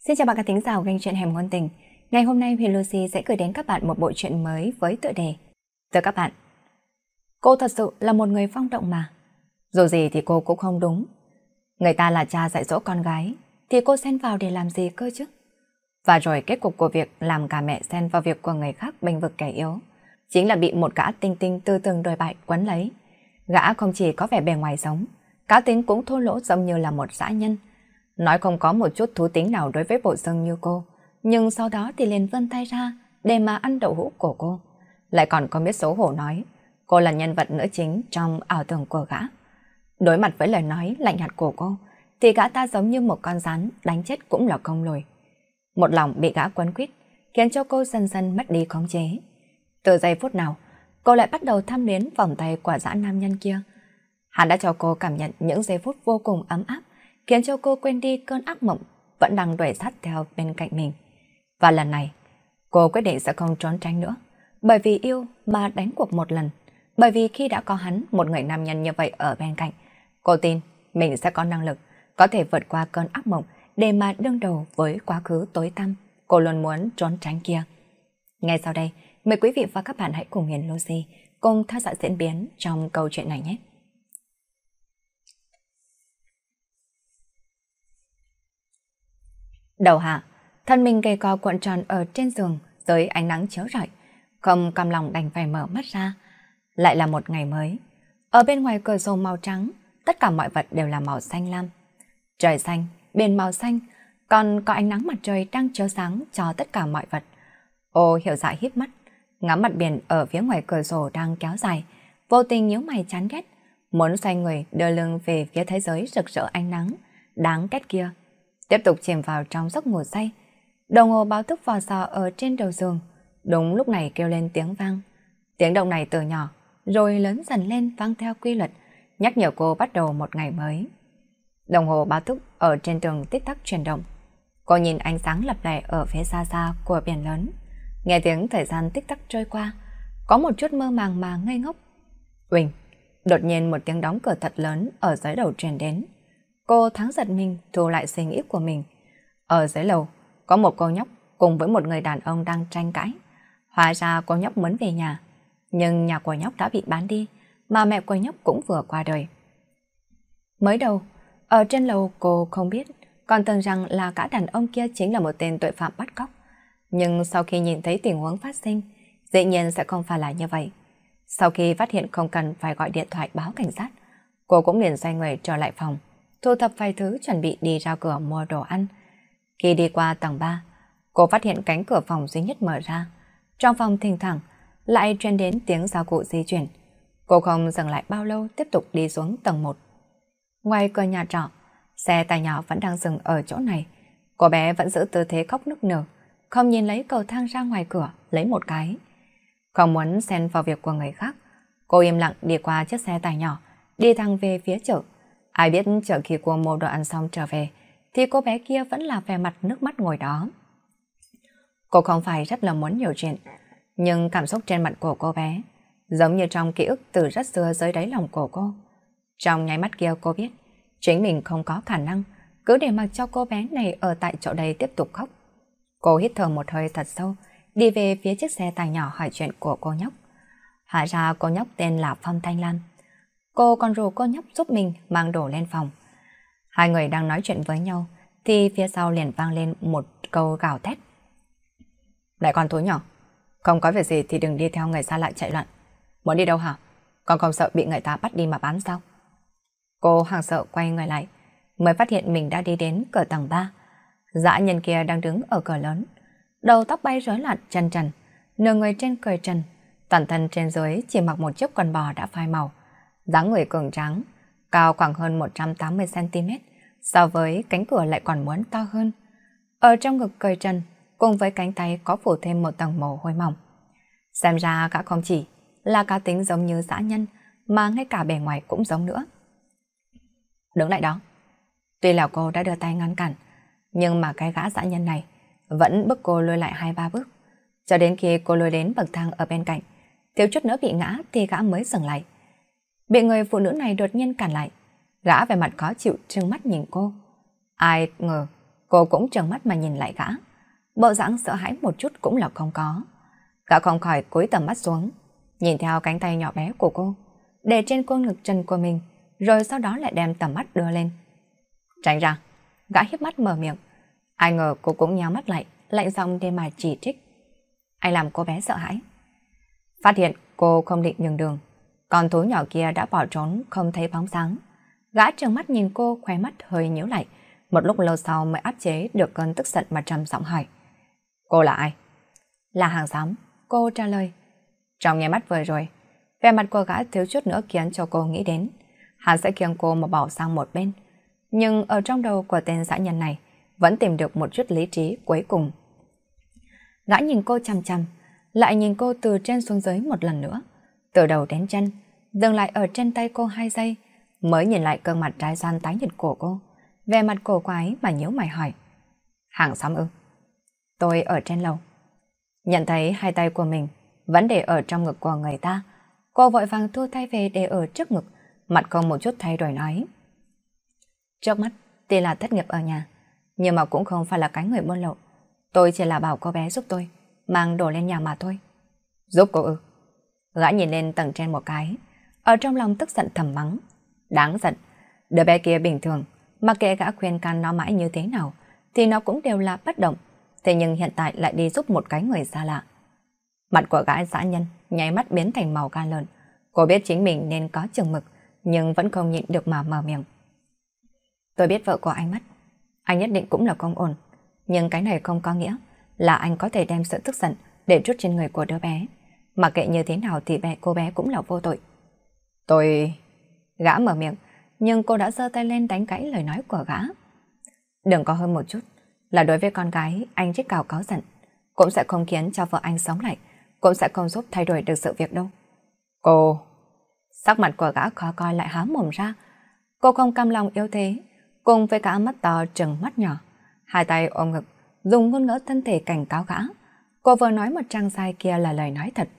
Xin chào các thính giả của kênh Chuyện Hẻm Ngôn Tình. Ngày hôm nay Huyền Lucy sẽ gửi đến các bạn một bộ truyện mới với tựa đề Thưa các bạn, cô thật sự là một người phong động mà. Dù gì thì cô cũng không đúng. Người ta là cha dạy dỗ con gái, thì cô xen vào để làm gì cơ chứ? Và rồi kết cục của việc làm cả mẹ xen vào việc của người khác bênh vực kẻ yếu, chính là bị một gã tinh tinh tư từng đồi bại quấn lấy. Gã không chỉ có vẻ bề ngoài giống, cá tính cũng thô lỗ giống như là một dã nhân. Nói không có một chút thú tính nào đối với bộ xương như cô, nhưng sau đó thì liền vươn tay ra để mà ăn đậu hũ của cô. Lại còn không biết xấu hổ nói, cô là nhân vật nữ chính trong ảo tưởng của gã. Đối mặt với lời nói lạnh nhạt của cô, thì gã ta giống như một con rắn đánh chết cũng là không lùi. Một lòng bị gã quấn quýt, khiến cho cô dần dần mất đi khống chế. Từ giây phút nào, cô lại bắt đầu tham luyến vòng tay của dã nam nhân kia. Hắn đã cho cô cảm nhận những giây phút vô cùng ấm áp, khiến cho cô quên đi cơn ác mộng vẫn đang đuổi sát theo bên cạnh mình. Và lần này, cô quyết định sẽ không trốn tránh nữa, bởi vì yêu mà đánh cuộc một lần. Bởi vì khi đã có hắn, một người nam nhân như vậy ở bên cạnh, cô tin mình sẽ có năng lực, có thể vượt qua cơn ác mộng để mà đương đầu với quá khứ tối tăm cô luôn muốn trốn tránh kia. Ngay sau đây, mời quý vị và các bạn hãy cùng Huyền Lucy cùng theo dõi diễn biến trong câu chuyện này nhé. Đầu hạ, thân mình gầy cò cuộn tròn ở trên giường dưới ánh nắng chiếu rọi, không cam lòng đành phải mở mắt ra. Lại là một ngày mới. Ở bên ngoài cửa sổ màu trắng, tất cả mọi vật đều là màu xanh lam. Trời xanh, biển màu xanh, còn có ánh nắng mặt trời đang chiếu sáng cho tất cả mọi vật. Ô Hiểu Dạ híp mắt, ngắm mặt biển ở phía ngoài cửa sổ đang kéo dài, vô tình nhíu mày chán ghét, muốn xoay người đưa lưng về phía thế giới rực rỡ ánh nắng đáng ghét kia. Tiếp tục chìm vào trong giấc ngủ say. Đồng hồ báo thức vò sò ở trên đầu giường đúng lúc này kêu lên tiếng vang. Tiếng động này từ nhỏ rồi lớn dần lên vang theo quy luật, nhắc nhở cô bắt đầu một ngày mới. Đồng hồ báo thức ở trên tường tích tắc chuyển động. Cô nhìn ánh sáng lập lẻ ở phía xa xa của biển lớn, nghe tiếng thời gian tích tắc trôi qua, có một chút mơ màng mà ngây ngốc. Uỳnh, đột nhiên một tiếng đóng cửa thật lớn ở dưới đầu truyền đến. Cô thoáng giật mình thu lại suy nghĩ của mình. Ở dưới lầu có một cô nhóc cùng với một người đàn ông đang tranh cãi. Hóa ra cô nhóc muốn về nhà, nhưng nhà của nhóc đã bị bán đi, mà mẹ của nhóc cũng vừa qua đời. Mới đầu, ở trên lầu cô không biết, còn tưởng rằng là cả đàn ông kia chính là một tên tội phạm bắt cóc. Nhưng sau khi nhìn thấy tình huống phát sinh, dĩ nhiên sẽ không phải là như vậy. Sau khi phát hiện không cần phải gọi điện thoại báo cảnh sát, cô cũng liền xoay người trở lại phòng, thu thập vài thứ chuẩn bị đi ra cửa mua đồ ăn. Khi đi qua tầng 3, cô phát hiện cánh cửa phòng duy nhất mở ra. Trong phòng thỉnh thoảng lại truyền đến tiếng giao cụ di chuyển. Cô không dừng lại bao lâu, tiếp tục đi xuống tầng 1. Ngoài cửa nhà trọ, xe tải nhỏ vẫn đang dừng ở chỗ này. Cô bé vẫn giữ tư thế khóc nức nở, không nhìn lấy cầu thang ra ngoài cửa lấy một cái. Không muốn xen vào việc của người khác, cô im lặng đi qua chiếc xe tải nhỏ, đi thẳng về phía chợ. Ai biết chờ khi cô mua đồ ăn xong trở về, thì cô bé kia vẫn là vẻ mặt nước mắt ngồi đó. Cô không phải rất là muốn nhiều chuyện, nhưng cảm xúc trên mặt của cô bé giống như trong ký ức từ rất xưa dưới đáy lòng của cô. Trong nháy mắt kia cô biết chính mình không có khả năng cứ để mặc cho cô bé này ở tại chỗ đây tiếp tục khóc. Cô hít thở một hơi thật sâu, đi về phía chiếc xe tải nhỏ hỏi chuyện của cô nhóc. Hóa ra cô nhóc tên là Phong Thanh Lam. Cô còn rủ cô nhóc giúp mình mang đồ lên phòng. Hai người đang nói chuyện với nhau thì phía sau liền vang lên một câu gào thét. Lại con thú nhỏ, không có việc gì thì đừng đi theo người xa lạ chạy loạn. Muốn đi đâu hả? Con không sợ bị người ta bắt đi mà bán sao? Cô hoảng sợ quay người lại, mới phát hiện mình đã đi đến cửa tầng 3. Dã nhân kia đang đứng ở cửa lớn, đầu tóc bay rối loạn chân trần, nửa người trên cởi trần, toàn thân trên dưới chỉ mặc một chiếc quần bò đã phai màu. Dáng người cường tráng, cao khoảng hơn 180 cm, so với cánh cửa lại còn muốn to hơn. Ở trong ngực cởi trần, cùng với cánh tay có phủ thêm một tầng mồ hôi mỏng. Xem ra gã không chỉ là cá tính giống như dã nhân, mà ngay cả bề ngoài cũng giống nữa. Đứng lại đó. Tuy là cô đã đưa tay ngăn cản, nhưng mà cái gã dã nhân này vẫn bức cô lùi lại 2-3 bước. Cho đến khi cô lùi đến bậc thang ở bên cạnh, thiếu chút nữa bị ngã thì gã mới dừng lại. Bị người phụ nữ này đột nhiên cản lại, gã về mặt khó chịu trừng mắt nhìn cô. Ai ngờ Cô cũng trợn mắt mà nhìn lại gã. Bộ dáng sợ hãi một chút cũng là không có. Gã không khỏi cúi tầm mắt xuống, nhìn theo cánh tay nhỏ bé của cô, để trên cô ngực chân của mình, rồi sau đó lại đem tầm mắt đưa lên. Tránh ra, gã hiếp mắt mở miệng. Ai ngờ cô cũng nhắm mắt lại, lạnh giọng để mà chỉ trích. Anh làm cô bé sợ hãi. Phát hiện cô không định nhường đường, con thú nhỏ kia đã bỏ trốn không thấy bóng dáng. Gã trợn mắt nhìn cô, khóe mắt hơi nhíu lại, một lúc lâu sau mới áp chế được cơn tức giận mà trầm giọng hỏi. Cô là ai? Là hàng xóm, cô trả lời. Trong nháy mắt vừa rồi, vẻ mặt của gã thiếu chút nữa khiến cho cô nghĩ đến hắn sẽ khiêng cô mà bỏ sang một bên. Nhưng ở trong đầu của tên dã nhân này vẫn tìm được một chút lý trí cuối cùng. Gã nhìn cô chằm chằm, lại nhìn cô từ trên xuống dưới một lần nữa, từ đầu đến chân, dừng lại ở trên tay cô 2 giây, mới nhìn lại gương mặt trái xoan tái nhợt của cô, vẻ mặt cổ quái mà nhíu mày hỏi. Hàng xóm ư? Tôi ở trên lầu. Nhận thấy hai tay của mình vẫn để ở trong ngực của người ta, cô vội vàng thu tay về để ở trước ngực, mặt không một chút thay đổi nói. Trước mắt tuy là thất nghiệp ở nhà, nhưng mà cũng không phải là cái người buôn lậu. Tôi chỉ là bảo cô bé giúp tôi mang đồ lên nhà mà thôi. Giúp cô ư? Gã nhìn lên tầng trên một cái, ở trong lòng tức giận thầm mắng. Đáng giận, đứa bé kia bình thường, mặc kệ gã khuyên can nó mãi như thế nào, thì nó cũng đều là bất động. Thế nhưng hiện tại lại đi giúp một cái người xa lạ. Mặt của gã dã nhân nháy mắt biến thành màu gan lợn. Cô biết chính mình nên có chừng mực, nhưng vẫn không nhịn được mà mở miệng. Tôi biết vợ của anh mất, anh nhất định cũng là không ổn. Nhưng cái này không có nghĩa là anh có thể đem sự tức giận để trút trên người của đứa bé. Mặc kệ như thế nào thì cô bé cũng là vô tội. Tôi... Gã mở miệng, nhưng cô đã giơ tay lên đánh gãy lời nói của gã. Đừng có hơn một chút, là đối với con gái anh trích cào cáu giận, cũng sẽ không khiến cho vợ anh sống lại, cũng sẽ không giúp thay đổi được sự việc đâu. Cô... Sắc mặt của gã khó coi lại há mồm ra. Cô không cam lòng yếu thế, cùng với cả mắt to trừng mắt nhỏ, hai tay ôm ngực, dùng ngôn ngữ thân thể cảnh cáo gã. Cô vừa nói một trang sai kia là lời nói thật.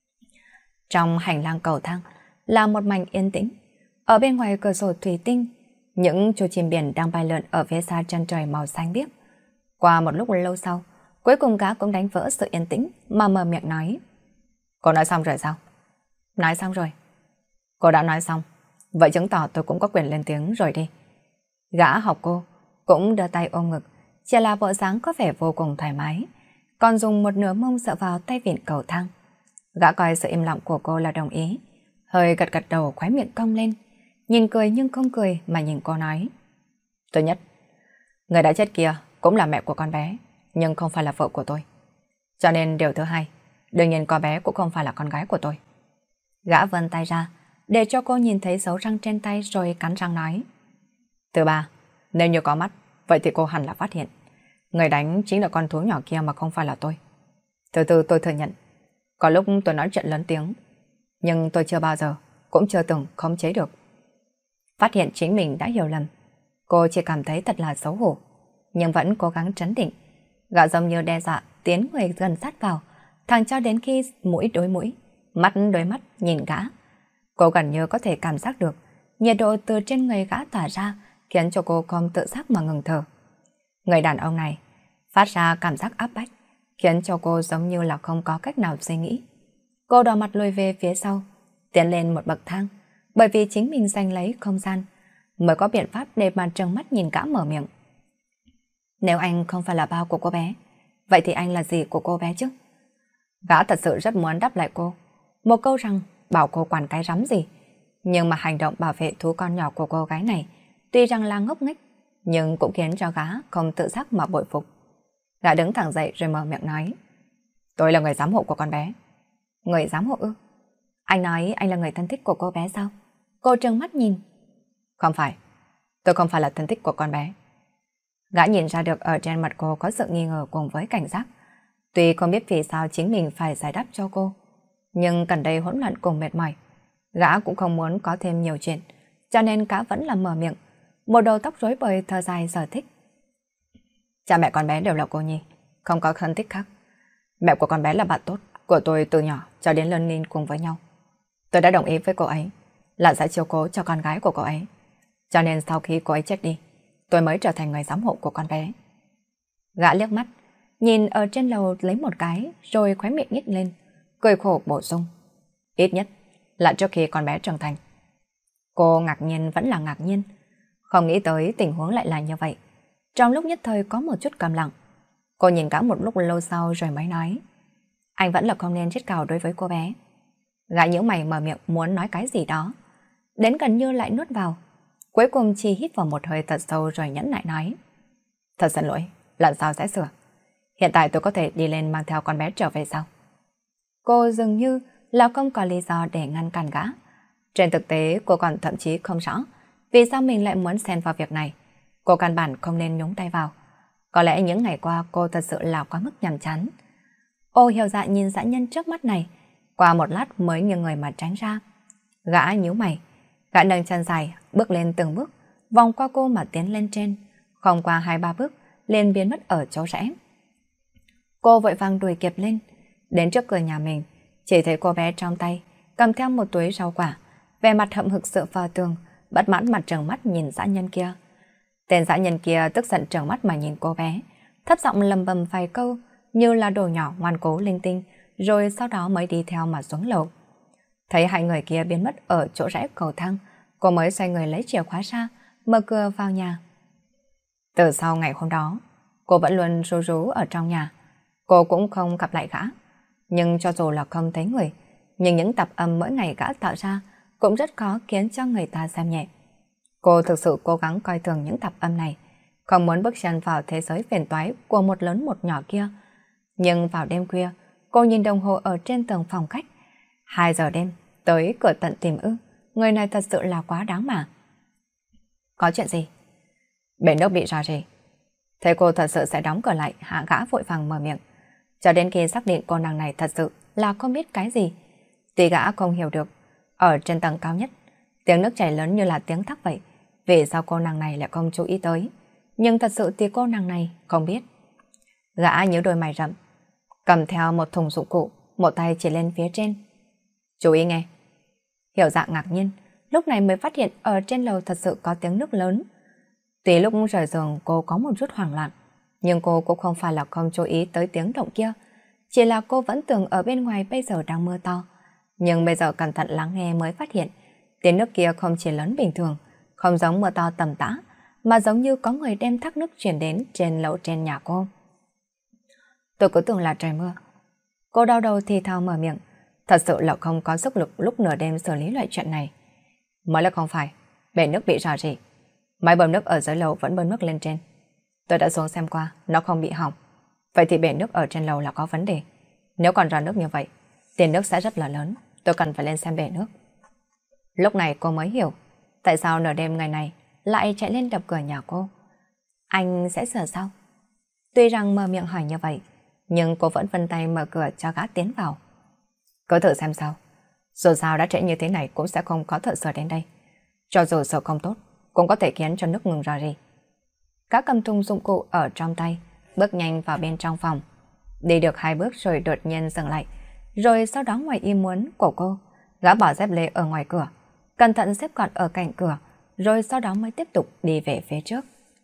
Trong hành lang cầu thang là một mảnh yên tĩnh. Ở bên ngoài cửa sổ thủy tinh, những chú chim biển đang bay lượn ở phía xa chân trời màu xanh biếc. Qua một lúc lâu sau, cuối cùng gã cũng đánh vỡ sự yên tĩnh mà mở miệng nói. Cô nói xong rồi sao? Nói xong rồi. Cô đã nói xong, vậy chứng tỏ tôi cũng có quyền lên tiếng rồi đi. Gã học cô, cũng đưa tay ôm ngực, chỉ là bộ dáng có vẻ vô cùng thoải mái, còn dùng một nửa mông dựa vào tay vịn cầu thang. Gã coi sự im lặng của cô là đồng ý, hơi gật gật đầu, khóe miệng cong lên, nhìn cười nhưng không cười mà nhìn cô nói. Thứ nhất, người đã chết kia cũng là mẹ của con bé, nhưng không phải là vợ của tôi. Cho nên điều thứ hai, đương nhiên con bé cũng không phải là con gái của tôi. Gã vươn tay ra, để cho cô nhìn thấy dấu răng trên tay rồi cắn răng nói. Thứ ba, nếu như có mắt, vậy thì cô hẳn là phát hiện. Người đánh chính là con thú nhỏ kia mà không phải là tôi. Thứ tư, tôi thừa nhận, có lúc tôi nói chuyện lớn tiếng, nhưng tôi chưa bao giờ, cũng chưa từng khống chế được. Phát hiện chính mình đã hiểu lầm, cô chỉ cảm thấy thật là xấu hổ, nhưng vẫn cố gắng trấn định. Gã giống như đe dọa tiến người gần sát vào, thẳng cho đến khi mũi đối mũi, mắt đối mắt nhìn gã. Cô gần như có thể cảm giác được nhiệt độ từ trên người gã tỏa ra, khiến cho cô không tự giác mà ngừng thở. Người đàn ông này phát ra cảm giác áp bách, khiến cho cô giống như là không có cách nào suy nghĩ. Cô đỏ mặt lùi về phía sau, tiến lên một bậc thang, bởi vì chính mình giành lấy không gian, mới có biện pháp để mà trừng mắt nhìn gã mở miệng. Nếu anh không phải là bao của cô bé, vậy thì anh là gì của cô bé chứ? Gã thật sự rất muốn đáp lại cô một câu rằng bảo cô quản cái rắm gì, nhưng mà hành động bảo vệ thú con nhỏ của cô gái này tuy rằng là ngốc nghếch, nhưng cũng khiến cho gã không tự giác mà bội phục. Gã đứng thẳng dậy rồi mở miệng nói. Tôi là người giám hộ của con bé. Người giám hộ ư? Anh nói anh là người thân thích của cô bé sao? Cô trừng mắt nhìn. Không phải, tôi không phải là thân thích của con bé. Gã nhìn ra được ở trên mặt cô có sự nghi ngờ cùng với cảnh giác. Tuy không biết vì sao chính mình phải giải đáp cho cô, nhưng gần đây hỗn loạn cùng mệt mỏi, gã cũng không muốn có thêm nhiều chuyện, cho nên gã vẫn là mở miệng, một đầu tóc rối bời thở dài giải thích. Cha mẹ con bé đều là cô nhi, không có thân thích khác. Mẹ của con bé là bạn tốt của tôi từ nhỏ cho đến lớn lên cùng với nhau. Tôi đã đồng ý với cô ấy là sẽ chiếu cố cho con gái của cô ấy, cho nên sau khi cô ấy chết đi, tôi mới trở thành người giám hộ của con bé. Gã liếc mắt, nhìn ở trên lầu lấy một cái, rồi khóe miệng nhếch lên, cười khổ bổ sung. Ít nhất là trước khi con bé trưởng thành. Cô ngạc nhiên vẫn là ngạc nhiên, không nghĩ tới tình huống lại là như vậy. Trong lúc nhất thời có một chút câm lặng. Cô nhìn cả một lúc lâu sau rồi mới nói. Anh vẫn là không nên chết cào đối với cô bé. Gã nhíu mày mở miệng muốn nói cái gì đó. Đến gần như lại nuốt vào. Cuối cùng chỉ hít vào một hơi thật sâu rồi nhẫn nại nói. Thật xin lỗi, lần sau sẽ sửa. Hiện tại tôi có thể đi lên mang theo con bé trở về sau. Cô dường như là không có lý do để ngăn cản gã. Trên thực tế cô còn thậm chí không rõ vì sao mình lại muốn xen vào việc này. Cô căn bản không nên nhúng tay vào. Có lẽ những ngày qua cô thật sự là quá mức nhàm chán. Ô Hiểu Dạ nhìn dã nhân trước mắt này, qua một lát mới nghiêng người mà tránh ra. Gã nhíu mày, gã nâng chân dài, bước lên từng bước, vòng qua cô mà tiến lên trên, không qua 2-3 bước, liền biến mất ở chỗ rẽ. Cô vội vàng đuổi kịp lên, đến trước cửa nhà mình, chỉ thấy cô bé trong tay, cầm theo một túi rau quả, vẻ mặt hậm hực dựa vào tường, bất mãn mặt trừng mắt nhìn dã nhân kia. Tên dã nhân kia tức giận trừng mắt mà nhìn cô bé, thấp giọng lầm bầm vài câu, như là đồ nhỏ ngoan cố linh tinh, rồi sau đó mới đi theo mà xuống lầu. Thấy hai người kia biến mất ở chỗ rẽ cầu thang, cô mới xoay người lấy chìa khóa ra, mở cửa vào nhà. Từ sau ngày hôm đó, cô vẫn luôn ru rú ở trong nhà. Cô cũng không gặp lại gã. Nhưng cho dù là không thấy người, nhưng những tạp âm mỗi ngày gã tạo ra cũng rất khó khiến cho người ta xem nhẹ. Cô thực sự cố gắng coi thường những tạp âm này, không muốn bước chân vào thế giới phiền toái của một lớn một nhỏ kia. Nhưng vào đêm khuya, cô nhìn đồng hồ ở trên tường phòng khách. 2 giờ đêm, tới cửa tận tìm ư. Người này thật sự là quá đáng mà. Có chuyện gì? Bể nước bị rò rỉ. Thấy cô thật sự sẽ đóng cửa lại, hạ gã vội vàng mở miệng. Cho đến khi xác định cô nàng này thật sự là không biết cái gì. Tuy gã không hiểu được, ở trên tầng cao nhất, tiếng nước chảy lớn như là tiếng thác vậy. Vì sao cô nàng này lại không chú ý tới? Nhưng thật sự thì cô nàng này không biết. Gã nhíu đôi mày rậm, cầm theo một thùng dụng cụ, một tay chỉ lên phía trên. Chú ý nghe. Hiểu Dạ ngạc nhiên, lúc này mới phát hiện ở trên lầu thật sự có tiếng nước lớn. Tuy lúc rời giường cô có một chút hoảng loạn, nhưng cô cũng không phải là không chú ý tới tiếng động kia. Chỉ là cô vẫn tưởng ở bên ngoài bây giờ đang mưa to. Nhưng bây giờ cẩn thận lắng nghe mới phát hiện tiếng nước kia không chỉ lớn bình thường, không giống mưa to tầm tã, mà giống như có người đem thác nước chuyển đến trên lầu trên nhà cô. Tôi cứ tưởng là trời mưa. Cô đau đầu thì thào mở miệng. Thật sự là không có sức lực lúc nửa đêm xử lý loại chuyện này. Mới là không phải, bể nước bị rò rỉ. Máy bơm nước ở dưới lầu vẫn bơm nước lên trên. Tôi đã xuống xem qua, nó không bị hỏng. Vậy thì bể nước ở trên lầu là có vấn đề. Nếu còn rò nước như vậy, tiền nước sẽ rất là lớn. Tôi cần phải lên xem bể nước. Lúc này cô mới hiểu tại sao nửa đêm ngày này lại chạy lên đập cửa nhà cô. Anh sẽ sửa sau. Tuy rằng mở miệng hỏi như vậy, nhưng cô vẫn vân tay mở cửa cho gã tiến vào. Cứ thử xem sao. Dù sao đã trễ như thế này cũng sẽ không có thợ sửa đến đây. Cho dù sửa không tốt, cũng có thể khiến cho nước ngừng rò rỉ. Gã cầm thùng dụng cụ ở trong tay, bước nhanh vào bên trong phòng. Đi được 2 bước rồi đột nhiên dừng lại. Rồi sau đó ngoài ý muốn của cô, gã bỏ dép lê ở ngoài cửa, cẩn thận xếp gọn ở cạnh cửa, rồi sau đó mới tiếp tục đi về phía trước.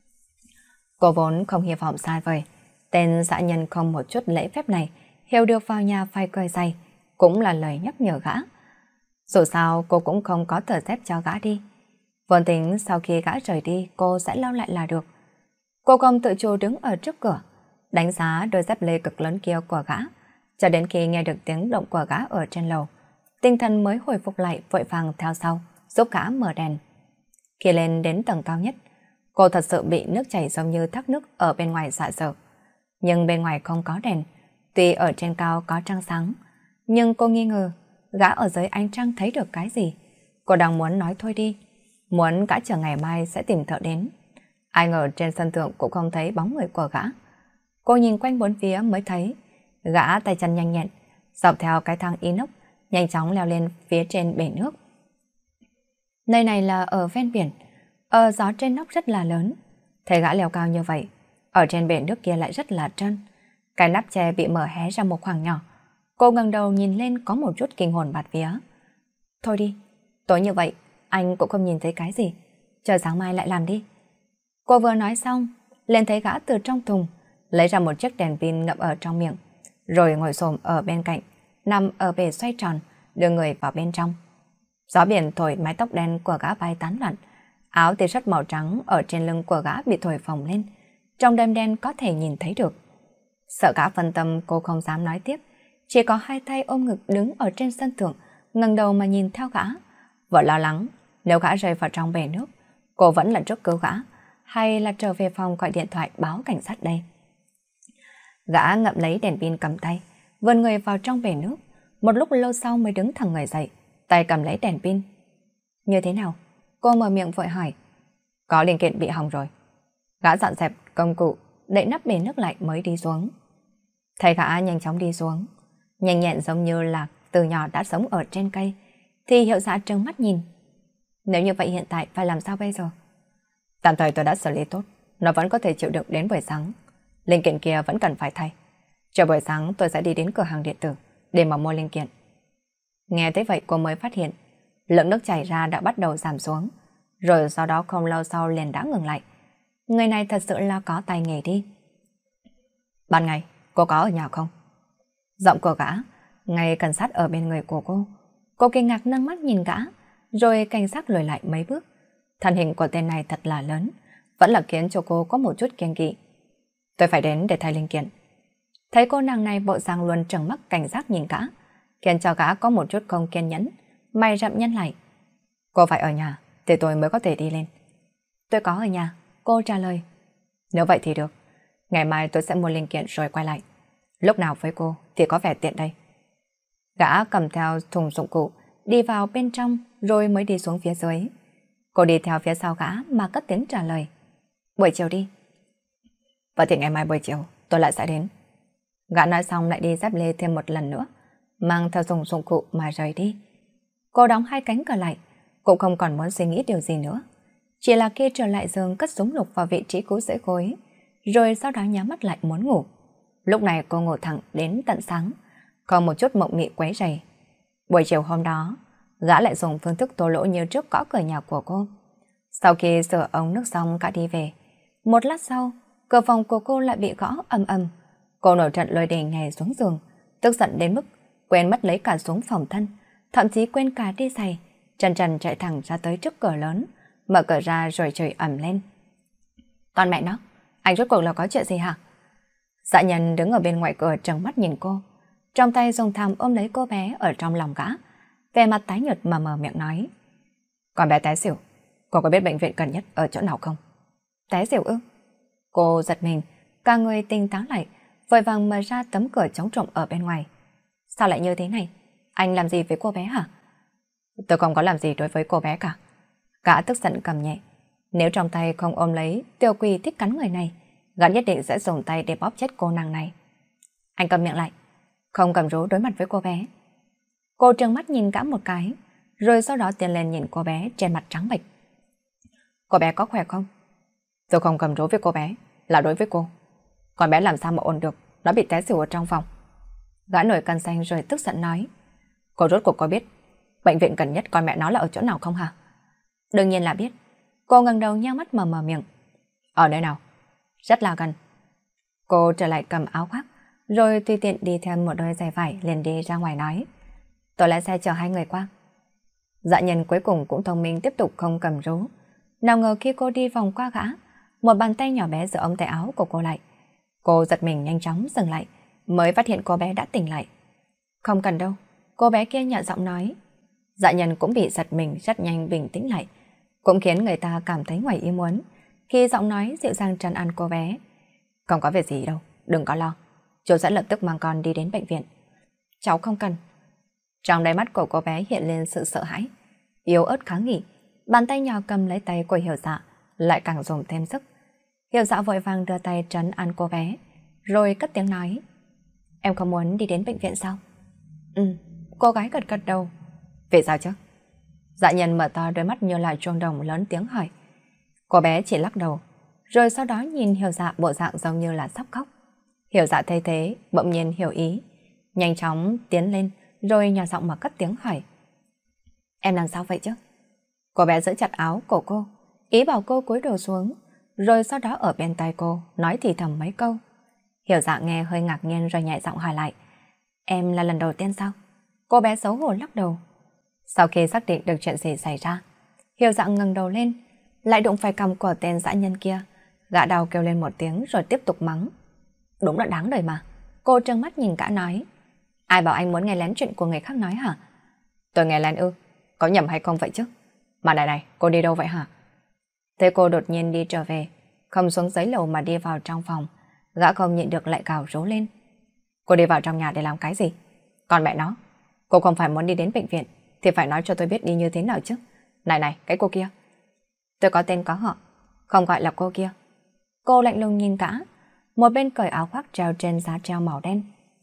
Cô vốn không hy vọng sai vời. Tên dã nhân không một chút lễ phép này hiểu được vào nhà phải cười dày, cũng là lời nhắc nhở gã. Dù sao cô cũng không có tờ dép cho gã đi. Vốn tính sau khi gã rời đi cô sẽ lau lại là được. Cô không tự chủ đứng ở trước cửa, đánh giá đôi dép lê cực lớn kia của gã, cho đến khi nghe được tiếng động của gã ở trên lầu. Tinh thần mới hồi phục lại, vội vàng theo sau, giúp gã mở đèn. Khi lên đến tầng cao nhất, cô thật sự bị nước chảy giống như thác nước ở bên ngoài dọa sợ. Nhưng bên ngoài không có đèn, tuy ở trên cao có trăng sáng, nhưng cô nghi ngờ gã ở dưới ánh trăng thấy được cái gì. Cô đang muốn nói thôi đi, muốn gã chờ ngày mai sẽ tìm thợ đến. Ai ngờ trên sân thượng cũng không thấy bóng người của gã. Cô nhìn quanh bốn phía mới thấy gã tay chân nhanh nhẹn, dọc theo cái thang inox, nhanh chóng leo lên phía trên bể nước. Nơi này là ở ven biển, ở gió trên nóc rất là lớn. Thấy gã leo cao như vậy, ở trên bể nước kia lại rất là trơn. Cái nắp chè bị mở hé ra một khoảng nhỏ. Cô ngẩng đầu nhìn lên có một chút kinh hồn bạt vía. Thôi đi, tối như vậy, anh cũng không nhìn thấy cái gì. Chờ sáng mai lại làm đi. Cô vừa nói xong, liền thấy gã từ trong thùng lấy ra một chiếc đèn pin ngậm ở trong miệng, rồi ngồi xổm ở bên cạnh, nằm ở bể xoay tròn, đưa người vào bên trong. Gió biển thổi mái tóc đen của gã bay tán loạn, áo t-shirt màu trắng ở trên lưng của gã bị thổi phồng lên, trong đêm đen có thể nhìn thấy được. Sợ gã phân tâm, cô không dám nói tiếp, chỉ có hai tay ôm ngực đứng ở trên sân thượng, ngẩng đầu mà nhìn theo gã. Vợ lo lắng, nếu gã rơi vào trong bể nước, cô vẫn là trước cứu gã, hay là trở về phòng gọi điện thoại báo cảnh sát đây. Gã ngậm lấy đèn pin cầm tay, vươn người vào trong bể nước, một lúc lâu sau mới đứng thẳng người dậy, tay cầm lấy đèn pin. Như thế nào? Cô mở miệng vội hỏi. Có linh kiện bị hỏng rồi. Gã dọn dẹp công cụ, đậy nắp bể nước lại mới đi xuống. Thấy gã nhanh chóng đi xuống, nhanh nhẹn giống như là từ nhỏ đã sống ở trên cây, thì Hiệu Dạ trừng mắt nhìn. Nếu như vậy hiện tại phải làm sao bây giờ? Tạm thời tôi đã xử lý tốt, nó vẫn có thể chịu đựng đến buổi sáng. Linh kiện kia vẫn cần phải thay. Chờ buổi sáng tôi sẽ đi đến cửa hàng điện tử để mà mua linh kiện. Nghe thấy vậy cô mới phát hiện lượng nước chảy ra đã bắt đầu giảm xuống, rồi sau đó không lâu sau liền đã ngừng lại. Người này thật sự là có tay nghề đi. Ban ngày, cô có ở nhà không? Giọng của gã, ngay cần sát ở bên người của cô. Cô kinh ngạc nâng mắt nhìn gã, rồi cảnh giác lùi lại mấy bước. Thân hình của tên này thật là lớn, vẫn là khiến cho cô có một chút kiêng kỵ. Tôi phải đến để thay linh kiện. Thấy cô nàng này bộ dạng luôn trừng mắt cảnh giác nhìn gã, khiến cho gã có một chút không kiên nhẫn, mày rậm nhăn lại. Cô phải ở nhà, thì tôi mới có thể đi lên. Tôi có ở nhà, cô trả lời. Nếu vậy thì được, ngày mai tôi sẽ mua linh kiện rồi quay lại. Lúc nào với cô thì có vẻ tiện đây. Gã cầm theo thùng dụng cụ, đi vào bên trong rồi mới đi xuống phía dưới. Cô đi theo phía sau gã mà cất tiếng trả lời. Buổi chiều đi. Vậy thì ngày mai buổi chiều tôi lại sẽ đến. Gã nói xong lại đi dép lê thêm một lần nữa, mang theo thùng dụng cụ mà rời đi. Cô đóng hai cánh cửa lại, cũng không còn muốn suy nghĩ điều gì nữa. Chỉ là khi trở lại giường cất súng lục vào vị trí cũ rễ gối, rồi sau đó nhắm mắt lại muốn ngủ. Lúc này cô ngủ thẳng đến tận sáng, không một chút mộng mị quấy rầy. Buổi chiều hôm đó, gã lại dùng phương thức thô lỗ như trước gõ cửa nhà của cô. Sau khi sửa ống nước xong gã đi về. Một lát sau, cửa phòng của cô lại bị gõ ầm ầm. Cô nổi trận lôi đình nhảy xuống giường, tức giận đến mức quên mất lấy cả súng phòng thân, thậm chí quên cả đi giày, chân trần chạy thẳng ra tới trước cửa lớn, mở cửa ra rồi chửi ầm lên. Con mẹ nó, anh rốt cuộc là có chuyện gì hả? Dạ Nhân đứng ở bên ngoài cửa trừng mắt nhìn cô, trong tay dùng thảm ôm lấy cô bé ở trong lòng gã, vẻ mặt tái nhợt mà mở miệng nói. Con bé té xỉu, cô có biết bệnh viện gần nhất ở chỗ nào không? Té xỉu ư? Cô giật mình, cả người tỉnh táo lại, vội vàng mở ra tấm cửa chống trộm ở bên ngoài. Sao lại như thế này? Anh làm gì với cô bé hả? Tôi không có làm gì đối với cô bé cả. Gã tức giận cầm nhẹ. Nếu trong tay không ôm lấy Tiểu Quỳ thích cắn người này, gã nhất định sẽ dùng tay để bóp chết cô nàng này. Anh cầm miệng lại, không cầm rú đối mặt với cô bé. Cô trừng mắt nhìn gã một cái, rồi sau đó tiến lên nhìn cô bé trên mặt trắng bệch. Cô bé có khỏe không? Tôi không cầm rú với cô bé, là đối với cô. Con bé làm sao mà ổn được, nó bị té xỉu ở trong phòng. Gã nổi cơn xanh rồi tức giận nói. Cô rốt cuộc có biết bệnh viện gần nhất con mẹ nó là ở chỗ nào không hả? Đương nhiên là biết. Cô ngẩng đầu nheo mắt mở miệng. Ở nơi nào? Rất là gần. Cô trở lại cầm áo khoác, rồi tùy tiện đi thêm một đôi giày vải liền đi ra ngoài nói. Tôi lái xe chở hai người qua. Dạ Nhân cuối cùng cũng thông minh tiếp tục không cầm rú. Nào ngờ khi cô đi vòng qua gã, một bàn tay nhỏ bé giữ ống tay áo của cô lại. Cô giật mình nhanh chóng dừng lại, mới phát hiện cô bé đã tỉnh lại. Không cần đâu, cô bé kia nhẹ giọng nói. Dạ Nhân cũng bị giật mình rất nhanh bình tĩnh lại, cũng khiến người ta cảm thấy ngoài ý muốn khi giọng nói dịu dàng trấn an cô bé. Không có việc gì đâu, đừng có lo, chú sẽ lập tức mang con đi đến bệnh viện. Cháu không cần. Trong đáy mắt của cô bé hiện lên sự sợ hãi, yếu ớt kháng nghị. Bàn tay nhỏ cầm lấy tay của Hiểu Dạ lại càng dùng thêm sức. Hiểu Dạ vội vàng đưa tay trấn an cô bé, rồi cất tiếng nói. Em không muốn đi đến bệnh viện sao? Cô gái gật gật đầu. Vì sao chứ? Dạ Nhân mở to đôi mắt như là chuông đồng lớn tiếng hỏi. Cô bé chỉ lắc đầu, rồi sau đó nhìn Hiểu Dạ bộ dạng giống như là sắp khóc. Hiểu Dạ thấy thế, bỗng nhiên hiểu ý, nhanh chóng tiến lên, rồi nhỏ giọng mà cất tiếng hỏi. Em làm sao vậy chứ? Cô bé giữ chặt áo của cô, ý bảo cô cúi đầu xuống, rồi sau đó ở bên tai cô nói thì thầm mấy câu. Hiểu Dạ nghe hơi ngạc nhiên rồi nhẹ giọng hỏi lại. Em là lần đầu tiên sao? Cô bé xấu hổ lắc đầu. Sau khi xác định được chuyện gì xảy ra, Hiểu Dạ ngẩng đầu lên, lại đụng phải cằm của tên dã nhân kia. Gã đau kêu lên một tiếng rồi tiếp tục mắng. Đúng là đáng đời mà. Cô trợn mắt nhìn gã nói. Ai bảo anh muốn nghe lén chuyện của người khác nói hả? Tôi nghe lén ư? Có nhầm hay không vậy chứ? Mà này, cô đi đâu vậy hả? Thế cô đột nhiên đi trở về, không xuống dưới lầu mà đi vào trong phòng. Gã không nhịn được lại gào rú lên. Cô đi vào trong nhà để làm cái gì? Còn mẹ nó, cô không phải muốn đi đến bệnh viện thì phải nói cho tôi biết đi như thế nào chứ. Này, cái cô kia. Tôi có tên có họ, không gọi là cô kia. Cô lạnh lùng nhìn gã, một bên cởi áo khoác treo trên giá treo màu đen.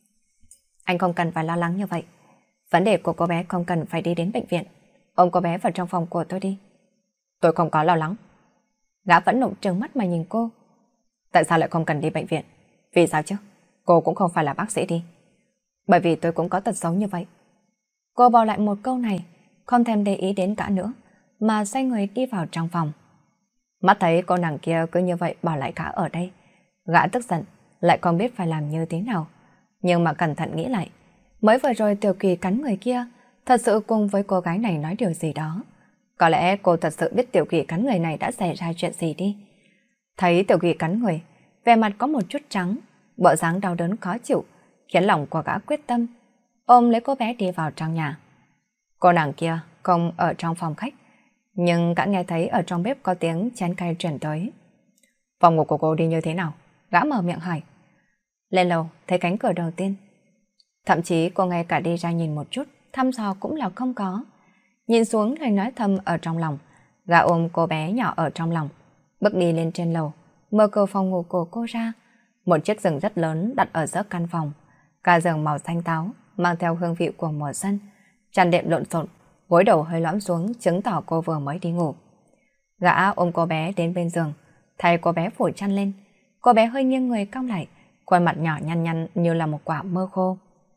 Anh không cần phải lo lắng như vậy. Vấn đề của cô bé không cần phải đi đến bệnh viện. Ôm cô bé vào trong phòng của tôi đi. Tôi không có lo lắng. Gã vẫn nộ trừng mắt mà nhìn cô. Tại sao lại không cần đi bệnh viện? Vì sao chứ? Cô cũng không phải là bác sĩ đi. Bởi vì tôi cũng có tật xấu như vậy. Cô bỏ lại một câu này, không thèm để ý đến cả nữa, mà xoay người đi vào trong phòng. Mắt thấy cô nàng kia cứ như vậy bỏ lại cả ở đây. Gã tức giận, lại không biết phải làm như thế nào. Nhưng mà cẩn thận nghĩ lại, mới vừa rồi Tiểu Kỳ cắn người kia, thật sự cùng với cô gái này nói điều gì đó. Có lẽ cô thật sự biết Tiểu Kỳ cắn người này đã xảy ra chuyện gì đi. Thấy Tiểu Kỳ cắn người, vẻ mặt có một chút trắng, bộ dáng đau đớn khó chịu, khiến lòng của gã quyết tâm, ôm lấy cô bé đi vào trong nhà. Cô nàng kia không ở trong phòng khách, nhưng gã nghe thấy ở trong bếp có tiếng chén cay truyền tới. Phòng ngủ của cô đi như thế nào? Gã mở miệng hỏi. Lên lầu, thấy cánh cửa đầu tiên. Thậm chí cô ngay cả đi ra nhìn một chút, thăm dò cũng là không có. Nhìn xuống rồi nói thầm ở trong lòng. Gã ôm cô bé nhỏ ở trong lòng, bước đi lên trên lầu, mở cửa phòng ngủ của cô ra. Một chiếc giường rất lớn đặt ở giữa căn phòng. Cả giường màu xanh táo, mang theo hương vị của mùa xuân. Chăn đệm lộn xộn, gối đầu hơi lõm xuống, chứng tỏ cô vừa mới đi ngủ. Gã ôm cô bé đến bên giường, thay cô bé phủ chăn lên. Cô bé hơi nghiêng người cong lại, khuôn mặt nhỏ nhăn nhăn như là một quả mơ khô.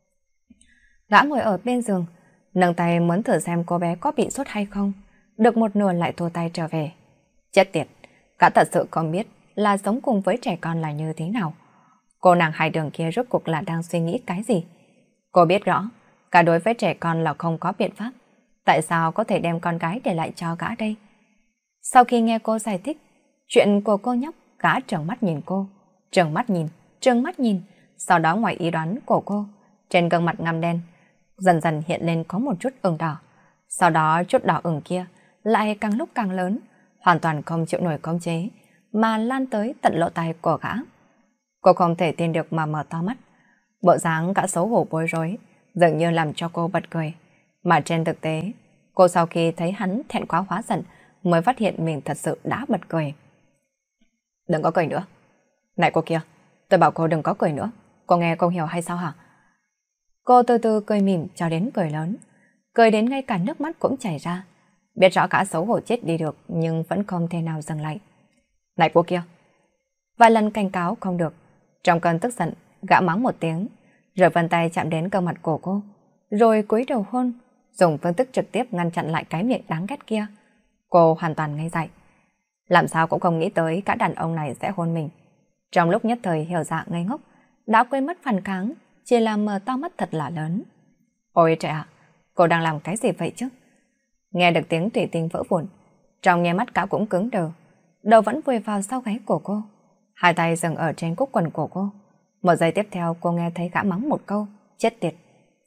Gã ngồi ở bên giường, nâng tay muốn thử xem cô bé có bị sốt hay không. Được một nửa lại thua tay trở về. Chết tiệt, gã thật sự không biết là sống cùng với trẻ con là như thế nào. Cô nàng hai đường kia rốt cuộc là đang suy nghĩ cái gì? Cô biết rõ, cả đối với trẻ con là không có biện pháp. Tại sao có thể đem con gái để lại cho gã đây? Sau khi nghe cô giải thích chuyện của cô nhóc, gã trợn mắt nhìn cô, trợn mắt nhìn, sau đó ngoài ý đoán của cô, trên gương mặt ngăm đen dần dần hiện lên có một chút ửng đỏ. Sau đó chút đỏ ửng kia lại càng lúc càng lớn, hoàn toàn không chịu nổi khống chế, mà lan tới tận lỗ tai của gã. Cô không thể tin được mà mở to mắt. Bộ dáng gã xấu hổ bối rối, dường như làm cho cô bật cười. Mà trên thực tế, cô sau khi thấy hắn thẹn quá hóa giận mới phát hiện mình thật sự đã bật cười. Đừng có cười nữa. Này cô kia, tôi bảo cô đừng có cười nữa. Cô nghe không hiểu hay sao hả? Cô từ từ cười mỉm cho đến cười lớn. Cười đến ngay cả nước mắt cũng chảy ra. Biết rõ cả xấu hổ chết đi được nhưng vẫn không thể nào dừng lại. Này cô kia. Vài lần cảnh cáo không được. Trong cơn tức giận, gã mắng một tiếng, rồi vân tay chạm đến cơ mặt của cô, rồi cúi đầu hôn, dùng phương thức trực tiếp ngăn chặn lại cái miệng đáng ghét kia. Cô hoàn toàn ngây dại. Làm sao cũng không nghĩ tới cả đàn ông này sẽ hôn mình. Trong lúc nhất thời Hiểu Dạ ngây ngốc, đã quên mất phản kháng, chỉ là mở to mắt thật là lớn. Ôi trời ạ, cô đang làm cái gì vậy chứ? Nghe được tiếng thủy tinh vỡ vụn, trong nháy mắt cả cũng cứng đờ, đầu vẫn vùi vào sau gáy của cô, hai tay dừng ở trên cúc quần của cô. Một giây tiếp theo cô nghe thấy gã mắng một câu, chết tiệt.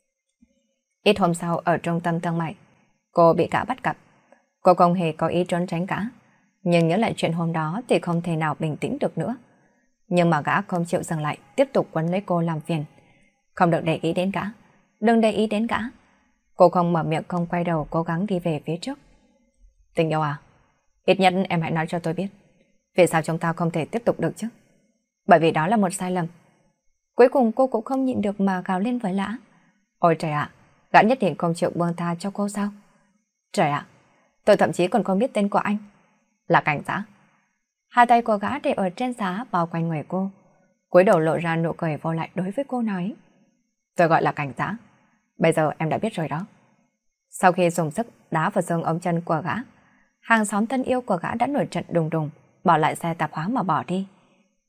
Ít hôm sau ở trung tâm thương mại, cô bị gã bắt gặp. Cô không hề có ý trốn tránh gã, nhưng nhớ lại chuyện hôm đó thì không thể nào bình tĩnh được nữa. Nhưng mà gã không chịu dừng lại, tiếp tục quấn lấy cô làm phiền. Không được để ý đến gã, đừng để ý đến gã. Cô không mở miệng, không quay đầu, cố gắng đi về phía trước. Tình yêu à, ít nhất em hãy nói cho tôi biết, vì sao chúng ta không thể tiếp tục được chứ? Bởi vì đó là một sai lầm. Cuối cùng cô cũng không nhịn được mà gào lên với lã. Ôi trời ạ, gã nhất định không chịu buông tha cho cô sao? Trời ạ, tôi thậm chí còn không biết tên của anh. Là Cảnh Dã. Hai tay của gã để ở trên giá bao quanh người cô, cúi đầu lộ ra nụ cười vô lại đối với cô nói. Tôi gọi là Cảnh Dã. Bây giờ em đã biết rồi đó. Sau khi dùng sức đá vào xương ống chân của gã, hàng xóm thân yêu của gã đã nổi trận đùng đùng, bỏ lại xe tạp hóa mà bỏ đi.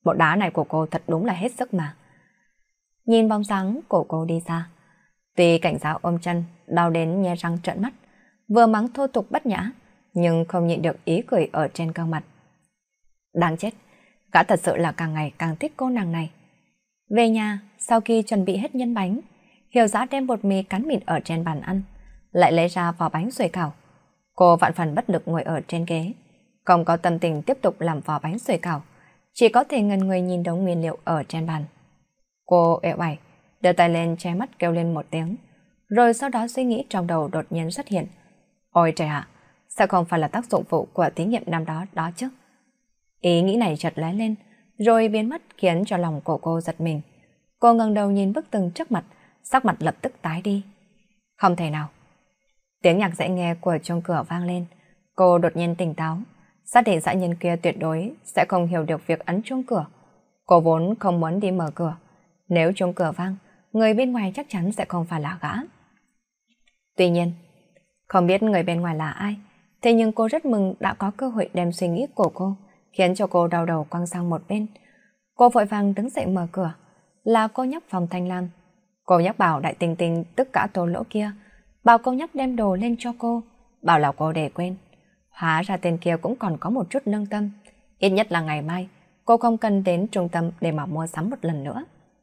Bộ đá này của cô thật đúng là hết sức mà. Nhìn bóng dáng của cô đi xa, tuy cảnh giáo ôm chân, đau đến nhe răng trợn mắt, vừa mắng thô tục bất nhã, nhưng không nhịn được ý cười ở trên gương mặt. Đáng chết, gã thật sự là càng ngày càng thích cô nàng này. Về nhà, sau khi chuẩn bị hết nhân bánh, Hiểu Dã đem bột mì cán mịn ở trên bàn ăn, lại lấy ra vỏ bánh xuôi cảo. Cô vạn phần bất lực ngồi ở trên ghế, không có tâm tình tiếp tục làm vỏ bánh xuôi cảo, chỉ có thể ngần người nhìn đống nguyên liệu ở trên bàn. Cô uể oải, đưa tay lên che mắt kêu lên một tiếng, rồi sau đó suy nghĩ trong đầu đột nhiên xuất hiện. Ôi trời ạ, sao không phải là tác dụng phụ của thí nghiệm năm đó đó chứ? Ý nghĩ này chợt lóe lên, rồi biến mất khiến cho lòng của cô giật mình. Cô ngẩng đầu nhìn bức tường trước mặt, sắc mặt lập tức tái đi. Không thể nào. Tiếng nhạc dễ nghe của chuông cửa vang lên. Cô đột nhiên tỉnh táo, xác định dã nhân kia tuyệt đối sẽ không hiểu được việc ấn chuông cửa. Cô vốn không muốn đi mở cửa. Nếu chuông cửa vang, người bên ngoài chắc chắn sẽ không phải là gã. Tuy nhiên, không biết người bên ngoài là ai, thế nhưng cô rất mừng đã có cơ hội đem suy nghĩ của cô, khiến cho cô đau đầu quăng sang một bên. Cô vội vàng đứng dậy mở cửa, là cô nhóc Phòng Thanh Lam. Cô nhóc bảo Đại Tinh Tinh tức cả Tô Lỗ kia, bảo cô nhóc đem đồ lên cho cô, bảo là cô để quên. Hóa ra tên kia cũng còn có một chút lương tâm, ít nhất là ngày mai cô không cần đến trung tâm để mà mua sắm một lần nữa.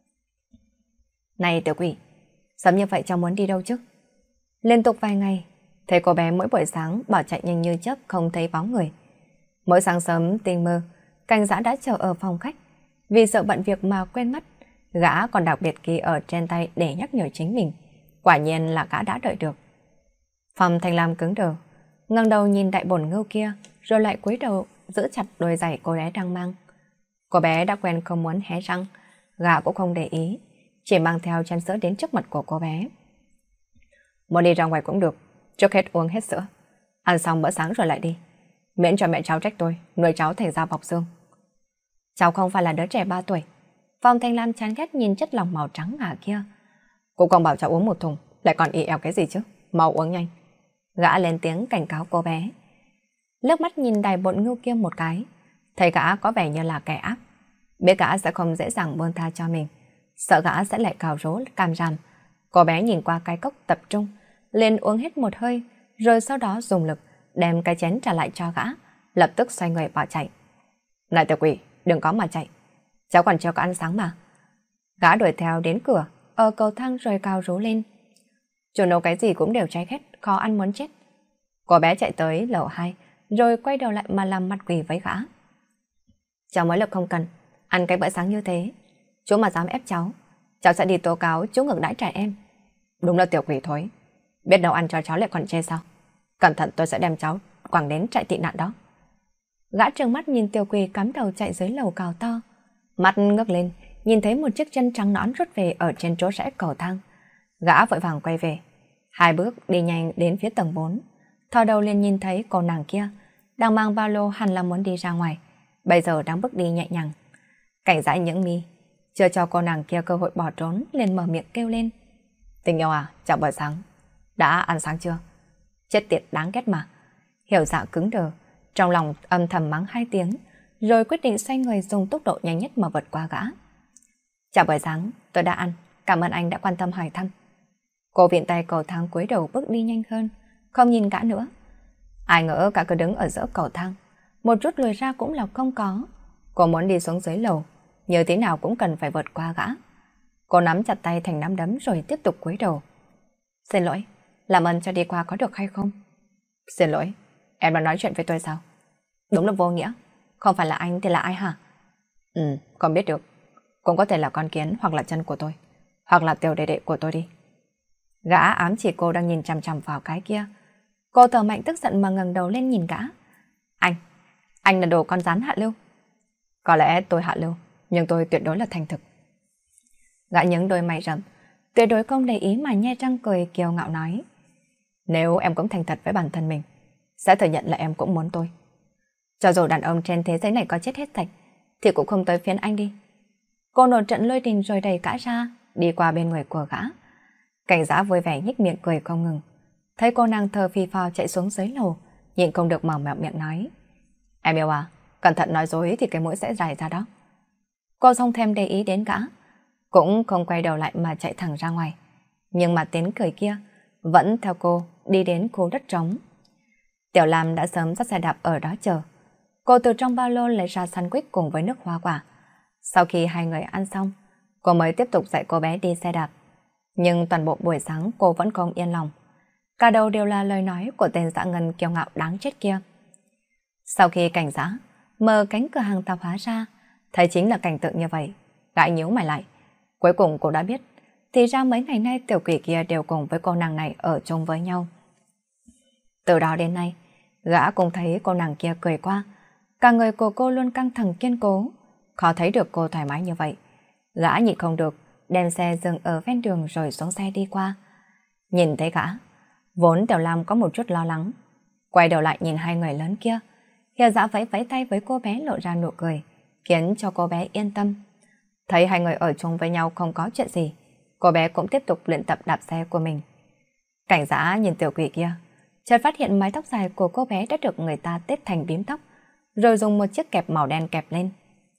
Này tiểu quỷ, sớm như vậy cháu muốn đi đâu chứ? Liên tục vài ngày, thấy cô bé mỗi buổi sáng bỏ chạy nhanh như chớp không thấy bóng người. Mỗi sáng sớm tinh mơ, Cảnh Dã đã chờ ở phòng khách, vì sợ bận việc mà quên mất. Gã còn đặc biệt ghi ở trên tay để nhắc nhở chính mình. Quả nhiên là gã đã đợi được. Phòng Thanh Lam cứng đờ, ngẩng đầu nhìn đại bổn ngưu kia, rồi lại cúi đầu giữ chặt đôi giày cô bé đang mang. Cô bé đã quen không muốn hé răng, gã cũng không để ý, chỉ mang theo chén sữa đến trước mặt của cô bé. Muốn đi ra ngoài cũng được, trước hết uống hết sữa, ăn xong bữa sáng rồi lại đi, miễn cho mẹ cháu trách tôi nuôi cháu thành ra bọc xương. Cháu không phải là đứa trẻ 3 tuổi. Phong Thanh Lam chán ghét nhìn chất lỏng màu trắng ngà kia. Cô còn bảo cháu uống một thùng, lại còn ì èo cái gì chứ, mau uống nhanh. Gã lên tiếng cảnh cáo cô bé. Liếc mắt nhìn đài bộn ngưu kia một cái, thấy gã có vẻ như là kẻ ác, biết gã sẽ không dễ dàng buông tha cho mình, sợ gã sẽ lại cào rố cam ràm. Cô bé nhìn qua cái cốc tập trung, liền uống hết một hơi, rồi sau đó dùng lực đem cái chén trả lại cho gã, lập tức xoay người bỏ chạy. Này tiểu quỷ, đừng có mà chạy, cháu còn chưa có ăn sáng mà. Gã đuổi theo đến cửa, ở cầu thang rồi cào rú lên. Chủ nấu cái gì cũng đều cháy khét, khó ăn muốn chết. Cô bé chạy tới lầu 2, rồi quay đầu lại mà làm mặt quỷ với gã. Cháu mới lập không cần, ăn cái bữa sáng như thế. Chú mà dám ép cháu sẽ đi tố cáo chú ngược đãi trẻ em. Đúng là tiểu quỷ thối, biết nấu ăn cho cháu lại còn chê sao. Cẩn thận tôi sẽ đem cháu quẳng đến trại tị nạn đó. Gã trừng mắt nhìn tiểu quỷ cắm đầu chạy dưới lầu cào to. Mắt ngước lên, nhìn thấy một chiếc chân trắng nõn rút về ở trên chỗ rẽ cầu thang. Gã vội vàng quay về, 2 bước đi nhanh đến phía tầng 4. Thò đầu liền nhìn thấy cô nàng kia đang mang ba lô, hẳn là muốn đi ra ngoài, bây giờ đang bước đi nhẹ nhàng. Cảnh Dã những mi chưa cho cô nàng kia cơ hội bỏ trốn, liền mở miệng kêu lên. Tình yêu à, chào buổi sáng, đã ăn sáng chưa? Chết tiệt đáng ghét mà. Hiểu Dạ cứng đờ, trong lòng âm thầm mắng 2 tiếng, rồi quyết định xoay người dùng tốc độ nhanh nhất mà vượt qua gã. Chào buổi sáng, tôi đã ăn, cảm ơn anh đã quan tâm hỏi thăm. Cô viện tay cầu thang cúi đầu bước đi nhanh hơn, không nhìn gã nữa. Ai ngờ cả cứ đứng ở giữa cầu thang, một chút lùi ra cũng là không có. Cô muốn đi xuống dưới lầu, như thế nào cũng cần phải vượt qua gã. Cô nắm chặt tay thành nắm đấm rồi tiếp tục cúi đầu. Xin lỗi, làm ơn cho đi qua có được hay không? Xin lỗi, em đang nói chuyện với tôi sao? Đúng là vô nghĩa, không phải là anh thì là ai hả? Không biết được, cũng có thể là con kiến hoặc là chân của tôi, hoặc là tiểu đệ đệ của tôi đi. Gã ám chỉ cô đang nhìn chằm chằm vào cái kia. Cô thở mạnh tức giận mà ngẩng đầu lên nhìn gã. Anh là đồ con rắn hạ lưu. Có lẽ tôi hạ lưu, nhưng tôi tuyệt đối là thành thực. Gã nhướng đôi mày rậm, tuyệt đối không để ý mà nhe răng cười kiêu ngạo nói. Nếu em cũng thành thật với bản thân mình, sẽ thừa nhận là em cũng muốn tôi. Cho dù đàn ông trên thế giới này có chết hết sạch, thì cũng không tới phiến anh đi. Cô nổi trận lôi đình rồi đẩy gã ra, đi qua bên người của gã. Cảnh Dã vui vẻ nhếch miệng cười không ngừng. Thấy cô nàng thờ phì phò chạy xuống dưới lầu, nhịn không được mở miệng nói. Em yêu à, cẩn thận nói dối thì cái mũi sẽ dài ra đó. Cô không thèm để ý đến gã, cũng không quay đầu lại mà chạy thẳng ra ngoài. Nhưng mà tiếng cười kia vẫn theo cô đi đến khu đất trống. Tiểu Lam đã sớm dắt xe đạp ở đó chờ. Cô từ trong ba lô lấy ra sandwich cùng với nước hoa quả. Sau khi hai người ăn xong, cô mới tiếp tục dạy cô bé đi xe đạp. Nhưng toàn bộ buổi sáng cô vẫn không yên lòng. Cả đầu đều là lời nói của tên dã ngân kiêu ngạo đáng chết kia. Sau khi cảnh dã mở cánh cửa hàng tạp hóa ra, thấy chính là cảnh tượng như vậy, gã nhíu mày lại. Cuối cùng cô đã biết, thì ra mấy ngày nay tiểu quỷ kia đều cùng với cô nàng này ở chung với nhau. Từ đó đến nay, gã cũng thấy cô nàng kia cười qua. Cả người của cô luôn căng thẳng kiên cố, khó thấy được cô thoải mái như vậy. Gã nhịn không được, đem xe dừng ở ven đường rồi xuống xe đi qua. Nhìn thấy gã, vốn Tiểu Lam có một chút lo lắng. Quay đầu lại nhìn hai người lớn kia, Hiểu Dã vẫy vẫy tay với cô bé lộ ra nụ cười, khiến cho cô bé yên tâm. Thấy hai người ở chung với nhau không có chuyện gì, cô bé cũng tiếp tục luyện tập đạp xe của mình. Cảnh Dã nhìn tiểu quỷ kia, chợt phát hiện mái tóc dài của cô bé đã được người ta tết thành bím tóc, rồi dùng một chiếc kẹp màu đen kẹp lên.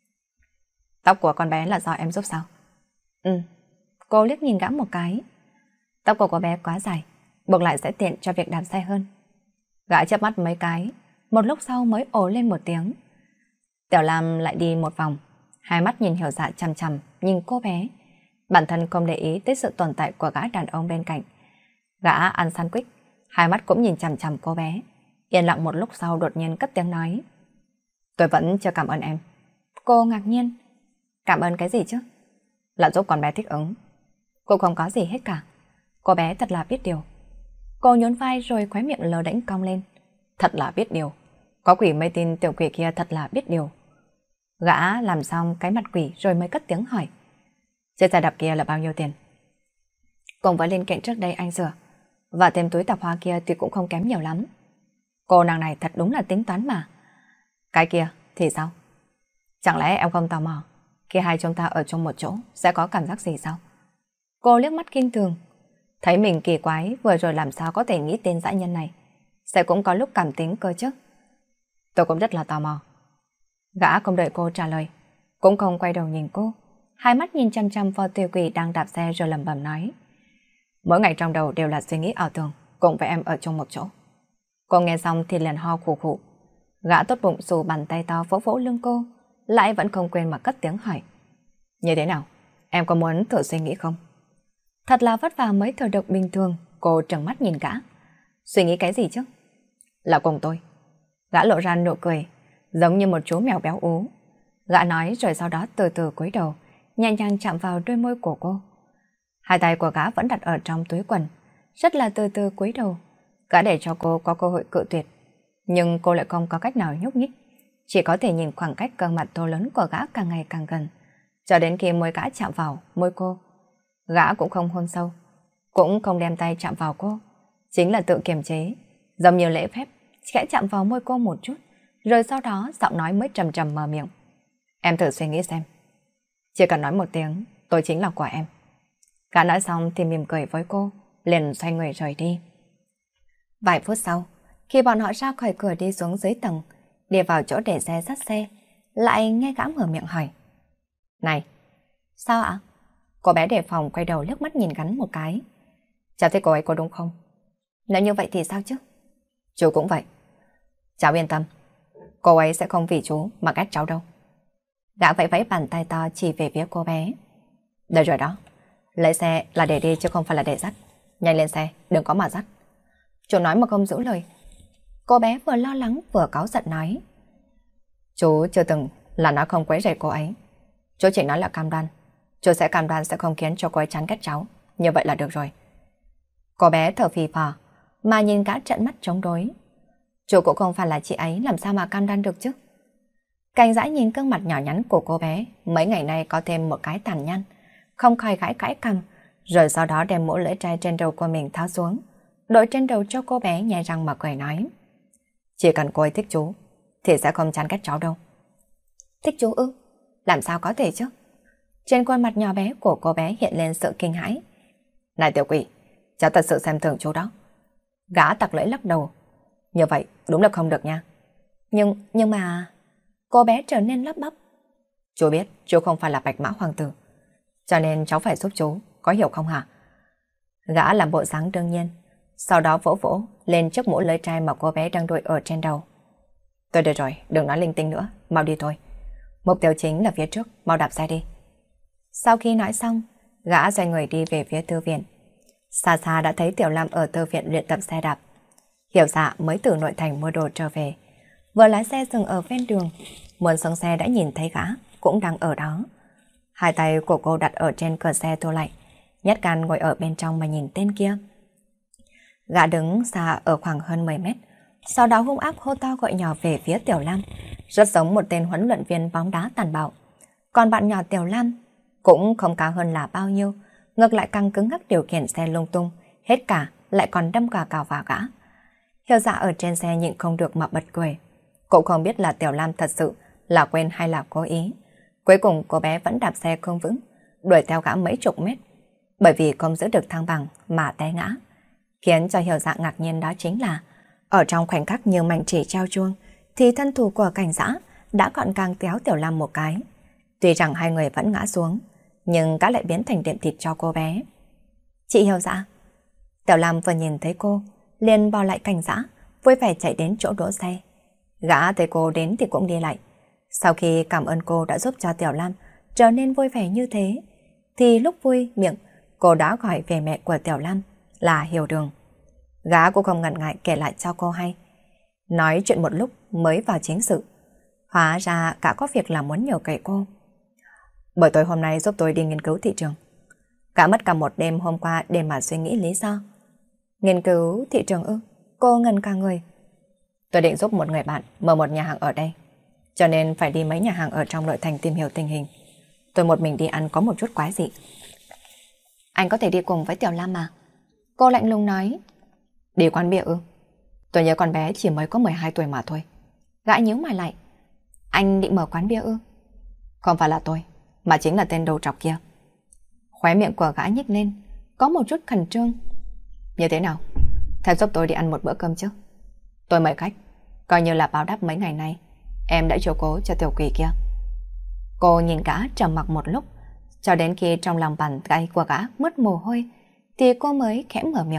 Tóc của con bé là do em giúp sao? Ừ. Cô liếc nhìn gã một cái. Tóc của cô bé quá dài, buộc lại sẽ tiện cho việc đạp xe hơn. Gã chớp mắt mấy cái, một lúc sau mới ồ lên một tiếng. Tiểu Lam lại đi một vòng, hai mắt nhìn Hiểu Dạ chằm chằm nhìn cô bé. Bản thân không để ý tới sự tồn tại của gã đàn ông bên cạnh. Gã ăn sandwich, hai mắt cũng nhìn chằm chằm cô bé. Yên lặng một lúc sau đột nhiên cất tiếng nói. Tôi vẫn chưa cảm ơn em. Cô ngạc nhiên. Cảm ơn cái gì chứ? Là giúp con bé thích ứng. Cô không có gì hết cả. Cô bé thật là biết điều. Cô nhún vai rồi khóe miệng lờ đễnh cong lên. Thật là biết điều. Có quỷ mê tin tiểu quỷ kia thật là biết điều. Gã làm xong cái mặt quỷ rồi mới cất tiếng hỏi. Chiếc xe đạp kia là bao nhiêu tiền? Cùng với linh kiện trước đây anh sửa, và thêm túi tạp hóa kia thì cũng không kém nhiều lắm. Cô nàng này thật đúng là tính toán mà. Cái kia thì sao? Chẳng lẽ em không tò mò khi hai chúng ta ở chung một chỗ sẽ có cảm giác gì sao? Cô liếc mắt kinh thường, thấy mình kỳ quái vừa rồi làm sao có thể nghĩ tên dã nhân này sẽ cũng có lúc cảm tính cơ chứ. Tôi cũng rất là tò mò. Gã không đợi cô trả lời, cũng không quay đầu nhìn cô, hai mắt nhìn chăm chăm vào tiểu quỷ đang đạp xe rồi lẩm bẩm nói. Mỗi ngày trong đầu đều là suy nghĩ ảo tưởng cùng với em ở chung một chỗ. Cô nghe xong thì liền ho khủ khủ. Gã tốt bụng xù bàn tay to vỗ vỗ lưng cô, lại vẫn không quên mà cất tiếng hỏi. Như thế nào? Em có muốn thử suy nghĩ không? Thật là vất vả mới thở được bình thường, cô trừng mắt nhìn gã. Suy nghĩ cái gì chứ? Là cùng tôi. Gã lộ ra nụ cười, giống như một chú mèo béo ú. Gã nói rồi sau đó từ từ cúi đầu, nhẹ nhàng chạm vào đôi môi của cô. Hai tay của gã vẫn đặt ở trong túi quần, rất là từ từ cúi đầu. Gã để cho cô có cơ hội cự tuyệt, nhưng cô lại không có cách nào nhúc nhích, chỉ có thể nhìn khoảng cách gương mặt to lớn của gã càng ngày càng gần, cho đến khi môi gã chạm vào môi cô. Gã cũng không hôn sâu, cũng không đem tay chạm vào cô, chính là tự kiềm chế, giống như lễ phép, khẽ chạm vào môi cô một chút, rồi sau đó giọng nói mới trầm trầm mở miệng. Em thử suy nghĩ xem. Chỉ cần nói một tiếng, tôi chính là của em. Gã nói xong thì mỉm cười với cô, liền xoay người rời đi. Vài phút sau, khi bọn họ ra khỏi cửa đi xuống dưới tầng, đi vào chỗ để xe dắt xe, lại nghe gã mở miệng hỏi. Này, sao ạ? Cô bé đề phòng quay đầu liếc mắt nhìn gắn một cái. Cháu thấy cô ấy có đúng không? Nếu như vậy thì sao chứ? Chú cũng vậy. Cháu yên tâm, cô ấy sẽ không vì chú mà ghét cháu đâu. Gã vẫy vẫy bàn tay to chỉ về phía cô bé. Được rồi đó, lấy xe là để đi chứ không phải là để dắt. Nhanh lên xe, đừng có mà dắt. Chú nói mà không giữ lời. Cô bé vừa lo lắng vừa cáu giận nói. Chú chưa từng là nói không quấy rầy cô ấy. Chú chỉ nói là cam đoan. Chú sẽ cam đoan sẽ không khiến cho cô ấy chán ghét cháu. Như vậy là được rồi. Cô bé thở phì phò mà nhìn gã trợn mắt chống đối. Chú cũng không phải là chị ấy, làm sao mà cam đoan được chứ? Cảnh Dã nhìn gương mặt nhỏ nhắn của cô bé, mấy ngày nay có thêm một cái tàn nhăn, không khỏi gãi gãi cằm, rồi sau đó đem mũ lưỡi trai trên đầu của mình tháo xuống, đội trên đầu cho cô bé nhai răng mà cười nói. Chỉ cần cô ấy thích chú, thì sẽ không chán ghét cháu đâu. Thích chú ư? Làm sao có thể chứ? Trên khuôn mặt nhỏ bé của cô bé hiện lên sự kinh hãi. Này tiểu quỷ, cháu thật sự xem thường chú đó. Gã tặc lưỡi lắc đầu. Như vậy đúng là không được nha. Nhưng mà... Cô bé trở nên lắp bắp. Chú biết chú không phải là Bạch Mã Hoàng tử, cho nên cháu phải giúp chú, có hiểu không hả? Gã làm bộ dáng đương nhiên, sau đó vỗ vỗ lên chiếc mũ lưỡi trai mà cô bé đang đội ở trên đầu. Tôi được rồi, đừng nói linh tinh nữa, mau đi thôi. Mục tiêu chính là phía trước, mau đạp xe đi. Sau khi nói xong, gã xoay người đi về phía thư viện. Xa xa đã thấy Tiểu Lam ở thư viện luyện tập xe đạp. Hiểu Dạ mới từ nội thành mua đồ trở về, vừa lái xe dừng ở ven đường, muốn xuống xe đã nhìn thấy gã cũng đang ở đó. Hai tay của cô đặt ở trên cửa xe thu lại, nhát gan ngồi ở bên trong mà nhìn tên kia. Gã đứng xa ở khoảng hơn 10 mét, sau đó hung ác hô to gọi nhỏ về phía Tiểu Lam, rất giống một tên huấn luyện viên bóng đá tàn bạo. Còn bạn nhỏ Tiểu Lam cũng không cao hơn là bao nhiêu, ngược lại càng cứng ngắc điều khiển xe lung tung, hết cả lại còn đâm cả cào vào gã. Hiểu Dạ ở trên xe nhịn không được mà bật cười. Cũng không biết là Tiểu Lam thật sự là quên hay là cố ý. Cuối cùng cô bé vẫn đạp xe không vững, đuổi theo gã mấy chục mét, bởi vì không giữ được thăng bằng mà té ngã. Khiến cho Hiểu Dạ ngạc nhiên đó chính là ở trong khoảnh khắc như mảnh chỉ treo chuông thì thân thủ của cảnh giã đã gọn gàng kéo Tiểu Lam một cái. Tuy rằng hai người vẫn ngã xuống, nhưng gã lại biến thành đệm thịt cho cô bé. Chị Hiểu Dạ. Tiểu Lam vừa nhìn thấy cô liền bỏ lại cảnh giã, vui vẻ chạy đến chỗ đỗ xe. Gã thấy cô đến thì cũng đi lại. Sau khi cảm ơn cô đã giúp cho Tiểu Lam trở nên vui vẻ như thế, thì lúc vui miệng cô đã gọi về mẹ của Tiểu Lam là Hiểu Đường. Gã cũng không ngần ngại kể lại cho cô hay. Nói chuyện một lúc mới vào chính sự. Hóa ra cả có việc là muốn nhờ cậy cô. Buổi tối hôm nay giúp tôi đi nghiên cứu thị trường. Cả mất cả một đêm hôm qua để mà suy nghĩ lý do. Nghiên cứu thị trường ư? Cô ngần cả người. Tôi định giúp một người bạn mở một nhà hàng ở đây, cho nên phải đi mấy nhà hàng ở trong nội thành tìm hiểu tình hình. Tôi một mình đi ăn có một chút quái dị. Anh có thể đi cùng với Tiểu Lam mà. Cô lạnh lùng nói. Đi quán bia ư? Tôi nhớ con bé chỉ mới có 12 tuổi mà thôi. Gã nhíu mày lại. Anh định mở quán bia ư? Không phải là tôi, mà chính là tên đầu trọc kia. Khóe miệng của gã nhếch lên, có một chút khẩn trương. Như thế nào? Theo giúp tôi đi ăn một bữa cơm chứ? Tôi mời khách, coi như là báo đáp mấy ngày nay em đã chiếu cố cho tiểu quỷ kia. Cô nhìn gã trầm mặc một lúc, cho đến khi trong lòng bàn tay của gã mướt mồ hôi, thì cô mới khẽ mở miệng.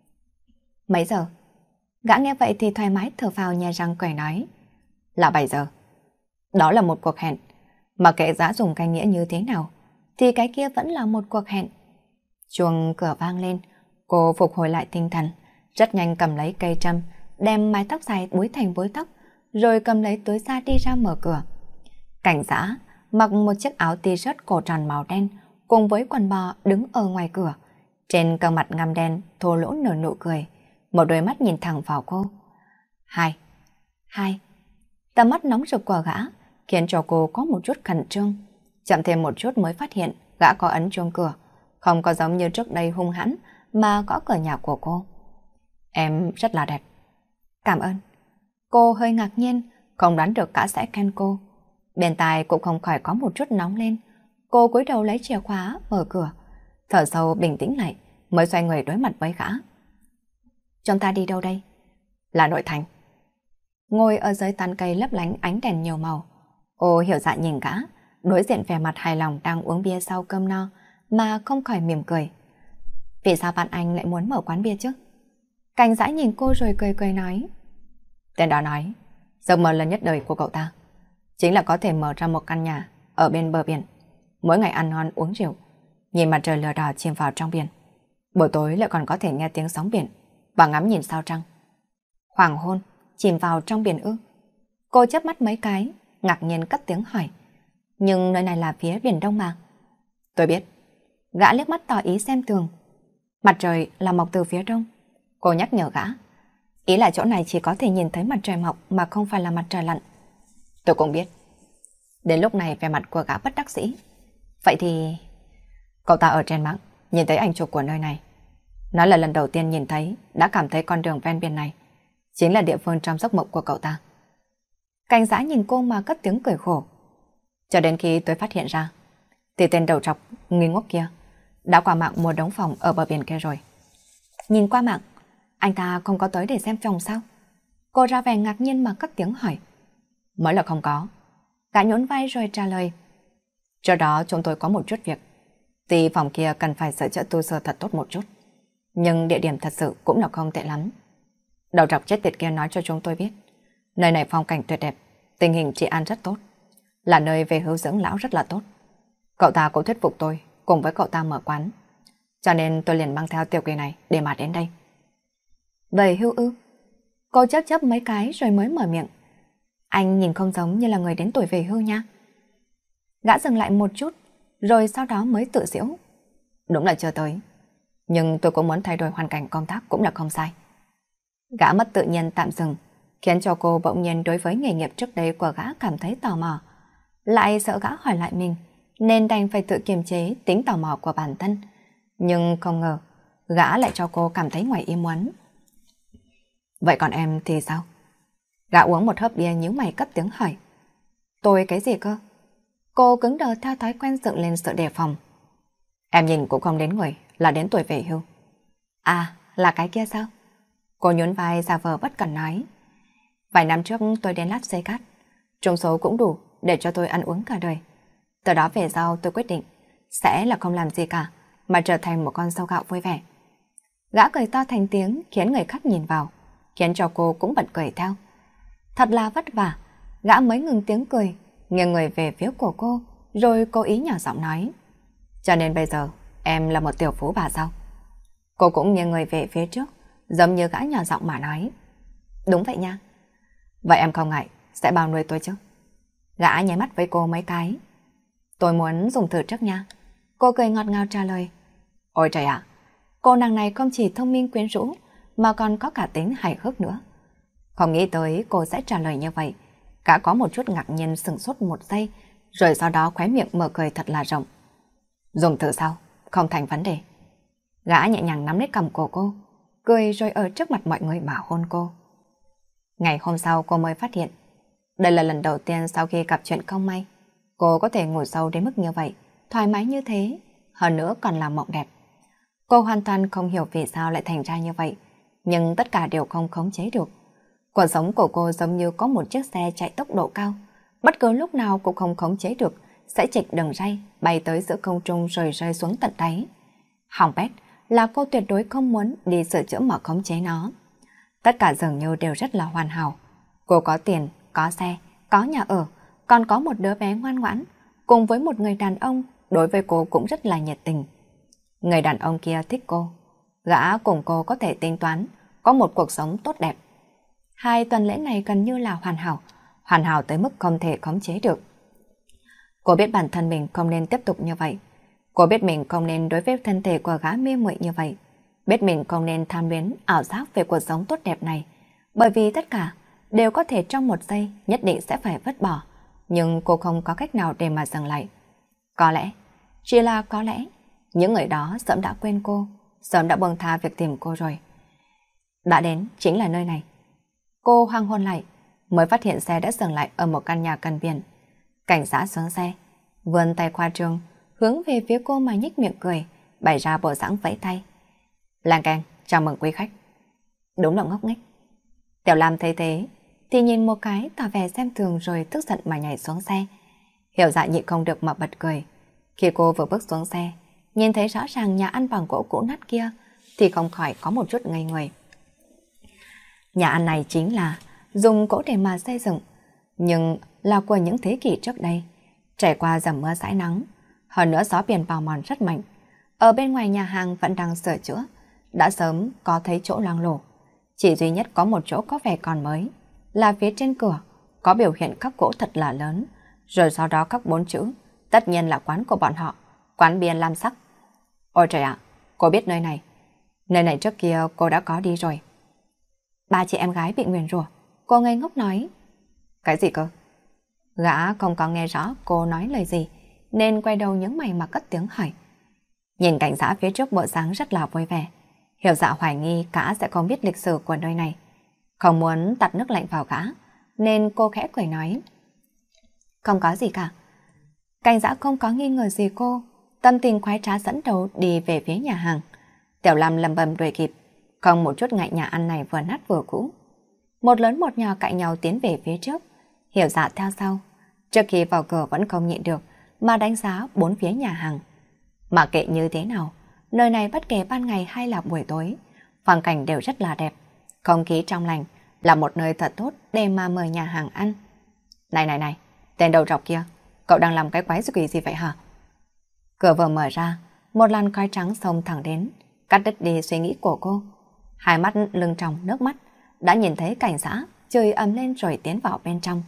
Mấy giờ? Gã nghe vậy thì thoải mái thở phào nhè răng cười nói. Là 7 giờ. Đó là một cuộc hẹn, mà kệ gã dùng cái nghĩa như thế nào, thì cái kia vẫn là một cuộc hẹn. Chuông cửa vang lên, cô phục hồi lại tinh thần, rất nhanh cầm lấy cây trâm, đem mái tóc dài búi thành búi tóc, rồi cầm lấy túi da đi ra mở cửa. Cảnh giã mặc một chiếc áo t-shirt cổ tròn màu đen cùng với quần bò đứng ở ngoài cửa, trên gương mặt ngăm đen thô lỗ nở nụ cười, một đôi mắt nhìn thẳng vào cô. Hai. Tầm mắt nóng rực của gã khiến cho cô có một chút khẩn trương, chậm thêm một chút mới phát hiện gã có ấn chuông cửa, không có giống như trước đây hung hãn mà gõ cửa nhà của cô. Em rất là đẹp. Cảm ơn. Cô hơi ngạc nhiên, không đoán được gã sẽ khen cô. Bên tai cũng không khỏi có một chút nóng lên. Cô cúi đầu lấy chìa khóa, mở cửa, thở sâu bình tĩnh lại, mới xoay người đối mặt với gã. Chúng ta đi đâu đây? Là nội thành. Ngồi ở dưới tán cây lấp lánh ánh đèn nhiều màu. Cô Hiểu Dạ nhìn gã, đối diện vẻ mặt hài lòng đang uống bia sau cơm no, mà không khỏi mỉm cười. Vì sao bạn anh lại muốn mở quán bia chứ? Cảnh giã nhìn cô rồi cười cười nói. Tên đó nói, giấc mơ lớn nhất đời của cậu ta chính là có thể mở ra một căn nhà ở bên bờ biển, mỗi ngày ăn ngon uống rượu, nhìn mặt trời lờ đỏ chìm vào trong biển, buổi tối lại còn có thể nghe tiếng sóng biển và ngắm nhìn sao trăng. Hoàng hôn chìm vào trong biển ư? Cô chớp mắt mấy cái, ngạc nhiên cất tiếng hỏi. Nhưng nơi này là phía biển Đông mà. Tôi biết. Gã liếc mắt tỏ ý xem thường. Mặt trời là mọc từ phía đông. Cô nhắc nhở gã. Ý là chỗ này chỉ có thể nhìn thấy mặt trời mọc mà không phải là mặt trời lặn. Tôi cũng biết. Đến lúc này vẻ mặt của gã bất đắc dĩ. Vậy thì... Cậu ta ở trên mạng nhìn thấy ảnh chụp của nơi này. Nói là lần đầu tiên nhìn thấy đã cảm thấy con đường ven biển này chính là địa phương trong giấc mộng của cậu ta. Cảnh giã nhìn cô mà cất tiếng cười khổ. Cho đến khi tôi phát hiện ra thì tên đầu trọc nghi ngốc kia đã qua mạng mua đống phòng ở bờ biển kia rồi. Nhìn qua mạng, anh ta không có tới để xem phòng sao? Cô ra vẻ ngạc nhiên mà cất tiếng hỏi. Mới là không có. Gã nhún vai rồi trả lời. Trước đó chúng tôi có một chút việc. Tuy phòng kia cần phải sửa chữa tu sửa thật tốt một chút, nhưng địa điểm thật sự cũng là không tệ lắm. Đầu trọc chết tiệt kia nói cho chúng tôi biết, nơi này phong cảnh tuyệt đẹp, tình hình trị an rất tốt, là nơi về hưu dưỡng lão rất là tốt. Cậu ta cũng thuyết phục tôi cùng với cậu ta mở quán, cho nên tôi liền mang theo tiểu quỷ này để mà đến đây. Về hưu ư? Cô chớp chớp mấy cái rồi mới mở miệng. Anh nhìn không giống như là người đến tuổi về hưu nha. Gã dừng lại một chút, rồi sau đó mới tự giễu. Đúng là chưa tới, nhưng tôi cũng muốn thay đổi hoàn cảnh công tác cũng là không sai. Gã mất tự nhiên tạm dừng, khiến cho cô bỗng nhiên đối với nghề nghiệp trước đây của gã cảm thấy tò mò. Lại sợ gã hỏi lại mình, nên đành phải tự kiềm chế tính tò mò của bản thân. Nhưng không ngờ, gã lại cho cô cảm thấy ngoài ý muốn. Vậy còn em thì sao? Gã uống một hớp bia nhíu mày cất tiếng hỏi. Tôi cái gì cơ? Cô cứng đờ theo thói quen dựng lên sự đề phòng. Em nhìn cũng không đến người, là đến tuổi về hưu. À, là cái kia sao? Cô nhún vai giả vờ bất cần nói. Vài năm trước tôi đến Las Vegas, trúng số cũng đủ để cho tôi ăn uống cả đời. Từ đó về sau tôi quyết định sẽ là không làm gì cả, mà trở thành một con sâu gạo vui vẻ. Gã cười to thành tiếng khiến người khác nhìn vào, khiến cho cô cũng bật cười theo. Thật là vất vả. Gã mới ngừng tiếng cười, nghiêng người về phía của cô, rồi cố ý nhỏ giọng nói. Cho nên bây giờ em là một tiểu phú bà sao? Cô cũng nghiêng người về phía trước, giống như gã nhỏ giọng mà nói. Đúng vậy nha. Vậy em không ngại sẽ bao nuôi tôi chứ? Gã nháy mắt với cô mấy cái. Tôi muốn dùng thử trước nha. Cô cười ngọt ngào trả lời. Ôi trời ạ, cô nàng này không chỉ thông minh quyến rũ mà còn có cả tính hài hước nữa. Không nghĩ tới cô sẽ trả lời như vậy. Gã có một chút ngạc nhiên sửng sốt một giây, rồi sau đó khóe miệng mở cười thật là rộng. Dùng thử sao? Không thành vấn đề. Gã nhẹ nhàng nắm lấy cằm của cô, cười rồi ở trước mặt mọi người mà hôn cô. Ngày hôm sau cô mới phát hiện, đây là lần đầu tiên sau khi gặp chuyện không may, cô có thể ngủ sâu đến mức như vậy, thoải mái như thế, hơn nữa còn là mộng đẹp. Cô hoàn toàn không hiểu vì sao lại thành ra như vậy, nhưng tất cả đều không khống chế được. Cuộc sống của cô giống như có một chiếc xe chạy tốc độ cao, bất cứ lúc nào cũng không khống chế được, sẽ chệch đường ray, bay tới giữa không trung rồi rơi xuống tận đáy. Hỏng bét là cô tuyệt đối không muốn đi sửa chữa mà khống chế nó. Tất cả dường như đều rất là hoàn hảo. Cô có tiền, có xe, có nhà ở, còn có một đứa bé ngoan ngoãn, cùng với một người đàn ông đối với cô cũng rất là nhiệt tình. Người đàn ông kia thích cô, gã cùng cô có thể tính toán, có một cuộc sống tốt đẹp. 2 tuần lễ này gần như là hoàn hảo tới mức không thể khống chế được. Cô biết bản thân mình không nên tiếp tục như vậy. Cô biết mình không nên đối với thân thể của gã mê muội như vậy. Biết mình không nên tham luyến ảo giác về cuộc sống tốt đẹp này. Bởi vì tất cả đều có thể trong một giây nhất định sẽ phải vứt bỏ. Nhưng cô không có cách nào để mà dừng lại. Có lẽ, chỉ là có lẽ, những người đó sớm đã quên cô, sớm đã buông tha việc tìm cô rồi. Đã đến chính là nơi này. Cô hoang hồn lại, mới phát hiện xe đã dừng lại ở một căn nhà gần biển. Cảnh sát xuống xe, vươn tay khoa trương, hướng về phía cô mà nhếch miệng cười, bày ra bộ dáng vẫy tay. Lang Keng, chào mừng quý khách. Đúng là ngốc nghếch. Tiểu Lam thấy thế, thì nhìn một cái tỏ vẻ xem thường rồi tức giận mà nhảy xuống xe. Hiểu Dạ nhịn không được mà bật cười. Khi cô vừa bước xuống xe, nhìn thấy rõ ràng nhà ăn bằng gỗ cũ nát kia, thì không khỏi có một chút ngây người. Nhà ăn này chính là dùng gỗ để mà xây dựng, nhưng là của những thế kỷ trước đây, trải qua dầm mưa dãi nắng, hơn nữa gió biển bào mòn rất mạnh. Ở bên ngoài nhà hàng vẫn đang sửa chữa, đã sớm có thấy chỗ loang lổ. Chỉ duy nhất có một chỗ có vẻ còn mới, là phía trên cửa có biểu hiện khắc gỗ thật là lớn, rồi sau đó khắc 4 chữ, tất nhiên là quán của bọn họ, quán bia Lam Sắc. Ôi trời ạ, cô biết nơi này. Nơi này trước kia cô đã có đi rồi. 3 chị em gái bị nguyền rủa. Cô ngây ngốc nói. Cái gì cơ? Gã không có nghe rõ cô nói lời gì, nên quay đầu nhướng mày mà cất tiếng hỏi. Nhìn cảnh sát phía trước bộ dáng rất là vui vẻ, Hiểu Dạ hoài nghi gã sẽ không biết lịch sử của nơi này. Không muốn tạt nước lạnh vào gã, nên cô khẽ cười nói. Không có gì cả. Cảnh sát không có nghi ngờ gì cô, tâm tình khoái trá dẫn đầu đi về phía nhà hàng. Tiểu Lam lầm bầm đuổi kịp, không một chút ngại nhà ăn này vừa nát vừa cũ. Một lớn một nhỏ cạnh nhau tiến về phía trước, Hiểu Dạ theo sau. Trước khi vào cửa vẫn không nhịn được, mà đánh giá bốn phía nhà hàng. Mà kệ như thế nào, nơi này bất kể ban ngày hay là buổi tối, phong cảnh đều rất là đẹp, không khí trong lành, là một nơi thật tốt để mà mời nhà hàng ăn. Này, tên đầu trọc kia, cậu đang làm cái quái quỷ gì vậy hả? Cửa vừa mở ra, một làn khói trắng xông thẳng đến, cắt đứt đi suy nghĩ của cô. Hai mắt lưng tròng nước mắt, đã nhìn thấy cảnh xã chửi ầm lên rồi tiến vào bên trong.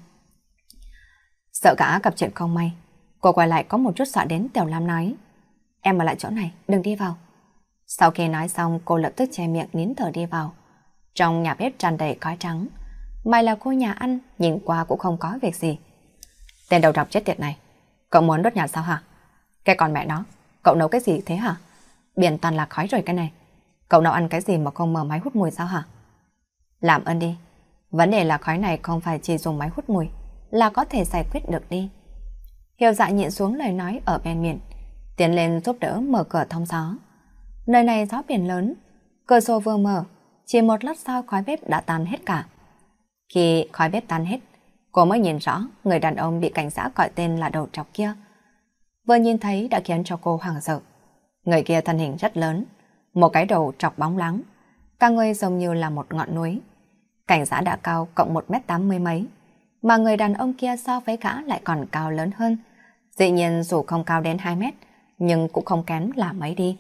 Sợ gã gặp chuyện không may, cô quay lại có một chút sợ đến. Tiểu Lam nói, em ở lại chỗ này, đừng đi vào. Sau khi nói xong, cô lập tức che miệng nín thở đi vào. Trong nhà bếp tràn đầy khói trắng, may là cô nhà ăn nhìn qua cũng không có việc gì. Tên đầu trọc chết tiệt này, cậu muốn đốt nhà sao hả? Cái con mẹ nó, cậu nấu cái gì thế hả? Biển toàn là khói rồi cái này. Cậu nấu ăn cái gì mà không mở máy hút mùi sao hả? Làm ơn đi, vấn đề là khói này không phải chỉ dùng máy hút mùi là có thể giải quyết được đi. Hiểu Dạ nhịn xuống lời nói ở bên miệng, tiến lên giúp đỡ mở cửa thông gió. Nơi này gió biển lớn, cửa sổ vừa mở, chỉ một lát sau khói bếp đã tan hết cả. Khi khói bếp tan hết, cô mới nhìn rõ người đàn ông bị cảnh sát gọi tên là đầu trọc kia. Vừa nhìn thấy đã khiến cho cô hoảng sợ. Người kia thân hình rất lớn, một cái đầu trọc bóng láng, cả người giống như là một ngọn núi. Cảnh sát đã cao cộng 1m80 mấy, mà người đàn ông kia so với gã lại còn cao lớn hơn. Dĩ nhiên dù không cao đến 2 mét, nhưng cũng không kém là mấy đi.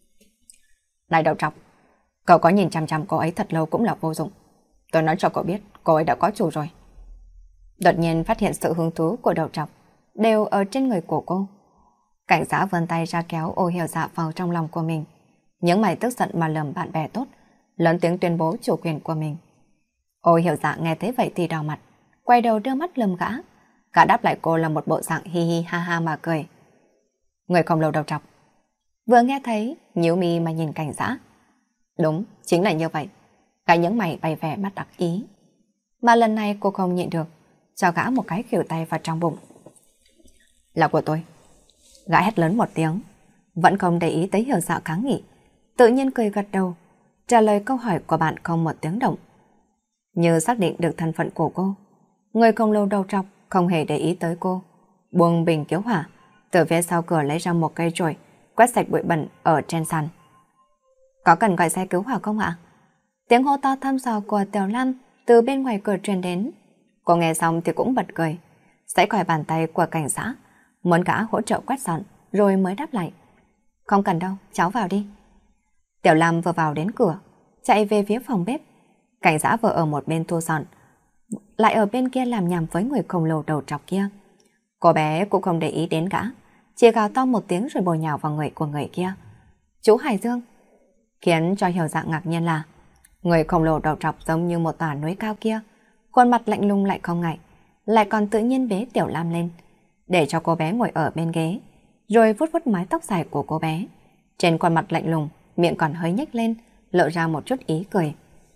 Này đầu trọc, cậu có nhìn chằm chằm cô ấy thật lâu cũng là vô dụng. Tôi nói cho cậu biết, cô ấy đã có chủ rồi. Đột nhiên phát hiện sự hứng thú của đầu trọc đều ở trên người của cô. Cảnh sát vươn tay ra kéo Ô Hiểu Dạ vào trong lòng của mình. Những mày tức giận mà lườm bạn bè tốt, lớn tiếng tuyên bố chủ quyền của mình. Ô Hiểu Dạ nghe thế vậy thì đỏ mặt, quay đầu đưa mắt lườm gã. Gã đáp lại cô là một bộ dạng hi hi ha ha mà cười. Người không lâu đầu trọc. Vừa nghe thấy, nhíu mi mà nhìn cảnh sát. Đúng, chính là như vậy. Cái những mày bày vẻ mắt đặc ý. Mà lần này cô không nhịn được, cho gã một cái khỉu tay vào trong bụng. Là của tôi. Gã hét lớn một tiếng, vẫn không để ý tới Hiểu Dạ kháng nghị, tự nhiên cười gật đầu, trả lời câu hỏi của bạn không một tiếng động. Như xác định được thân phận của cô, người không lâu đầu trọc không hề để ý tới cô, buông bình cứu hỏa, từ phía sau cửa lấy ra một cây chổi, quét sạch bụi bẩn ở trên sàn. Có cần gọi xe cứu hỏa không ạ? Tiếng hô to thăm dò của Tiểu Lam từ bên ngoài cửa truyền đến. Cô nghe xong thì cũng bật cười, giãy khỏi bàn tay của cảnh sát, muốn gã hỗ trợ quét dọn, rồi mới đáp lại. Không cần đâu, cháu vào đi. Tiểu Lam vừa vào đến cửa, chạy về phía phòng bếp. Cảnh sát vừa ở một bên thu dọn, lại ở bên kia làm nhảm với người khổng lồ đầu trọc kia. Cô bé cũng không để ý đến gã, chỉ gào to một tiếng rồi bồi nhào vào người của người kia. Chú Hải Dương! Khiến cho Hiểu Dạ ngạc nhiên là người khổng lồ đầu trọc giống như một tòa núi cao kia, khuôn mặt lạnh lùng lại không ngại, lại còn tự nhiên bế Tiểu Lam lên, để cho cô bé ngồi ở bên ghế, rồi vuốt vuốt mái tóc dài của cô bé. Trên khuôn mặt lạnh lùng, miệng còn hơi nhếch lên, lộ ra một chút ý cười.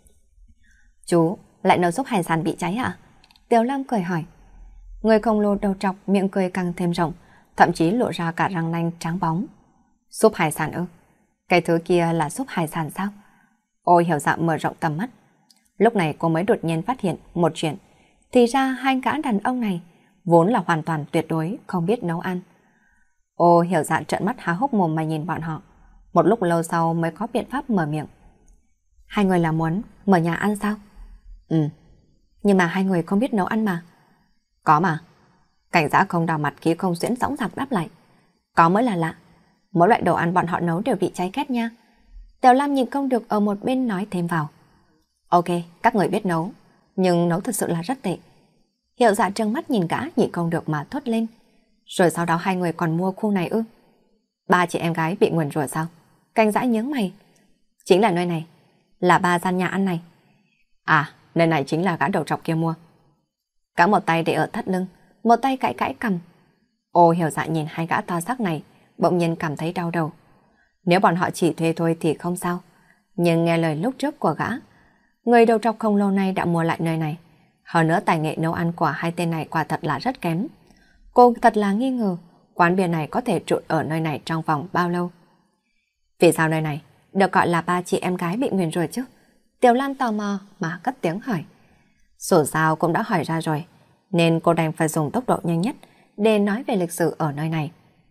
Chú, lại nấu súp hải sản bị cháy ạ? Tiểu Lam cười hỏi. Người khổng lồ đầu trọc miệng cười càng thêm rộng, thậm chí lộ ra cả răng nanh trắng bóng. Súp hải sản ư? Cái thứ kia là súp hải sản sao? Ôi Hiểu Dạ mở rộng tầm mắt. Lúc này cô mới đột nhiên phát hiện một chuyện. Thì ra hai gã đàn ông này vốn là hoàn toàn tuyệt đối không biết nấu ăn. Ô Hiểu Dạ trợn mắt há hốc mồm mà nhìn bọn họ. Một lúc lâu sau mới có biện pháp mở miệng. Hai người là muốn mở nhà ăn sao? Ừ. Nhưng mà hai người không biết nấu ăn mà. Có mà. Cảnh sát không đào mặt khí không xuyễn dõng dạc đáp lại. Có mới là lạ. Mỗi loại đồ ăn bọn họ nấu đều bị cháy khét nha. Tiểu Lam nhìn không được ở một bên nói thêm vào. Ok, các người biết nấu, nhưng nấu thật sự là rất tệ. Hiểu Dạ trừng mắt nhìn gã nhịn không được mà thốt lên. Rồi sau đó hai người còn mua khu này ư? Ba chị em gái bị nguyền rủa sao? Cảnh sát nhướng mày. Chính là nơi này, là ba gian nhà ăn này. À, nơi này chính là gã đầu trọc kia mua. Cả một tay để ở thắt lưng, một tay cãi cãi cằm. Ô Hiểu Dạ nhìn hai gã to xác này, bỗng nhiên cảm thấy đau đầu. Nếu bọn họ chỉ thuê thôi thì không sao, nhưng nghe lời lúc trước của gã, người đầu trọc khổng lồ này đã mua lại nơi này. Hơn nữa tài nghệ nấu ăn của hai tên này quả thật là rất kém. Cô thật là nghi ngờ quán bia này có thể trụ ở nơi này trong vòng bao lâu. Vì sao nơi này được gọi là ba chị em gái bị nguyền rủa chứ? Tiểu Lam tò mò mà cất tiếng hỏi. Dù sao cũng đã hỏi ra rồi, nên cô đành phải dùng tốc độ nhanh nhất để nói về lịch sử ở nơi này.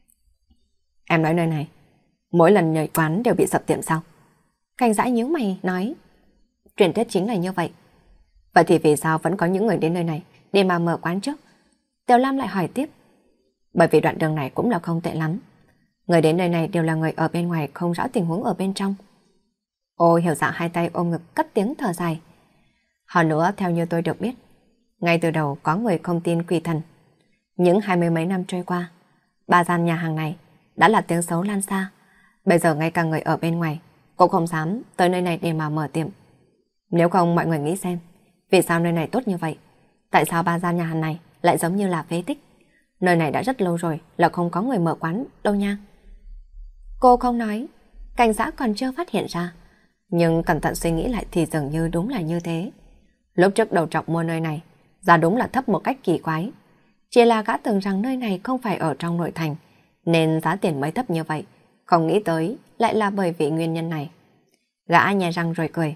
Em nói nơi này, mỗi lần nhảy quán đều bị sập tiệm sao? Cảnh Dã nhíu mày nói. Truyền thuyết chính là như vậy. Vậy thì vì sao vẫn có những người đến nơi này để mà mở quán trước? Tiểu Lam lại hỏi tiếp. Bởi vì đoạn đường này cũng là không tệ lắm. Người đến nơi này đều là người ở bên ngoài không rõ tình huống ở bên trong. Ôi, Hiểu Dạ hai tay ôm ngực cất tiếng thở dài. Hơn nữa, theo như tôi được biết, ngay từ đầu có người không tin quỷ thần. Những 20 mấy năm trôi qua, ba gian nhà hàng này đã là tiếng xấu lan xa. Bây giờ ngay cả người ở bên ngoài cũng không dám tới nơi này để mà mở tiệm. Nếu không mọi người nghĩ xem, vì sao nơi này tốt như vậy? Tại sao ba gian nhà hàng này lại giống như là phế tích? Nơi này đã rất lâu rồi là không có người mở quán đâu nha. Cô không nói, Cảnh Dã còn chưa phát hiện ra. Nhưng cẩn thận suy nghĩ lại thì dường như đúng là như thế. Lúc trước đầu trọc mua nơi này, giá đúng là thấp một cách kỳ quái. Chỉ là gã tưởng rằng nơi này không phải ở trong nội thành, nên giá tiền mới thấp như vậy. Không nghĩ tới lại là bởi vì nguyên nhân này. Gã nhè răng rồi cười.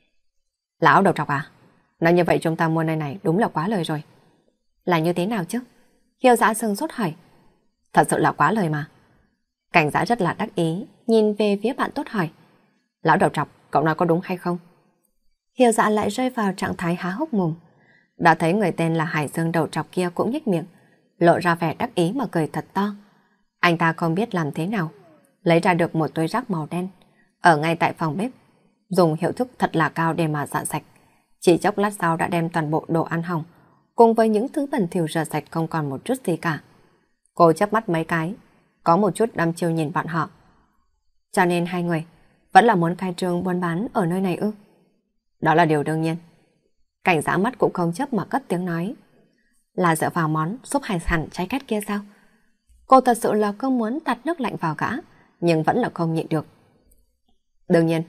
Lão đầu trọc à? Nói như vậy chúng ta mua nơi này đúng là quá lời rồi. Là như thế nào chứ? Hiểu Dạ sừng sốt hỏi. Thật sự là quá lời mà. Cảnh Dã rất là đắc ý, nhìn về phía bạn tốt hỏi. Lão đầu trọc, cậu nói có đúng hay không? Hiểu Dạ lại rơi vào trạng thái há hốc mồm. Đã thấy người tên là Hải Dương đầu trọc kia cũng nhếch miệng, lộ ra vẻ đắc ý mà cười thật to. Anh ta không biết làm thế nào, lấy ra được một túi rác màu đen, ở ngay tại phòng bếp, dùng hiệu thức thật là cao để mà dọn sạch. Chỉ chốc lát sau đã đem toàn bộ đồ ăn hỏng, cùng với những thứ bẩn thỉu rửa sạch không còn một chút gì cả. Cô chớp mắt mấy cái, có một chút đăm chiêu nhìn bọn họ. Cho nên hai người vẫn là muốn khai trương buôn bán ở nơi này ư? Đó là điều đương nhiên. Cảnh Dã mắt cũng không chớp mà cất tiếng nói. Là dựa vào món súp hải sản trái két kia sao? Cô thật sự là không muốn tạt nước lạnh vào gã, nhưng vẫn là không nhịn được. Đương nhiên.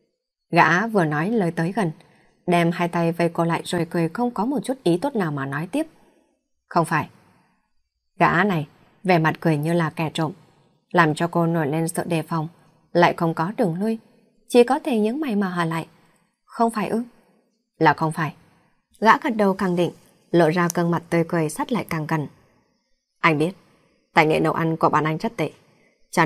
Gã vừa nói lời tới gần, đem hai tay vây cô lại rồi cười không có một chút ý tốt nào mà nói tiếp. Không phải. Gã này vẻ mặt cười như là kẻ trộm, làm cho cô nổi lên sự đề phòng, lại không có đường lui, chỉ có thể nhướng mày mà hỏi lại. Không phải ư? Là không phải. Gã gật đầu khẳng định, lộ ra gương mặt tươi cười sát lại càng gần. Anh biết, tài nghệ nấu ăn của bạn anh rất tệ, cho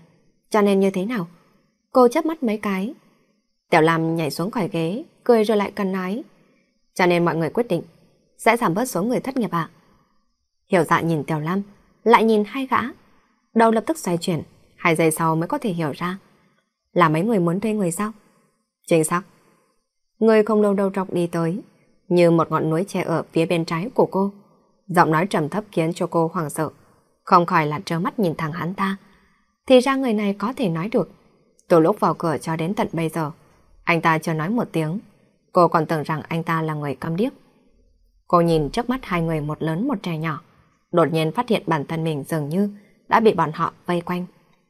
nên như thế nào? Cô chớp mắt mấy cái. Tiểu Lam nhảy xuống khỏi ghế, cười rồi lại cần nói. Cho nên mọi người quyết định sẽ giảm bớt số người thất nghiệp ạ. Hiểu Dạ nhìn Tiểu Lam, lại nhìn hai gã. Đầu lập tức xoay chuyển, 2 giây sau mới có thể hiểu ra. Là mấy người muốn thuê người sao? Chính xác. Người không lâu đầu trọc đi tới, như một ngọn núi che ở phía bên trái của cô. Giọng nói trầm thấp khiến cho cô hoảng sợ, không khỏi là trơ mắt nhìn thẳng hắn ta. Thì ra người này có thể nói được. Từ lúc vào cửa cho đến tận bây giờ, anh ta chưa nói một tiếng. Cô còn tưởng rằng anh ta là người câm điếc. Cô nhìn trước mắt hai người, một lớn một trẻ nhỏ, đột nhiên phát hiện bản thân mình dường như đã bị bọn họ vây quanh.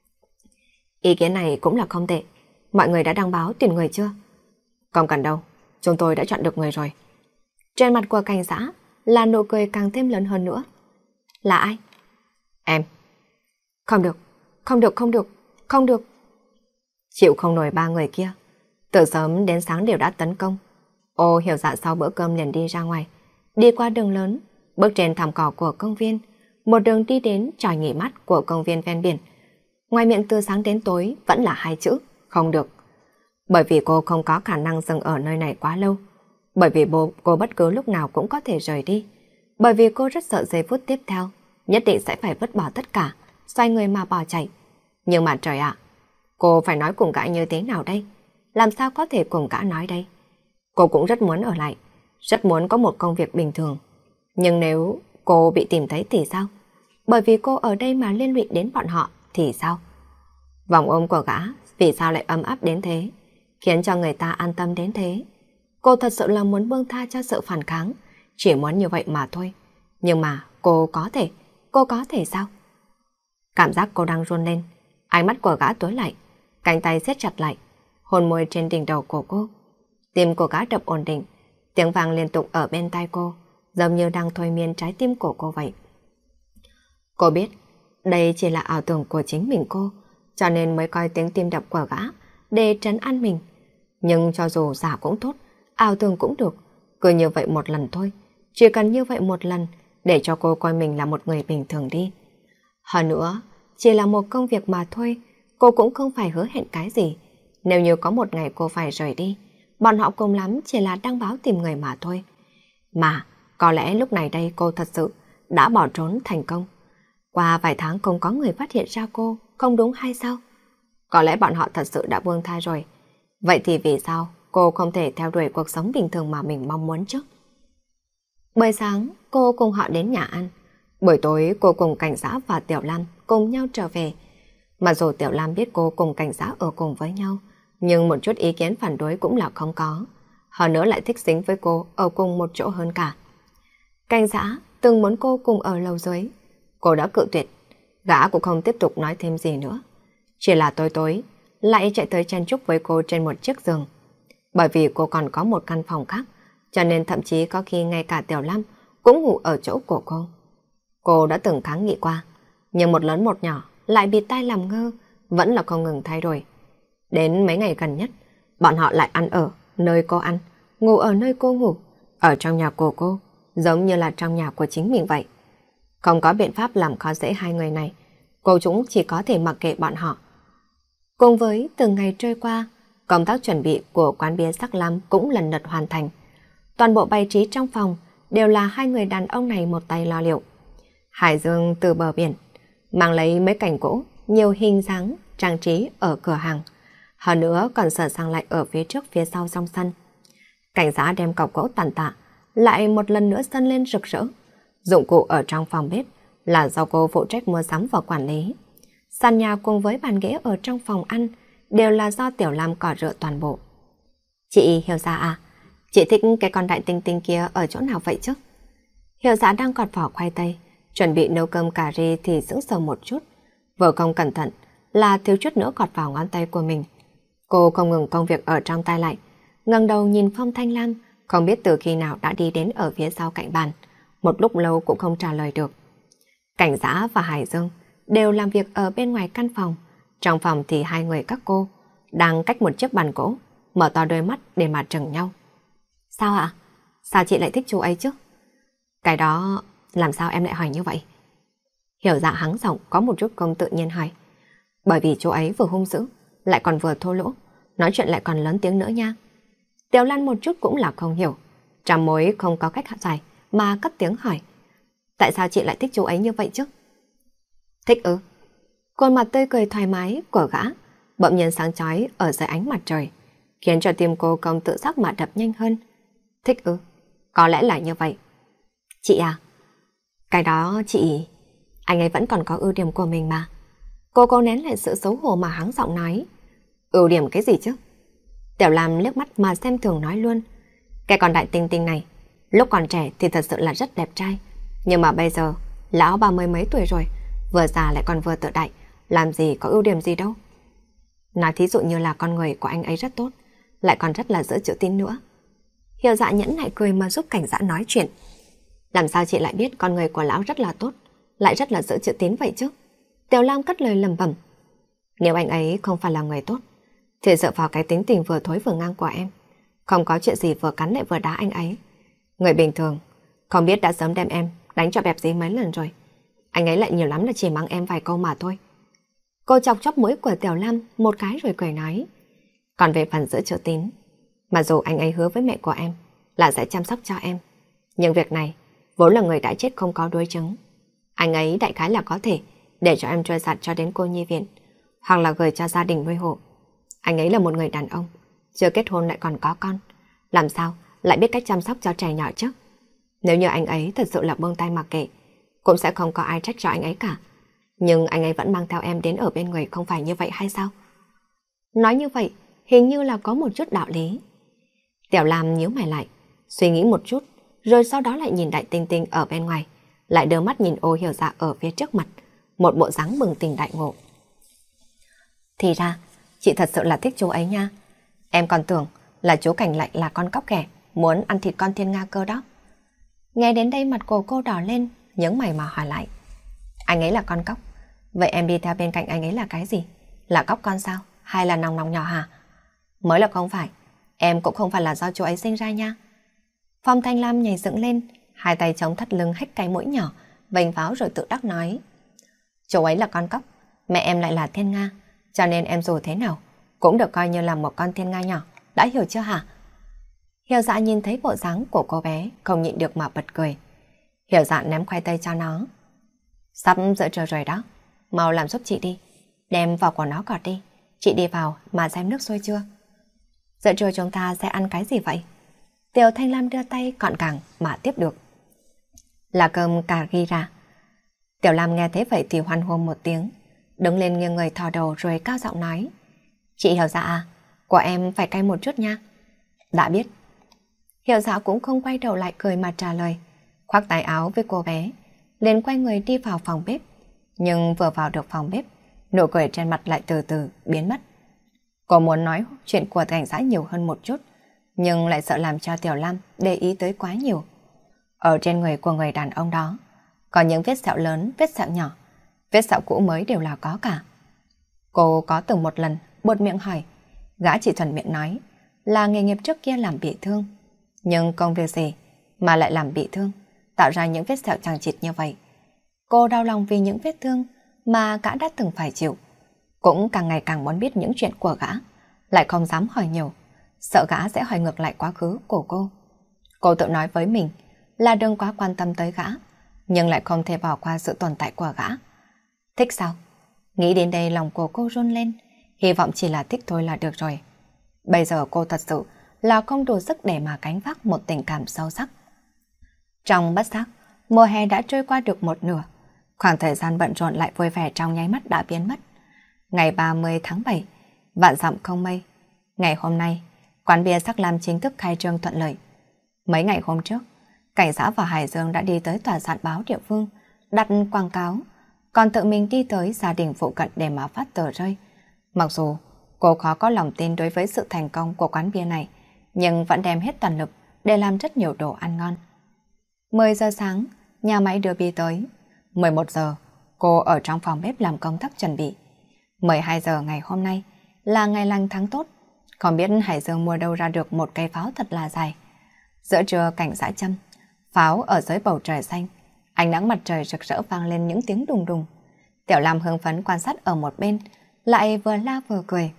Ý kiến này cũng là không tệ. Mọi người đã đăng báo tuyển người chưa? Không cần đâu, chúng tôi đã chọn được người rồi. Trên mặt của Cảnh Dã là nụ cười càng thêm lớn hơn nữa. Là ai? Em. Không được, không được, không được, không được. Chịu không nổi 3 người kia, từ sớm đến sáng đều đã tấn công. Ô Hiểu Dạ sau bữa cơm liền đi ra ngoài, đi qua đường lớn, bước trên thảm cỏ của công viên, một đường đi đến tròi nghỉ mát của công viên ven biển. Ngoài miệng từ sáng đến tối vẫn là 2 chữ, không được. Bởi vì cô không có khả năng dừng ở nơi này quá lâu. Bởi vì cô bất cứ lúc nào cũng có thể rời đi. Bởi vì cô rất sợ giây phút tiếp theo, nhất định sẽ phải vứt bỏ tất cả, xoay người mà bỏ chạy. Nhưng mà trời ạ, cô phải nói cùng gã như thế nào đây? Làm sao có thể cùng gã nói đây? Cô cũng rất muốn ở lại, rất muốn có một công việc bình thường. Nhưng nếu cô bị tìm thấy thì sao? Bởi vì cô ở đây mà liên lụy đến bọn họ thì sao? Vòng ôm của gã vì sao lại ấm áp đến thế, khiến cho người ta an tâm đến thế? Cô thật sự là muốn buông tha cho sự phản kháng, chỉ muốn như vậy mà thôi. Nhưng mà cô có thể sao? Cảm giác cô đang run lên, ánh mắt của gã tối lại, cánh tay siết chặt lại, hôn môi trên đỉnh đầu của cô. Tim của gã đập ổn định, tiếng vang liên tục ở bên tai cô, giống như đang thôi miên trái tim của cô vậy. Cô biết, đây chỉ là ảo tưởng của chính mình cô, cho nên mới coi tiếng tim đập của gã để trấn an mình. Nhưng cho dù giả cũng tốt, ảo tưởng cũng được, cứ như vậy một lần thôi. Chỉ cần như vậy một lần, để cho cô coi mình là một người bình thường đi. Hơn nữa, chỉ là một công việc mà thôi, cô cũng không phải hứa hẹn cái gì. Nếu như có một ngày cô phải rời đi, bọn họ cùng lắm chỉ là đăng báo tìm người mà thôi. Mà, có lẽ lúc này đây cô thật sự đã bỏ trốn thành công. Qua vài tháng không có người phát hiện ra cô, không đúng hay sao? Có lẽ bọn họ thật sự đã buông tha rồi. Vậy thì vì sao cô không thể theo đuổi cuộc sống bình thường mà mình mong muốn chứ? Buổi sáng, cô cùng họ đến nhà ăn. Buổi tối, cô cùng Cảnh Dã và Tiểu Lam cùng nhau trở về. Mặc dù Tiểu Lam biết cô cùng Cảnh Dã ở cùng với nhau, nhưng một chút ý kiến phản đối cũng là không có. Hơn nữa lại thích dính với cô ở cùng một chỗ hơn cả. Cảnh Dã từng muốn cô cùng ở lầu dưới. Cô đã cự tuyệt. Gã cũng không tiếp tục nói thêm gì nữa. Chỉ là tối tối lại chạy tới chen chúc với cô trên một chiếc giường. Bởi vì cô còn có một căn phòng khác, cho nên thậm chí có khi ngay cả Tiểu Lam cũng ngủ ở chỗ của cô. Cô đã từng kháng nghị qua, nhưng một lớn một nhỏ lại bị tai làm ngơ, vẫn là không ngừng thay đổi. Đến mấy ngày gần nhất, bọn họ lại ăn ở nơi cô ăn, ngủ ở nơi cô ngủ, ở trong nhà của cô, giống như là trong nhà của chính mình vậy. Không có biện pháp làm khó dễ hai người này, cô cũng chỉ có thể mặc kệ bọn họ. Cùng với từng ngày trôi qua, công tác chuẩn bị của quán bia Sắc Lam cũng lần lượt hoàn thành. Toàn bộ bày trí trong phòng đều là hai người đàn ông này một tay lo liệu. Hải Dương từ bờ biển mang lấy mấy cảnh gỗ nhiều hình dáng trang trí ở cửa hàng, hơn nữa còn sửa sang lại ở phía trước phía sau trong sân. Cảnh Dã đem cọc gỗ tàn tạ lại một lần nữa sân lên rực rỡ. Dụng cụ ở trong phòng bếp là do cô phụ trách mua sắm và quản lý. Sàn nhà cùng với bàn ghế ở trong phòng ăn đều là do Tiểu Lam cỏ rửa toàn bộ. Chị Hiểu Dạ à, chị thích cái con đại tinh tinh kia ở chỗ nào vậy chứ? Hiểu Dạ đang gọt vỏ khoai tây, chuẩn bị nấu cơm cà ri thì sững sờ một chút. Vừa không cẩn thận là thiếu chút nữa gọt vào ngón tay của mình. Cô không ngừng công việc ở trong tay lại, ngẩng đầu nhìn Phong Thanh Lam, không biết từ khi nào đã đi đến ở phía sau cạnh bàn. Một lúc lâu cũng không trả lời được. Cảnh Dã và Hải Dương đều làm việc ở bên ngoài căn phòng. Trong phòng thì hai người các cô đang cách một chiếc bàn gỗ, mở to đôi mắt để mà trừng nhau. Sao ạ? Sao chị lại thích chú ấy chứ? Cái đó, làm sao em lại hỏi như vậy? Hiểu Dạ hắng giọng có một chút không tự nhiên hỏi. Bởi vì chú ấy vừa hung dữ, lại còn vừa thô lỗ, nói chuyện lại còn lớn tiếng nữa nha. Tiểu Lan một chút cũng là không hiểu, trăm mối không có cách giải mà cất tiếng hỏi. Tại sao chị lại thích chú ấy như vậy chứ? Thích ư? Khuôn mặt tươi cười thoải mái của gã bỗng nhiên sáng chói ở dưới ánh mặt trời, khiến cho tim cô không tự giác mà đập nhanh hơn. Thích ư? Có lẽ là như vậy. Chị à? Cái đó chị... Anh ấy vẫn còn có ưu điểm của mình mà. Cô nén lại sự xấu hổ mà hắng giọng nói. Ưu điểm cái gì chứ? Tiểu Lam liếc mắt mà xem thường nói luôn. Cái con đại tinh tinh này, lúc còn trẻ thì thật sự là rất đẹp trai. Nhưng mà bây giờ, lão 30 mấy tuổi rồi, vừa già lại còn vừa tự đại, làm gì có ưu điểm gì đâu. Nói thí dụ như là con người của anh ấy rất tốt, lại còn rất là giữ chữ tín nữa. Hiểu Dạ nhẫn nại cười mà giúp Cảnh Dã nói chuyện. Làm sao chị lại biết con người của lão rất là tốt, lại rất là giữ chữ tín vậy chứ? Tiểu Lam cất lời lẩm bẩm. Nếu anh ấy không phải là người tốt, thì dựa vào cái tính tình vừa thối vừa ngang của em, không có chuyện gì vừa cắn lại vừa đá anh ấy. Người bình thường, không biết đã sớm đem em đánh cho bẹp dí mấy lần rồi. Anh ấy lại nhiều lắm là chỉ mắng em vài câu mà thôi. Cô chọc chóc mũi của Tiểu Lam một cái rồi cười nói. Còn về phần giữ chữ tín, mặc dù anh ấy hứa với mẹ của em là sẽ chăm sóc cho em, nhưng việc này vốn là người đã chết không có đối chứng. Anh ấy đại khái là có thể để cho em trôi giặt cho đến cô nhi viện, hoặc là gửi cho gia đình nuôi hộ. Anh ấy là một người đàn ông, chưa kết hôn lại còn có con, làm sao lại biết cách chăm sóc cho trẻ nhỏ chứ? Nếu như anh ấy thật sự là buông tay mặc kệ, cũng sẽ không có ai trách cho anh ấy cả. Nhưng anh ấy vẫn mang theo em đến ở bên người, không phải như vậy hay sao? Nói như vậy, hình như là có một chút đạo lý. Tiểu Lam nhíu mày lại, suy nghĩ một chút, rồi sau đó lại nhìn Đại Tinh Tinh ở bên ngoài, lại đưa mắt nhìn Ô Hiểu Dạ ở phía trước mặt, một bộ dáng bừng tỉnh đại ngộ. Thì ra, chị thật sự là thích chú ấy nha. Em còn tưởng là chú Cảnh lại là con cóc ghẻ, muốn ăn thịt con thiên nga cơ đó. Nghe đến đây mặt cô đỏ lên, nhướng mày mà hỏi lại. Anh ấy là con cóc, vậy em đi theo bên cạnh anh ấy là cái gì? Là cóc con sao? Hay là nòng nòng nhỏ hả? Mới là không phải, em cũng không phải là do chú ấy sinh ra nha. Phong Thanh Lam nhảy dựng lên, hai tay chống thắt lưng hách cái mũi nhỏ, vênh váo rồi tự đắc nói. Chú ấy là con cóc, mẹ em lại là thiên nga, cho nên em dù thế nào cũng được coi như là một con thiên nga nhỏ, đã hiểu chưa hả? Hiểu Dạ nhìn thấy bộ dáng của cô bé, không nhịn được mà bật cười. Hiểu Dạ ném khoai tây cho nó. Sắp giữa trưa rồi đó, mau làm giúp chị đi, đem vào của nó gọt đi. Chị đi vào mà xem nước sôi chưa? Giữa trưa chúng ta sẽ ăn cái gì vậy? Tiểu Thanh Lam đưa tay gọn gàng mà tiếp được. Là cơm cà ri ra. Tiểu Lam nghe thế vậy thì hoan hô một tiếng, đứng lên nghiêng người thò đầu rồi cao giọng nói. Chị Hiểu Dạ à, của em phải cay một chút nha. Đã biết. Hiểu Dạ cũng không quay đầu lại cười mà trả lời, khoác tay áo với cô bé, liền quay người đi vào phòng bếp. Nhưng vừa vào được phòng bếp, nụ cười trên mặt lại từ từ biến mất. Cô muốn nói chuyện của cảnh xã nhiều hơn một chút, nhưng lại sợ làm cho Tiểu Lam để ý tới quá nhiều. Ở trên người của người đàn ông đó, có những vết sẹo lớn, vết sẹo nhỏ, vết sẹo cũ mới đều là có cả. Cô có từng một lần buột miệng hỏi, gã chỉ thuận miệng nói là nghề nghiệp trước kia làm bị thương. Nhưng công việc gì mà lại làm bị thương, tạo ra những vết sẹo chằng chịt như vậy? Cô đau lòng vì những vết thương mà gã đã từng phải chịu. Cũng càng ngày càng muốn biết những chuyện của gã, lại không dám hỏi nhiều, sợ gã sẽ hỏi ngược lại quá khứ của cô. Cô tự nói với mình là đừng quá quan tâm tới gã, nhưng lại không thể bỏ qua sự tồn tại của gã. Thích sao? Nghĩ đến đây lòng của cô run lên, hy vọng chỉ là thích thôi là được rồi. Bây giờ cô thật sự là không đủ sức để mà gánh vác một tình cảm sâu sắc. Trong bất giác, mùa hè đã trôi qua được một nửa, khoảng thời gian bận rộn lại vui vẻ trong nháy mắt đã biến mất. Ngày 30 tháng 7, vạn dặm không mây. Ngày hôm nay, quán bia Sắc Lam chính thức khai trương thuận lợi. Mấy ngày hôm trước, cảnh xã và Hải Dương đã đi tới tòa soạn báo địa phương, đặt quảng cáo, còn tự mình đi tới gia đình phụ cận để mà phát tờ rơi. Mặc dù cô khó có lòng tin đối với sự thành công của quán bia này, nhưng vẫn đem hết toàn lực để làm rất nhiều đồ ăn ngon. 10 giờ sáng, nhà máy đưa bia tới. 11 giờ, cô ở trong phòng bếp làm công tác chuẩn bị. 12 giờ ngày hôm nay là ngày lành tháng tốt. Không biết Hải Dương mua đâu ra được một cây pháo thật là dài. Giữa trưa cảnh xã châm, pháo ở dưới bầu trời xanh, ánh nắng mặt trời rực rỡ vang lên những tiếng đùng đùng. Tiểu Lam hưng phấn quan sát ở một bên, lại vừa la vừa cười.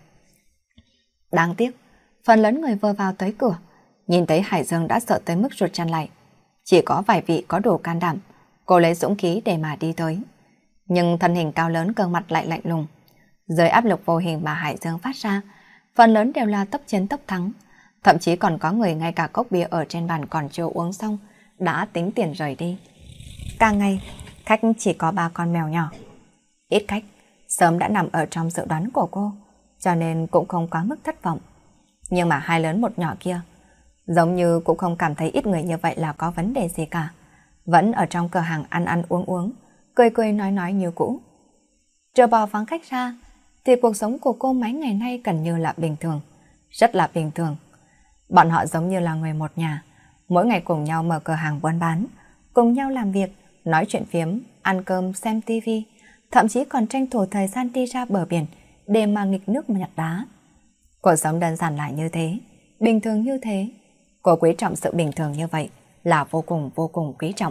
Đáng tiếc, phần lớn người vừa vào tới cửa, nhìn thấy Hải Dương đã sợ tới mức rụt chân lại. Chỉ có vài vị có đủ can đảm, cô lấy dũng khí để mà đi tới. Nhưng thân hình cao lớn, gương mặt lại lạnh lùng. Dưới áp lực vô hình mà Hải Dương phát ra, phần lớn đều là tốc chiến tốc thắng. Thậm chí còn có người ngay cả cốc bia ở trên bàn còn chưa uống xong, đã tính tiền rời đi. Càng ngày, khách chỉ có 3 con mèo nhỏ. Ít khách, sớm đã nằm ở trong dự đoán của cô, cho nên cũng không quá mức thất vọng. Nhưng mà 2 lớn 1 nhỏ kia, giống như cũng không cảm thấy ít người như vậy là có vấn đề gì cả. Vẫn ở trong cửa hàng ăn ăn uống, cười cười nói như cũ. Trừ bỏ vắng khách ra, thì cuộc sống của cô mấy ngày nay gần như là bình thường, rất là bình thường. Bọn họ giống như là người một nhà, mỗi ngày cùng nhau mở cửa hàng buôn bán, cùng nhau làm việc, nói chuyện phiếm, ăn cơm, xem tivi, thậm chí còn tranh thủ thời gian đi ra bờ biển để mà nghịch nước nhặt đá. Cuộc sống đơn giản lại như thế, bình thường như thế. Cô quý trọng sự bình thường như vậy là vô cùng quý trọng.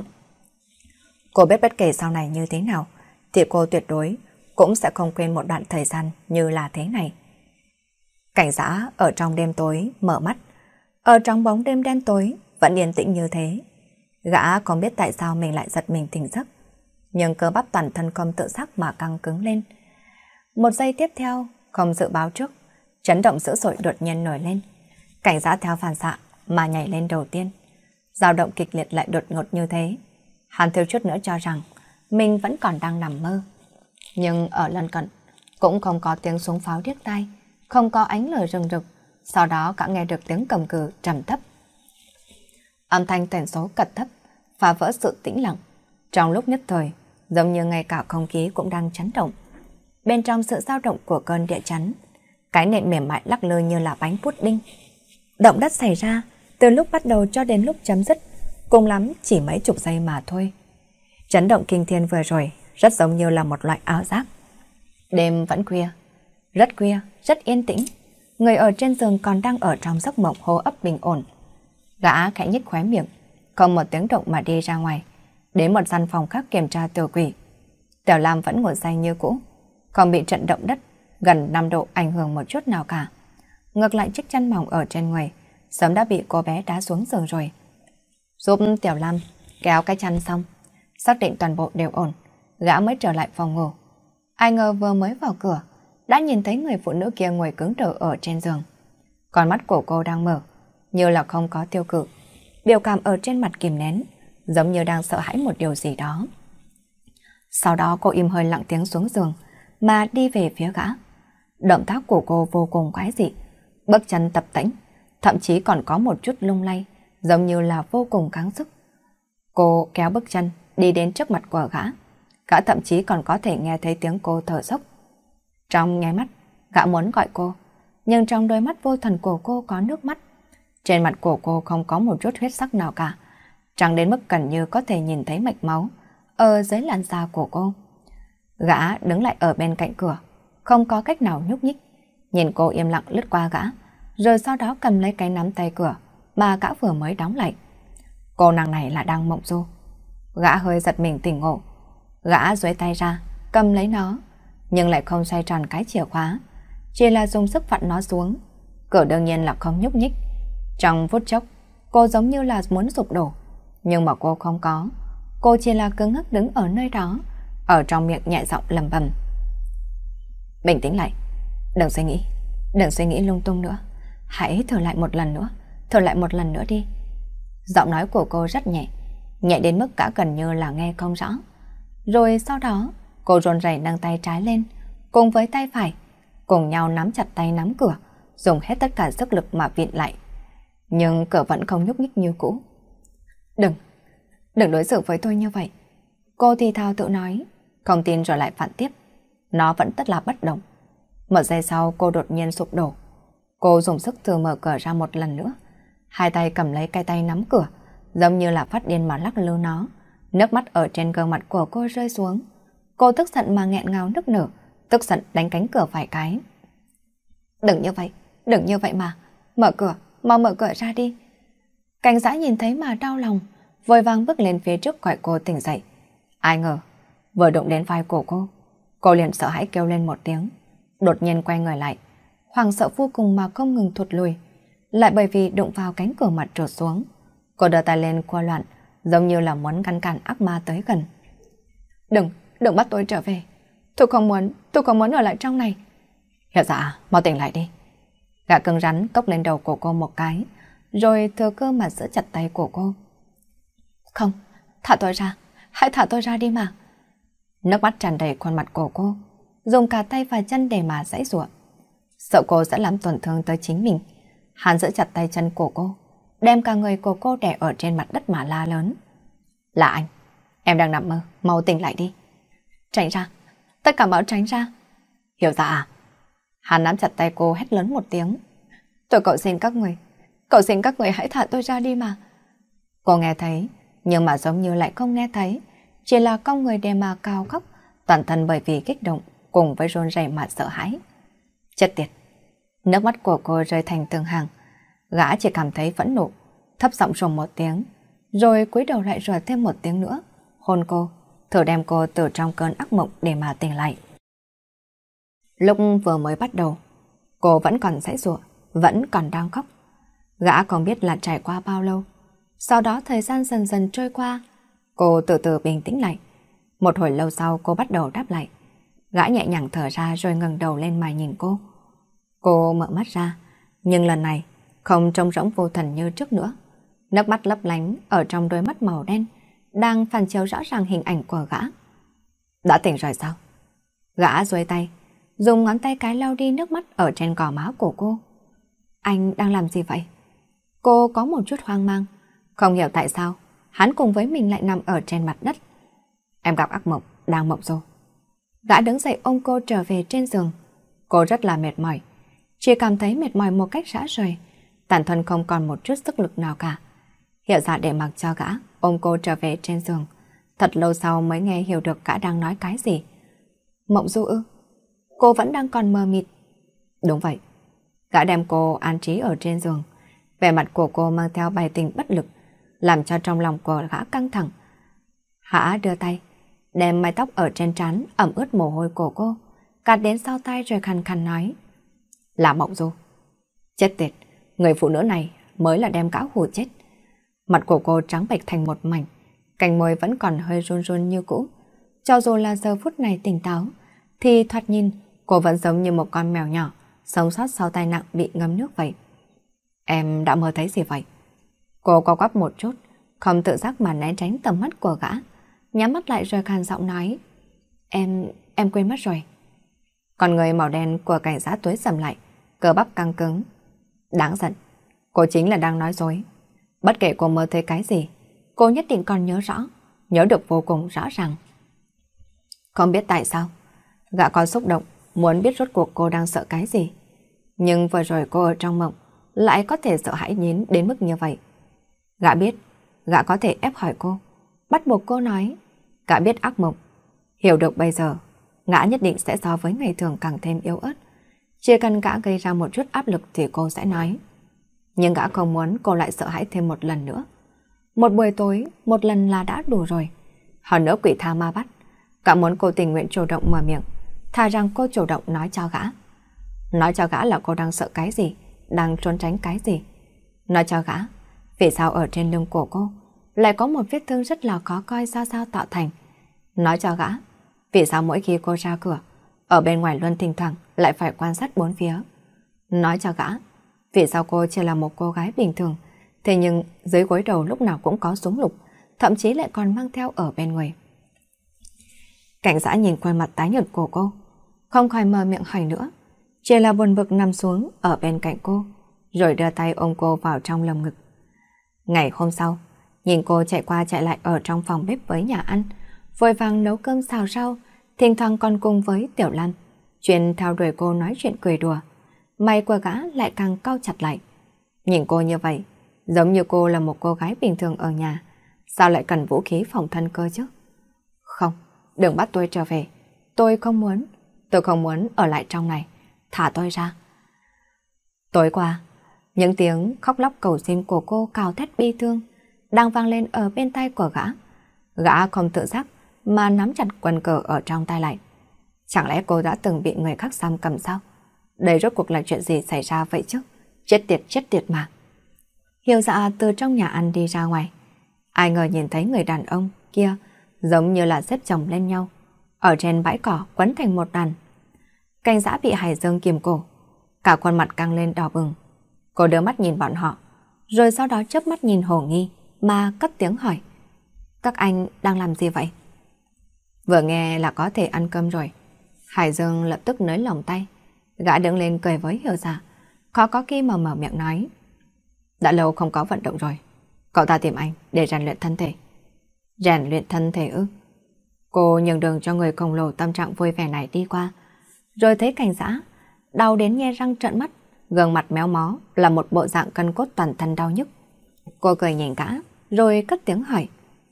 Cô biết bất kể sau này như thế nào, thì cô tuyệt đối cũng sẽ không quên một đoạn thời gian như là thế này. Cảnh xã ở trong đêm tối mở mắt, ở trong bóng đêm đen tối vẫn yên tĩnh như thế. Gã không biết tại sao mình lại giật mình tỉnh giấc, nhưng cơ bắp toàn thân không tự giác mà căng cứng lên. Một giây tiếp theo, không dự báo trước, chấn động dữ dội đột nhiên nổi lên. Cảnh xã theo phản xạ mà nhảy lên đầu tiên. Dao động kịch liệt lại đột ngột như thế. Hắn thiếu chút nữa cho rằng mình vẫn còn đang nằm mơ. Nhưng ở lân cận cũng không có tiếng súng pháo điếc tai, không có ánh lửa rừng rực. Sau đó cả nghe được tiếng cầm cừ trầm thấp. Âm thanh tần số cật thấp phá vỡ sự tĩnh lặng. Trong lúc nhất thời, giống như ngay cả không khí cũng đang chấn động. Bên trong sự dao động của cơn địa chấn, cái nền mềm mại lắc lư như là bánh pudding. Động đất xảy ra từ lúc bắt đầu cho đến lúc chấm dứt, cùng lắm chỉ mấy chục giây mà thôi. Chấn động kinh thiên vừa rồi rất giống như là một loại ảo giác. Đêm vẫn khuya, rất yên tĩnh. Người ở trên giường còn đang ở trong giấc mộng hô ấp bình ổn. Gã khẽ nhếch khóe miệng, không một tiếng động mà đi ra ngoài, đến một gian phòng khác kiểm tra tiểu quỷ. Tiểu Lam vẫn ngủ say như cũ, không bị trận động đất gần 5 độ ảnh hưởng một chút nào cả. Ngược lại chiếc chăn mỏng ở trên người sớm đã bị cô bé đá xuống giường rồi. Giúp Tiểu Lam kéo cái chăn xong, xác định toàn bộ đều ổn, gã mới trở lại phòng ngủ. Ai ngờ vừa mới vào cửa, đã nhìn thấy người phụ nữ kia ngồi cứng đờ ở trên giường. Con mắt của cô đang mở, như là không có tiêu cự. Biểu cảm ở trên mặt kìm nén, giống như đang sợ hãi một điều gì đó. Sau đó cô im hơi lặng tiếng xuống giường, mà đi về phía gã. Động tác của cô vô cùng quái dị, bước chân tập tễnh, thậm chí còn có một chút lung lay, giống như là vô cùng gắng sức. Cô kéo bước chân đi đến trước mặt của gã. Gã thậm chí còn có thể nghe thấy tiếng cô thở dốc. Trong nháy mắt, gã muốn gọi cô, nhưng trong đôi mắt vô thần của cô có nước mắt. Trên mặt của cô không có một chút huyết sắc nào cả, chẳng đến mức gần như có thể nhìn thấy mạch máu ở dưới làn da của cô. Gã đứng lại ở bên cạnh cửa, không có cách nào nhúc nhích, nhìn cô im lặng lướt qua gã, rồi sau đó cầm lấy cái nắm tay cửa mà gã vừa mới đóng lại. Cô nàng này là đang mộng du. Gã hơi giật mình tỉnh ngộ. Gã duỗi tay ra, cầm lấy nó, nhưng lại không xoay tròn cái chìa khóa, chỉ là dùng sức vặn nó xuống. Cửa đương nhiên là không nhúc nhích. Trong phút chốc, cô giống như là muốn sụp đổ, nhưng mà cô không có. Cô chỉ là cứng ngắc đứng ở nơi đó, ở trong miệng nhẹ giọng lẩm bẩm. Bình tĩnh lại, đừng suy nghĩ lung tung nữa. Hãy thở lại một lần nữa, thở lại một lần nữa đi. Giọng nói của cô rất nhẹ, nhẹ đến mức cả gần như là nghe không rõ. Rồi sau đó, cô run rẩy nâng tay trái lên, cùng với tay phải, cùng nhau nắm chặt tay nắm cửa, dùng hết tất cả sức lực mà vịn lại. Nhưng cửa vẫn không nhúc nhích như cũ. Đừng đối xử với tôi như vậy. Cô thì thào tự nói, không tin rồi lại phản tiếp. Nó vẫn rất là bất động. Một giây sau cô đột nhiên sụp đổ. Cô dùng sức thử mở cửa ra một lần nữa. Hai tay cầm lấy cái tay nắm cửa, giống như là phát điên mà lắc lư nó. Nước mắt ở trên gương mặt của cô rơi xuống. Cô tức giận mà nghẹn ngào nức nở, tức giận đánh cánh cửa vài cái. Đừng như vậy mà. Mở cửa, mau mở cửa ra đi. Cảnh Dã nhìn thấy mà đau lòng, vội vàng bước lên phía trước gọi cô tỉnh dậy. Ai ngờ, vừa đụng đến vai của cô liền sợ hãi kêu lên một tiếng. Đột nhiên quay người lại, hoảng sợ vô cùng mà không ngừng thụt lùi. Lại bởi vì đụng vào cánh cửa mặt trượt xuống. Cô đưa tay lên qua loạn, giống như là muốn ngăn cản ác ma tới gần. Đừng bắt tôi trở về. Tôi không muốn ở lại trong này. Hiểu dạ, mau tỉnh lại đi. Gã cứng rắn cốc lên đầu của cô một cái, rồi thừa cơ mà giữ chặt tay của cô. Không, thả tôi ra, hãy thả tôi ra đi mà. Nước mắt tràn đầy khuôn mặt của cô, dùng cả tay và chân để mà giãy giụa. Sợ cô sẽ làm tổn thương tới chính mình, hắn giữ chặt tay chân của cô, đem cả người của cô đè ở trên mặt đất mà la lớn. Là anh, em đang nằm mơ, mau tỉnh lại đi. Tránh ra, tất cả bảo tránh ra. Hiểu dạ à? Hắn nắm chặt tay cô hét lớn một tiếng. Tôi cầu xin các người hãy thả tôi ra đi mà. Cô nghe thấy, nhưng mà giống như lại không nghe thấy, chỉ là con người để mà cao khóc, toàn thân bởi vì kích động, cùng với run rẩy mà sợ hãi. Chết tiệt! Nước mắt của cô rơi thành từng hàng. Gã chỉ cảm thấy phẫn nộ, thấp giọng rùng một tiếng, rồi cúi đầu lại rủa thêm một tiếng nữa, hôn cô, thử đem cô từ trong cơn ác mộng để mà tỉnh lại. Lúc vừa mới bắt đầu, cô vẫn còn giãy giụa, vẫn còn đang khóc. Gã không biết là trải qua bao lâu. Sau đó thời gian dần dần trôi qua, cô từ từ bình tĩnh lại. Một hồi lâu sau cô bắt đầu đáp lại. Gã nhẹ nhàng thở ra rồi ngẩng đầu lên mà nhìn cô. Cô mở mắt ra, nhưng lần này không trông rỗng vô thần như trước nữa. Nước mắt lấp lánh ở trong đôi mắt màu đen đang phản chiếu rõ ràng hình ảnh của gã. Đã tỉnh rồi sao? Gã duỗi tay, dùng ngón tay cái lau đi nước mắt ở trên gò má của cô. Anh đang làm gì vậy? Cô có một chút hoang mang, không hiểu tại sao hắn cùng với mình lại nằm ở trên mặt đất. Em gặp ác mộng, đang mộng rồi. Gã đứng dậy ôm cô trở về trên giường. Cô rất là mệt mỏi, chỉ cảm thấy mệt mỏi một cách rã rời, bản thân không còn một chút sức lực nào cả. Hiểu ra để mặc cho gã ôm cô trở về trên giường. Thật lâu sau mới nghe hiểu được gã đang nói cái gì. Mộng du ư? Cô vẫn đang còn mờ mịt. Đúng vậy. Gã đem cô an trí ở trên giường. Vẻ mặt của cô mang theo bài tình bất lực. làm cho trong lòng của gã căng thẳng. Gã đưa tay, đem mái tóc ở trên trán ẩm ướt mồ hôi của cô, cạt đến sau tay rồi khàn khàn nói. Là Mộng Du. Chết tiệt, người phụ nữ này mới là đem gã hù chết. Mặt của cô trắng bệch thành một mảnh, cành môi vẫn còn hơi run run như cũ. Cho dù là giờ phút này tỉnh táo, thì thoạt nhìn cô vẫn giống như một con mèo nhỏ, sống sót sau tai nạn bị ngâm nước vậy. Em đã mơ thấy gì vậy? Cô co quắp một chút, không tự giác mà né tránh tầm mắt của gã, nhắm mắt lại rồi khàn giọng nói. Em quên mất rồi. Con người màu đen của cảnh sát tối sầm lại, cơ bắp căng cứng. Đáng giận, cô chính là đang nói dối. Bất kể cô mơ thấy cái gì, cô nhất định còn nhớ rõ, nhớ được vô cùng rõ ràng. Không biết tại sao, gã có xúc động, muốn biết rốt cuộc cô đang sợ cái gì. Nhưng vừa rồi cô ở trong mộng, lại có thể sợ hãi nhín đến mức như vậy. Gã biết, gã có thể ép hỏi cô, bắt buộc cô nói. Gã biết ác mộng, hiểu được bây giờ, gã nhất định sẽ so với ngày thường càng thêm yếu ớt. Chỉ cần gã gây ra một chút áp lực thì cô sẽ nói. Nhưng gã không muốn cô lại sợ hãi thêm một lần nữa. Một buổi tối, một lần là đã đủ rồi. Hơn nữa quỷ tha ma bắt, gã muốn cô tình nguyện chủ động mở miệng, thà rằng cô chủ động nói cho gã. Nói cho gã là cô đang sợ cái gì, đang trốn tránh cái gì. Nói cho gã, vì sao ở trên lưng của cô lại có một vết thương rất là khó coi sao tạo thành. Nói cho gã, vì sao mỗi khi cô ra cửa, ở bên ngoài luôn thỉnh thoảng lại phải quan sát bốn phía. Nói cho gã, vì sao cô chỉ là một cô gái bình thường, thế nhưng dưới gối đầu lúc nào cũng có súng lục, thậm chí lại còn mang theo ở bên người. Cảnh sát nhìn khuôn mặt tái nhợt của cô, không khỏi mở miệng hỏi nữa, chỉ là buồn bực nằm xuống ở bên cạnh cô, rồi đưa tay ôm cô vào trong lồng ngực. Ngày hôm sau, nhìn cô chạy qua chạy lại ở trong phòng bếp với nhà ăn, vội vàng nấu cơm xào rau, thỉnh thoảng còn cùng với Tiểu Lan, chuyên theo đuổi cô nói chuyện cười đùa. Mày của gã lại càng cau chặt lại. Nhìn cô như vậy, giống như cô là một cô gái bình thường ở nhà, sao lại cần vũ khí phòng thân cơ chứ? Không, đừng bắt tôi trở về. Tôi không muốn ở lại trong này. Thả tôi ra. Tối qua, những tiếng khóc lóc cầu xin của cô cào thét bi thương đang vang lên ở bên tai của gã. Gã không tự giác mà nắm chặt quần cờ ở trong tay lại. Chẳng lẽ cô đã từng bị người khác giam cầm sao? Đây rốt cuộc là chuyện gì xảy ra vậy chứ? Chết tiệt mà. Hiểu Dạ từ trong nhà ăn đi ra ngoài. Ai ngờ nhìn thấy người đàn ông kia giống như là xếp chồng lên nhau, ở trên bãi cỏ quấn thành một đàn. Cảnh Dã bị Hải Dương kìm cổ, cả khuôn mặt căng lên đỏ bừng. Cô đưa mắt nhìn bọn họ, rồi sau đó chớp mắt nhìn Hồ Nghi mà cất tiếng hỏi. Các anh đang làm gì vậy? Vừa nghe là có thể ăn cơm rồi, Hải Dương lập tức nới lỏng tay. Gã đứng lên cười với Hiểu Dạ, khó có khi mà mở miệng nói. Đã lâu không có vận động rồi, cậu ta tìm anh để rèn luyện thân thể. Rèn luyện thân thể ư? Cô nhường đường cho người khổng lồ tâm trạng vui vẻ này đi qua, rồi thấy Cảnh Dã đau đến nhe răng trợn mắt, gương mặt méo mó là một bộ dạng cân cốt toàn thân đau nhức. Cô cười nhìn gã, rồi cất tiếng hỏi.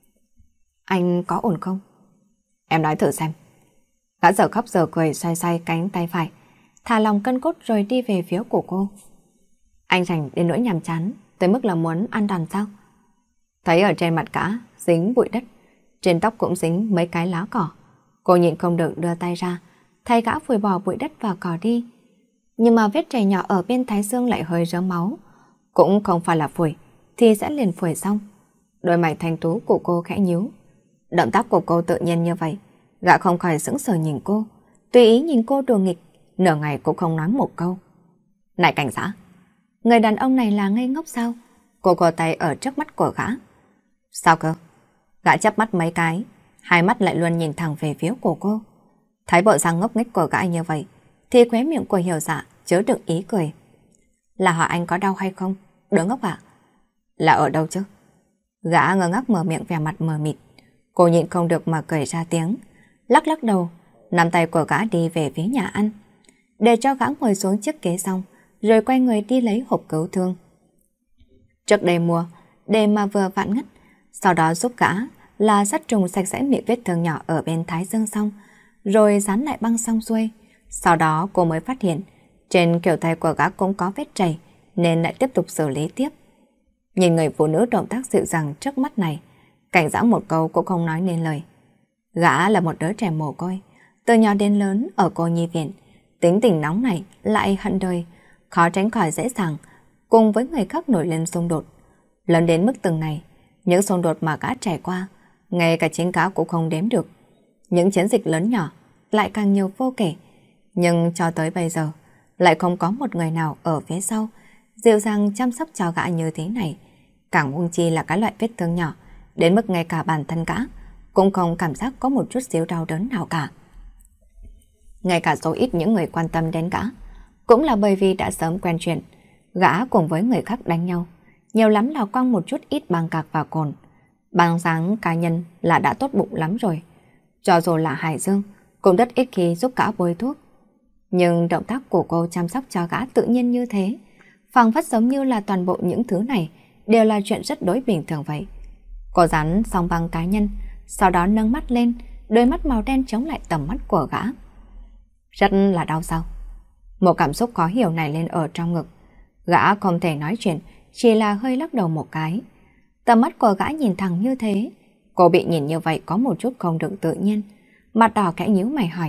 Anh có ổn không? Em nói thử xem. Gã giờ khóc giờ cười xoay xoay cánh tay phải, thả lòng cân cốt rồi đi về phía của cô. Anh rảnh đến nỗi nhàm chán, tới mức là muốn ăn đòn sao? Thấy ở trên mặt gã dính bụi đất, trên tóc cũng dính mấy cái lá cỏ. Cô nhịn không được đưa tay ra, thay gã phủi bỏ bụi đất và cỏ đi. Nhưng mà vết chảy nhỏ ở bên thái dương lại hơi rớm máu. Cũng không phải là phủi, thì sẽ liền phủi xong. Đôi mày thanh tú của cô khẽ nhíu. Động tác của cô tự nhiên như vậy, gã không khỏi sững sờ nhìn cô, tùy ý nhìn cô đùa nghịch, nửa ngày cũng không nói một câu. Này Cảnh Dã, người đàn ông này là ngây ngốc sao? Cô co tay ở trước mắt của gã. Sao cơ? Gã chớp mắt mấy cái, hai mắt lại luôn nhìn thẳng về phía của cô. Thấy bộ dạng ngốc nghếch của gã như vậy, thì khóe miệng của Hiểu Dạ chứa đựng ý cười. Là hỏi anh có đau hay không? Đứa ngốc ạ. Là ở đâu chứ? Gã ngơ ngác mở miệng vẻ mặt mờ mịt. Cô nhịn không được mà cười ra tiếng, lắc lắc đầu, nắm tay của gã đi về phía nhà ăn, để cho gã ngồi xuống chiếc ghế xong, rồi quay người đi lấy hộp cứu thương. Trước đây mua, để mà vừa vặn ngất, sau đó giúp gã là sát trùng sạch sẽ miệng vết thương nhỏ ở bên thái dương xong, rồi dán lại băng xong xuôi. Sau đó cô mới phát hiện trên kiểu tay của gã cũng có vết chảy, nên lại tiếp tục xử lý tiếp. Nhìn người phụ nữ động tác dịu dàng trước mắt này, Cảnh Dã một câu cũng không nói nên lời. Gã là một đứa trẻ mồ côi, từ nhỏ đến lớn ở cô nhi viện, tính tình nóng này lại hận đời, khó tránh khỏi dễ dàng cùng với người khác nổi lên xung đột. Lớn đến mức từng này, những xung đột mà gã trải qua, ngay cả chính gã cũng không đếm được. Những chiến dịch lớn nhỏ lại càng nhiều vô kể, nhưng cho tới bây giờ lại không có một người nào ở phía sau dịu dàng chăm sóc cho gã như thế này. Càng huống chi là cái loại vết thương nhỏ đến mức ngay cả bản thân gã cũng không cảm giác có một chút xíu đau đớn nào cả. Ngay cả số ít những người quan tâm đến gã cũng là bởi vì đã sớm quen chuyện. Gã cùng với người khác đánh nhau, nhiều lắm là quăng một chút ít băng cạc và cồn. Bằng sáng cá nhân là đã tốt bụng lắm rồi. Cho dù là Hải Dương cũng rất ít khi giúp gã bôi thuốc. Nhưng động tác của cô chăm sóc cho gã tự nhiên như thế, phảng phất giống như là toàn bộ những thứ này đều là chuyện rất đối bình thường vậy. Cô dán xong băng cá nhân, sau đó nâng mắt lên, đôi mắt màu đen chống lại tầm mắt của gã. Rất là đau sao? Một cảm xúc khó hiểu này lên ở trong ngực. Gã không thể nói chuyện, chỉ là hơi lắc đầu một cái. Tầm mắt của gã nhìn thẳng như thế, cô bị nhìn như vậy có một chút không được tự nhiên. Mặt đỏ kẽ nhíu mày hỏi.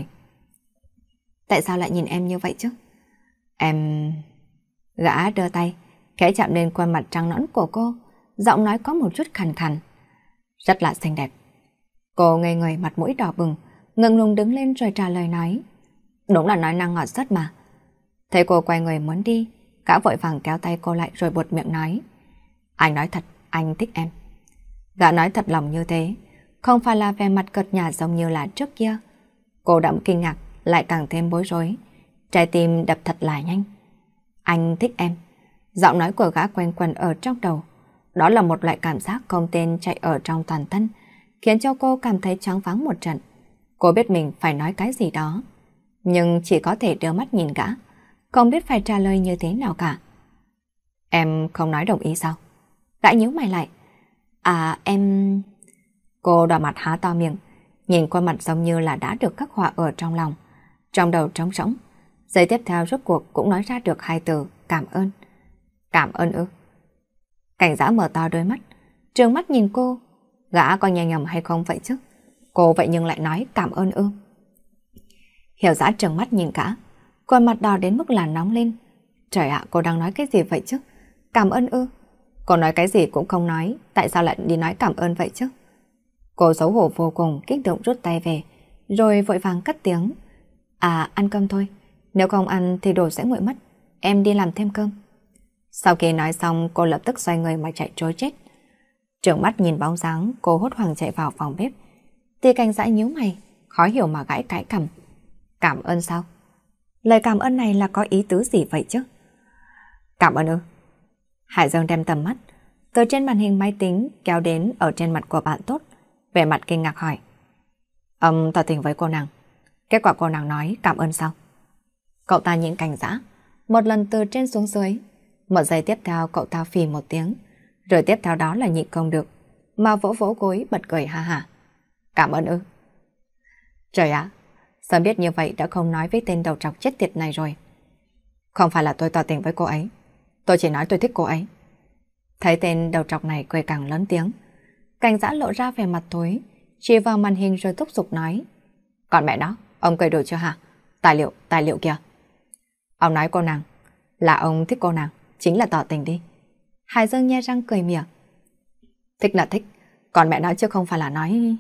Tại sao lại nhìn em như vậy chứ? Em... Gã đưa tay, khẽ chạm lên khuôn mặt trắng nõn của cô, giọng nói có một chút khàn khàn. Rất là xinh đẹp. Cô ngây người mặt mũi đỏ bừng, ngượng ngùng đứng lên rồi trả lời nói. Đúng là nói năng ngọt rất mà. Thấy cô quay người muốn đi, gã vội vàng kéo tay cô lại rồi buột miệng nói. Anh nói thật, anh thích em. Gã nói thật lòng như thế, không phải là vẻ mặt cợt nhả giống như là trước kia. Cô đẫm kinh ngạc, lại càng thêm bối rối. Trái tim đập thật là nhanh. Anh thích em. Giọng nói của gã quanh quẩn ở trong đầu. Đó là một loại cảm giác không tên chạy ở trong toàn thân, khiến cho cô cảm thấy choáng váng một trận. Cô biết mình phải nói cái gì đó, nhưng chỉ có thể đưa mắt nhìn gã, không biết phải trả lời như thế nào cả. Em không nói đồng ý sao? Gã nhíu mày lại. À em... Cô đỏ mặt há to miệng, nhìn qua mặt giống như là đã được khắc họa ở trong lòng. Trong đầu trống rỗng. Giây tiếp theo rốt cuộc cũng nói ra được hai từ cảm ơn. Cảm ơn ư? Cảnh Dã mở to đôi mắt, trừng mắt nhìn cô. Gã có nghe nhầm hay không vậy chứ? Cô vậy nhưng lại nói cảm ơn ư? Hiểu Dã trừng mắt nhìn gã, khuôn mặt đỏ đến mức là nóng lên. Trời ạ, cô đang nói cái gì vậy chứ? Cảm ơn ư? Cô nói cái gì cũng không nói, tại sao lại đi nói cảm ơn vậy chứ? Cô xấu hổ vô cùng, kích động rút tay về, rồi vội vàng cất tiếng. À, ăn cơm thôi, nếu không ăn thì đồ sẽ nguội mất, em đi làm thêm cơm. Sau khi nói xong, cô lập tức xoay người mà chạy trối chết. Trợn mắt nhìn bóng dáng, cô hốt hoảng chạy vào phòng bếp. Thì Cảnh Dã nhíu mày, khó hiểu mà gãi cái cằm. Cảm ơn sao? Lời cảm ơn này là có ý tứ gì vậy chứ? Cảm ơn ư? Hải Dương đem tầm mắt từ trên màn hình máy tính kéo đến ở trên mặt của bạn tốt, vẻ mặt kinh ngạc hỏi. Ông tỏ tình với cô nàng. Kết quả cô nàng nói cảm ơn sao? Cậu ta nhìn Cảnh Dã một lần từ trên xuống dưới. Một giây tiếp theo cậu ta phì một tiếng, rồi tiếp theo đó là nhịn không được mà vỗ vỗ gối bật cười ha hả. Cảm ơn ư? Trời ạ, sớm biết như vậy đã không nói với tên đầu trọc chết tiệt này rồi. Không phải là tôi tỏ tình với cô ấy, tôi chỉ nói tôi thích cô ấy. Thấy tên đầu trọc này cười càng lớn tiếng, Cảnh Dã lộ ra vẻ mặt tối, chỉ vào màn hình rồi thúc giục nói. Còn mẹ nó, ông cười đủ chưa hả? Tài liệu kìa. Ông nói cô nàng là ông thích cô nàng, chính là tỏ tình đi. Hải Dương nhe răng cười mỉa. Thích là thích, còn mẹ nói chứ không phải là nói...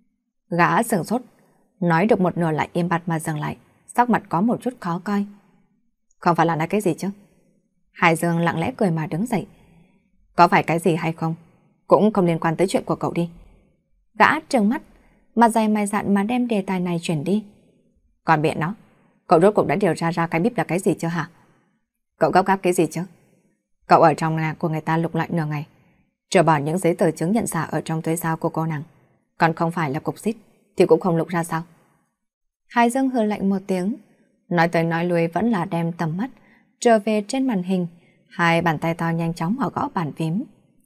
Gã sửng sốt, nói được một nửa lại im bặt mà dừng lại, sắc mặt có một chút khó coi. Không phải là nói cái gì chứ? Hải Dương lặng lẽ cười mà đứng dậy. Có phải cái gì hay không, cũng không liên quan tới chuyện của cậu đi. Gã trừng mắt, mặt dày mày dạn mà đem đề tài này chuyển đi. Còn biện nó, cậu rốt cuộc đã điều tra ra cái bíp là cái gì chưa hả? Cậu gấp gáp cái gì chứ? Cậu ở trong nhà của người ta lục lại nửa ngày, trừ bỏ những giấy tờ chứng nhận giả ở trong túi dao của cô nàng, còn không phải là cục xít thì cũng không lục ra sao? Hải Dương hừ lạnh một tiếng, nói tới nói lui vẫn là đem tầm mắt trở về trên màn hình, hai bàn tay to nhanh chóng ở gõ bàn phím.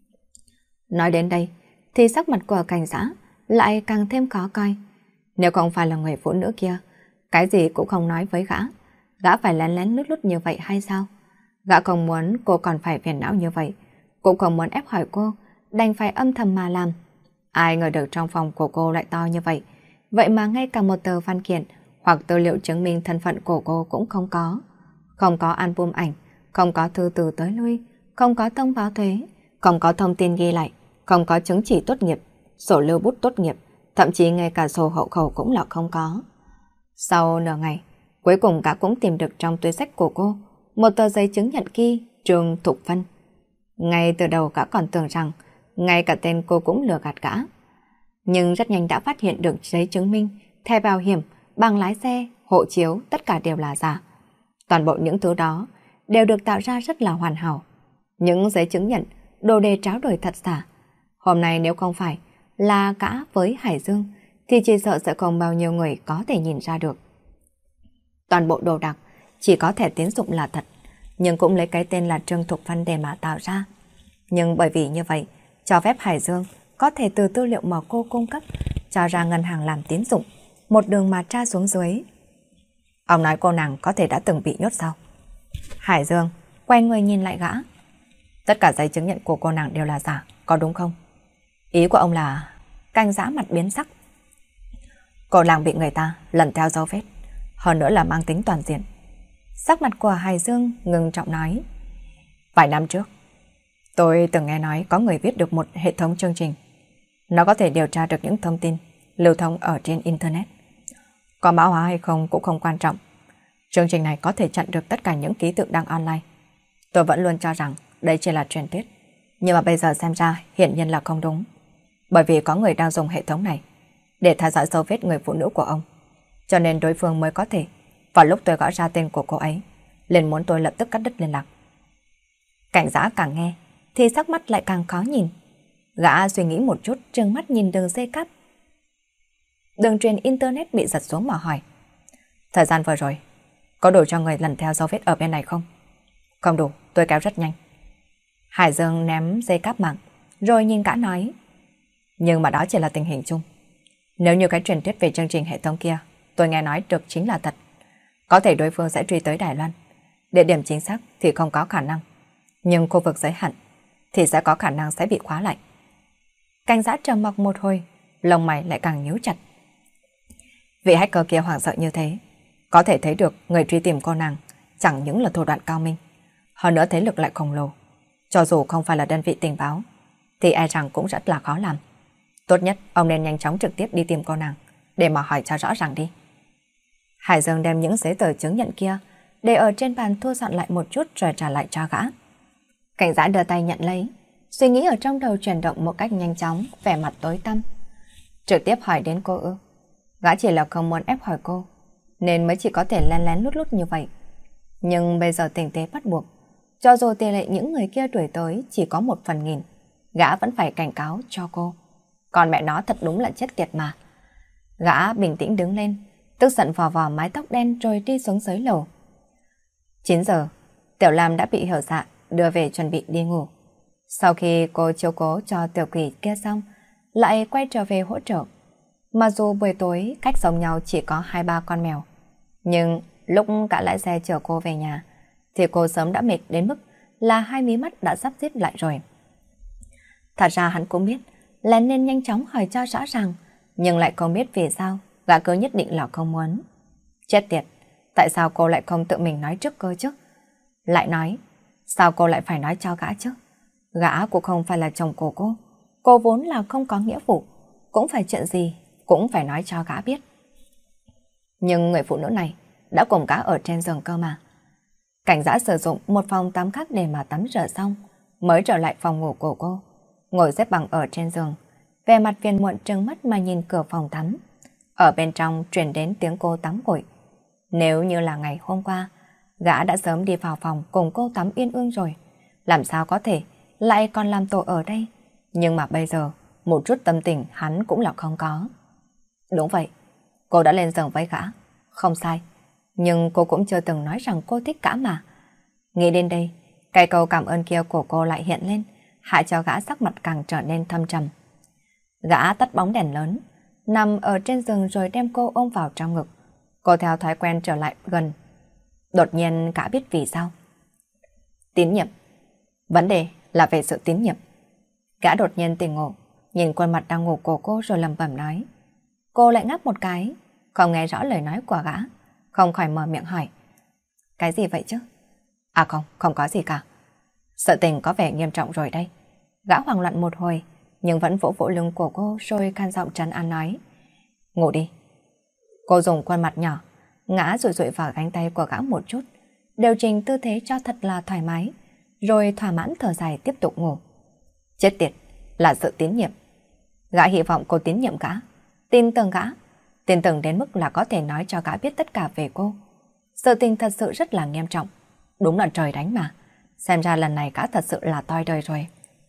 Nói đến đây thì sắc mặt của Cảnh Dã lại càng thêm khó coi. Nếu không phải là người phụ nữ kia, cái gì cũng không nói với gã phải lén lén lút lút như vậy hay sao? Gã không muốn cô còn phải phiền não như vậy, cũng không muốn ép hỏi cô, đành phải âm thầm mà làm. Ai ngờ được trong phòng của cô lại to như vậy, vậy mà ngay cả một tờ văn kiện hoặc tư liệu chứng minh thân phận của cô cũng không có. Không có album ảnh, không có thư từ tới lui, không có thông báo thuế, không có thông tin ghi lại, không có chứng chỉ tốt nghiệp, sổ lưu bút tốt nghiệp, thậm chí ngay cả sổ hộ khẩu cũng là không có. Sau nửa ngày, cuối cùng cả cũng tìm được trong túi xách của cô một tờ giấy chứng nhận ghi Trương Thục Vân. Ngay từ đầu cả còn tưởng rằng ngay cả tên cô cũng lừa gạt cả. Nhưng rất nhanh đã phát hiện được giấy chứng minh, thẻ bảo hiểm, bằng lái xe, hộ chiếu, tất cả đều là giả. Toàn bộ những thứ đó đều được tạo ra rất là hoàn hảo. Những giấy chứng nhận, đồ đề tráo đổi thật giả. Hôm nay nếu không phải là cả với Hải Dương thì chỉ sợ sẽ không bao nhiêu người có thể nhìn ra được. Toàn bộ đồ đạc chỉ có thẻ tín dụng là thật, nhưng cũng lấy cái tên là Trương Thục Văn để mà tạo ra. Nhưng bởi vì như vậy, cho phép Hải Dương có thể từ tư liệu mà cô cung cấp cho ra ngân hàng làm tín dụng, một đường mà tra xuống dưới. Ông nói cô nàng có thể đã từng bị nhốt sao? Hải Dương quay người nhìn lại gã. Tất cả giấy chứng nhận của cô nàng đều là giả, có đúng không? Ý của ông là... Canh Dã mặt biến sắc. Cô nàng bị người ta lần theo dấu vết, hơn nữa là mang tính toàn diện. Sắc mặt của Hải Dương ngừng trọng nói. Vài năm trước, tôi từng nghe nói có người viết được một hệ thống chương trình. Nó có thể điều tra được những thông tin lưu thông ở trên Internet. Có mã hóa hay không cũng không quan trọng. Chương trình này có thể chặn được tất cả những ký tự đăng online. Tôi vẫn luôn cho rằng đây chỉ là truyền thuyết. Nhưng mà bây giờ xem ra hiển nhiên là không đúng. Bởi vì có người đang dùng hệ thống này để theo dõi dấu vết người phụ nữ của ông. Cho nên đối phương mới có thể, vào lúc tôi gõ ra tên của cô ấy, liền muốn tôi lập tức cắt đứt liên lạc. Cảnh Dã càng nghe thì sắc mắt lại càng khó nhìn. Gã suy nghĩ một chút, trừng mắt nhìn đường dây cáp. Đường truyền Internet bị giật xuống mà hỏi. Thời gian vừa rồi, có đủ cho người lần theo dấu vết ở bên này không? Không đủ, tôi kéo rất nhanh. Hải Dương ném dây cáp mạng, rồi nhìn gã nói. Nhưng mà đó chỉ là tình hình chung. Nếu như cái truyền thuyết về chương trình hệ thống kia, tôi nghe nói được chính là thật. Có thể đối phương sẽ truy tới Đài Loan. Địa điểm chính xác thì không có khả năng. Nhưng khu vực giới hạn thì sẽ có khả năng sẽ bị khóa lại. Cảnh Dã trầm mặc một hồi, lông mày lại càng nhíu chặt. Vị hacker kia hoảng sợ như thế, có thể thấy được người truy tìm cô nàng chẳng những là thủ đoạn cao minh, hơn nữa thế lực lại khổng lồ. Cho dù không phải là đơn vị tình báo, thì e rằng cũng rất là khó làm. Tốt nhất ông nên nhanh chóng trực tiếp đi tìm cô nàng để mà hỏi cho rõ ràng đi. Hải Dương đem những giấy tờ chứng nhận kia để ở trên bàn thu dọn lại một chút rồi trả lại cho gã. Cảnh Dã đưa tay nhận lấy, suy nghĩ ở trong đầu chuyển động một cách nhanh chóng, vẻ mặt tối tăm. Trực tiếp hỏi đến cô ư? Gã chỉ là không muốn ép hỏi cô, nên mới chỉ có thể lén lén lút lút như vậy. Nhưng bây giờ tình thế bắt buộc, cho dù tỷ lệ những người kia đuổi tới chỉ có 1/1000, gã vẫn phải cảnh cáo cho cô. Còn mẹ nó thật đúng là chết tiệt mà. Gã bình tĩnh đứng lên, tức giận vò vò mái tóc đen rồi đi xuống dưới lầu. 9 giờ, Tiểu Lam đã bị Hiểu Dạ đưa về chuẩn bị đi ngủ. Sau khi cô chiếu cố cho tiểu quỷ kia xong, lại quay trở về hỗ trợ. Mặc dù buổi tối cách giống nhau chỉ có 2-3 con mèo, nhưng lúc cả lái xe chở cô về nhà, thì cô sớm đã mệt đến mức là hai mí mắt đã sắp díp lại rồi. Thật ra hắn cũng biết là nên nhanh chóng hỏi cho rõ ràng, nhưng lại không biết vì sao gã cứ nhất định là không muốn. Chết tiệt, tại sao cô lại không tự mình nói trước cơ chứ? Lại nói, sao cô lại phải nói cho gã chứ? Gã cũng không phải là chồng của cô vốn là không có nghĩa vụ, cũng phải chuyện gì cũng phải nói cho gã biết. Nhưng người phụ nữ này đã cùng gã ở trên giường cơ mà. Cảnh Dã sử dụng một phòng tắm khác để mà tắm rửa xong, mới trở lại phòng ngủ của cô, ngồi xếp bằng ở trên giường, vẻ mặt phiền muộn trừng mắt mà nhìn cửa phòng tắm. Ở bên trong truyền đến tiếng cô tắm gội. Nếu như là ngày hôm qua, gã đã sớm đi vào phòng cùng cô tắm yên ương rồi, làm sao có thể lại còn làm tổ ở đây? Nhưng mà bây giờ, một chút tâm tình hắn cũng là không có. Đúng vậy, cô đã lên giường với gã, không sai. Nhưng cô cũng chưa từng nói rằng cô thích gã mà. Nghĩ đến đây, cái câu cảm ơn kia của cô lại hiện lên, hại cho gã sắc mặt càng trở nên thâm trầm. Gã tắt bóng đèn lớn, nằm ở trên giường rồi đem cô ôm vào trong ngực. Cô theo thói quen trở lại gần. Đột nhiên gã biết vì sao. Tín nhiệm. Vấn đề là về sự tín nhiệm. Gã đột nhiên tỉnh ngộ, nhìn khuôn mặt đang ngủ của cô rồi lẩm bẩm nói. Cô lại ngáp một cái, không nghe rõ lời nói của gã, không khỏi mở miệng hỏi. Cái gì vậy chứ? À không, không có gì cả. Sự tình có vẻ nghiêm trọng rồi đây. Gã hoảng loạn một hồi, nhưng vẫn vỗ vỗ lưng của cô rồi can giọng trấn an nói. Ngủ đi. Cô dùng khuôn mặt nhỏ, ngã rụi rụi vào cánh tay của gã một chút, điều chỉnh tư thế cho thật là thoải mái, rồi thỏa mãn thở dài tiếp tục ngủ. Chết tiệt, là sự tín nhiệm. Gã hy vọng cô tín nhiệm gã, tin tưởng gã, tin tưởng đến mức là có thể nói cho gã biết tất cả về cô. Sự tình thật sự rất là nghiêm trọng. Đúng là trời đánh mà. Xem ra lần này gã thật sự là toi đời rồi.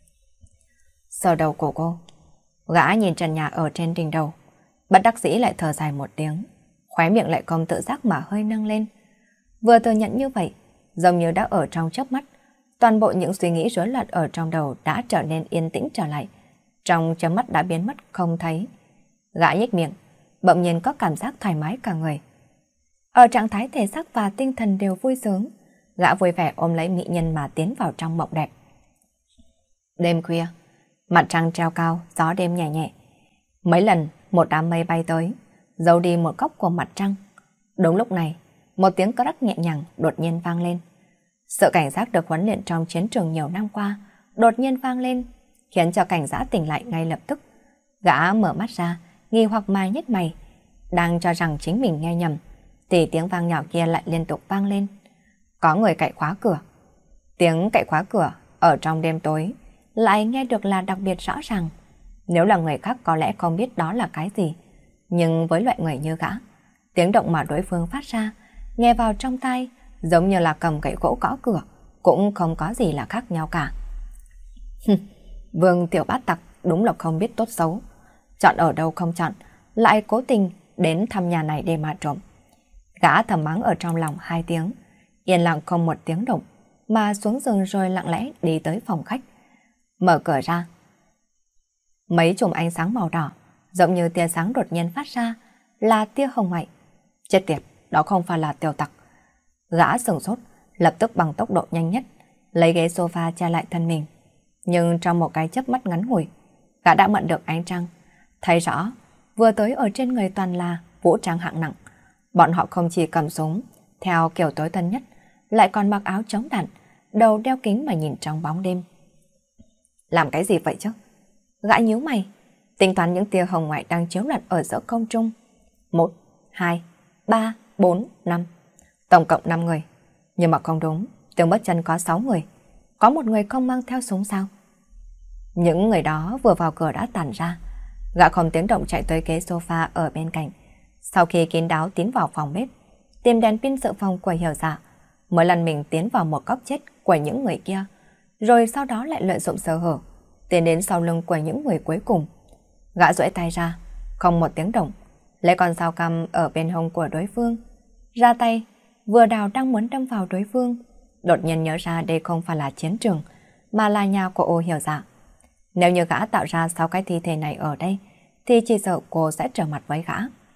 Sờ đầu của cô, gã nhìn trần nhà ở trên đỉnh đầu, bất đắc dĩ lại thở dài một tiếng, khóe miệng lại không tự giác mà hơi nâng lên. Vừa thừa nhận như vậy, giống như đã ở trong chớp mắt, toàn bộ những suy nghĩ rối loạn ở trong đầu đã trở nên yên tĩnh trở lại, trong chớp mắt đã biến mất không thấy. Gã nhếch miệng, bỗng nhiên có cảm giác thoải mái cả người. Ở trạng thái thể xác và tinh thần đều vui sướng, gã vui vẻ ôm lấy mỹ nhân mà tiến vào trong mộng đẹp. Đêm khuya, mặt trăng treo cao, gió đêm nhẹ nhẹ. Mấy lần một đám mây bay tới, giấu đi một góc của mặt trăng. Đúng lúc này, một tiếng crack nhẹ nhàng đột nhiên vang lên. Sự cảnh giác được huấn luyện trong chiến trường nhiều năm qua đột nhiên vang lên, khiến cho cảnh giã tỉnh lại ngay lập tức. Gã mở mắt ra, nghi hoặc mà nhếch mày, đang cho rằng chính mình nghe nhầm, thì tiếng vang nhỏ kia lại liên tục vang lên. Có người cạy khóa cửa. Tiếng cạy khóa cửa ở trong đêm tối lại nghe được là đặc biệt rõ ràng. Nếu là người khác có lẽ không biết đó là cái gì, nhưng với loại người như gã, tiếng động mà đối phương phát ra nghe vào trong tai giống như là cầm gậy gỗ gõ cửa, cũng không có gì là khác nhau cả. Vương tiểu bát tặc đúng là không biết tốt xấu, chọn ở đâu không chọn, lại cố tình đến thăm nhà này để mà trộm. Gã thầm mắng ở trong lòng 2 tiếng, yên lặng không một tiếng động, mà xuống giường rồi lặng lẽ đi tới phòng khách. Mở cửa ra, mấy chùm ánh sáng màu đỏ, giống như tia sáng đột nhiên phát ra, là tia hồng ngoại. Chết tiệt, đó không phải là tiểu tặc. Gã sửng sốt, lập tức bằng tốc độ nhanh nhất, lấy ghế sofa che lại thân mình. Nhưng trong một cái chớp mắt ngắn ngủi, gã đã mượn được ánh trăng, thấy rõ, vừa tới ở trên người toàn là vũ trang hạng nặng. Bọn họ không chỉ cầm súng, theo kiểu tối tân nhất, lại còn mặc áo chống đạn, đầu đeo kính mà nhìn trong bóng đêm. Làm cái gì vậy chứ? Gã nhíu mày, tính toán những tia hồng ngoại đang chiếu lặn ở giữa không trung. 1, 2, 3, 4, 5. Tổng cộng 5 người. Nhưng mà không đúng, tiếng bước chân có 6 người. Có một người không mang theo súng sao? Những người đó vừa vào cửa đã tản ra. Gã không tiếng động chạy tới ghế sofa ở bên cạnh. Sau khi kín đáo tiến vào phòng bếp, tìm đèn pin dự phòng của Hiểu Dạ, mới lần mình tiến vào một góc chết của những người kia, rồi sau đó lại lợi dụng sơ hở, tiến đến sau lưng của những người cuối cùng. Gã duỗi tay ra, không một tiếng động, lấy con dao căm ở bên hông của đối phương, ra tay, vừa đào đang muốn đâm vào đối phương, đột nhiên nhớ ra đây không phải là chiến trường, mà là nhà của Ô Hiểu Dạ. Nếu như gã tạo ra 6 cái thi thể này ở đây, thì chỉ sợ cô sẽ trở mặt với gã.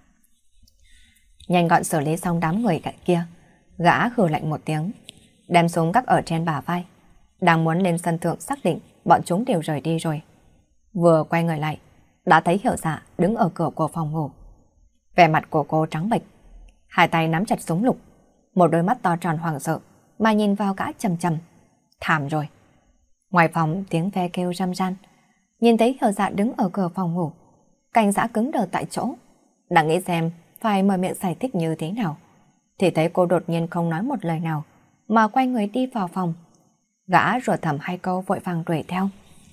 Nhanh gọn xử lý xong đám người kia, gã hừ lạnh một tiếng, đem súng gác ở trên bả vai, đang muốn lên sân thượng xác định bọn chúng đều rời đi rồi. Vừa quay người lại, đã thấy Hiểu Dạ đứng ở cửa của phòng ngủ. Vẻ mặt của cô trắng bệch, 2 tay nắm chặt súng lục, một đôi mắt to tròn hoảng sợ mà nhìn vào gã chằm chằm. Thảm rồi. Ngoài phòng tiếng ve kêu răm ran, nhìn thấy Hiểu Dạ đứng ở cửa phòng ngủ, Cảnh Dã cứng đờ tại chỗ, đang nghĩ xem phải mở miệng giải thích như thế nào, thì thấy cô đột nhiên không nói một lời nào mà quay người đi vào phòng. Gã rủa thầm 2 câu vội vàng đuổi theo.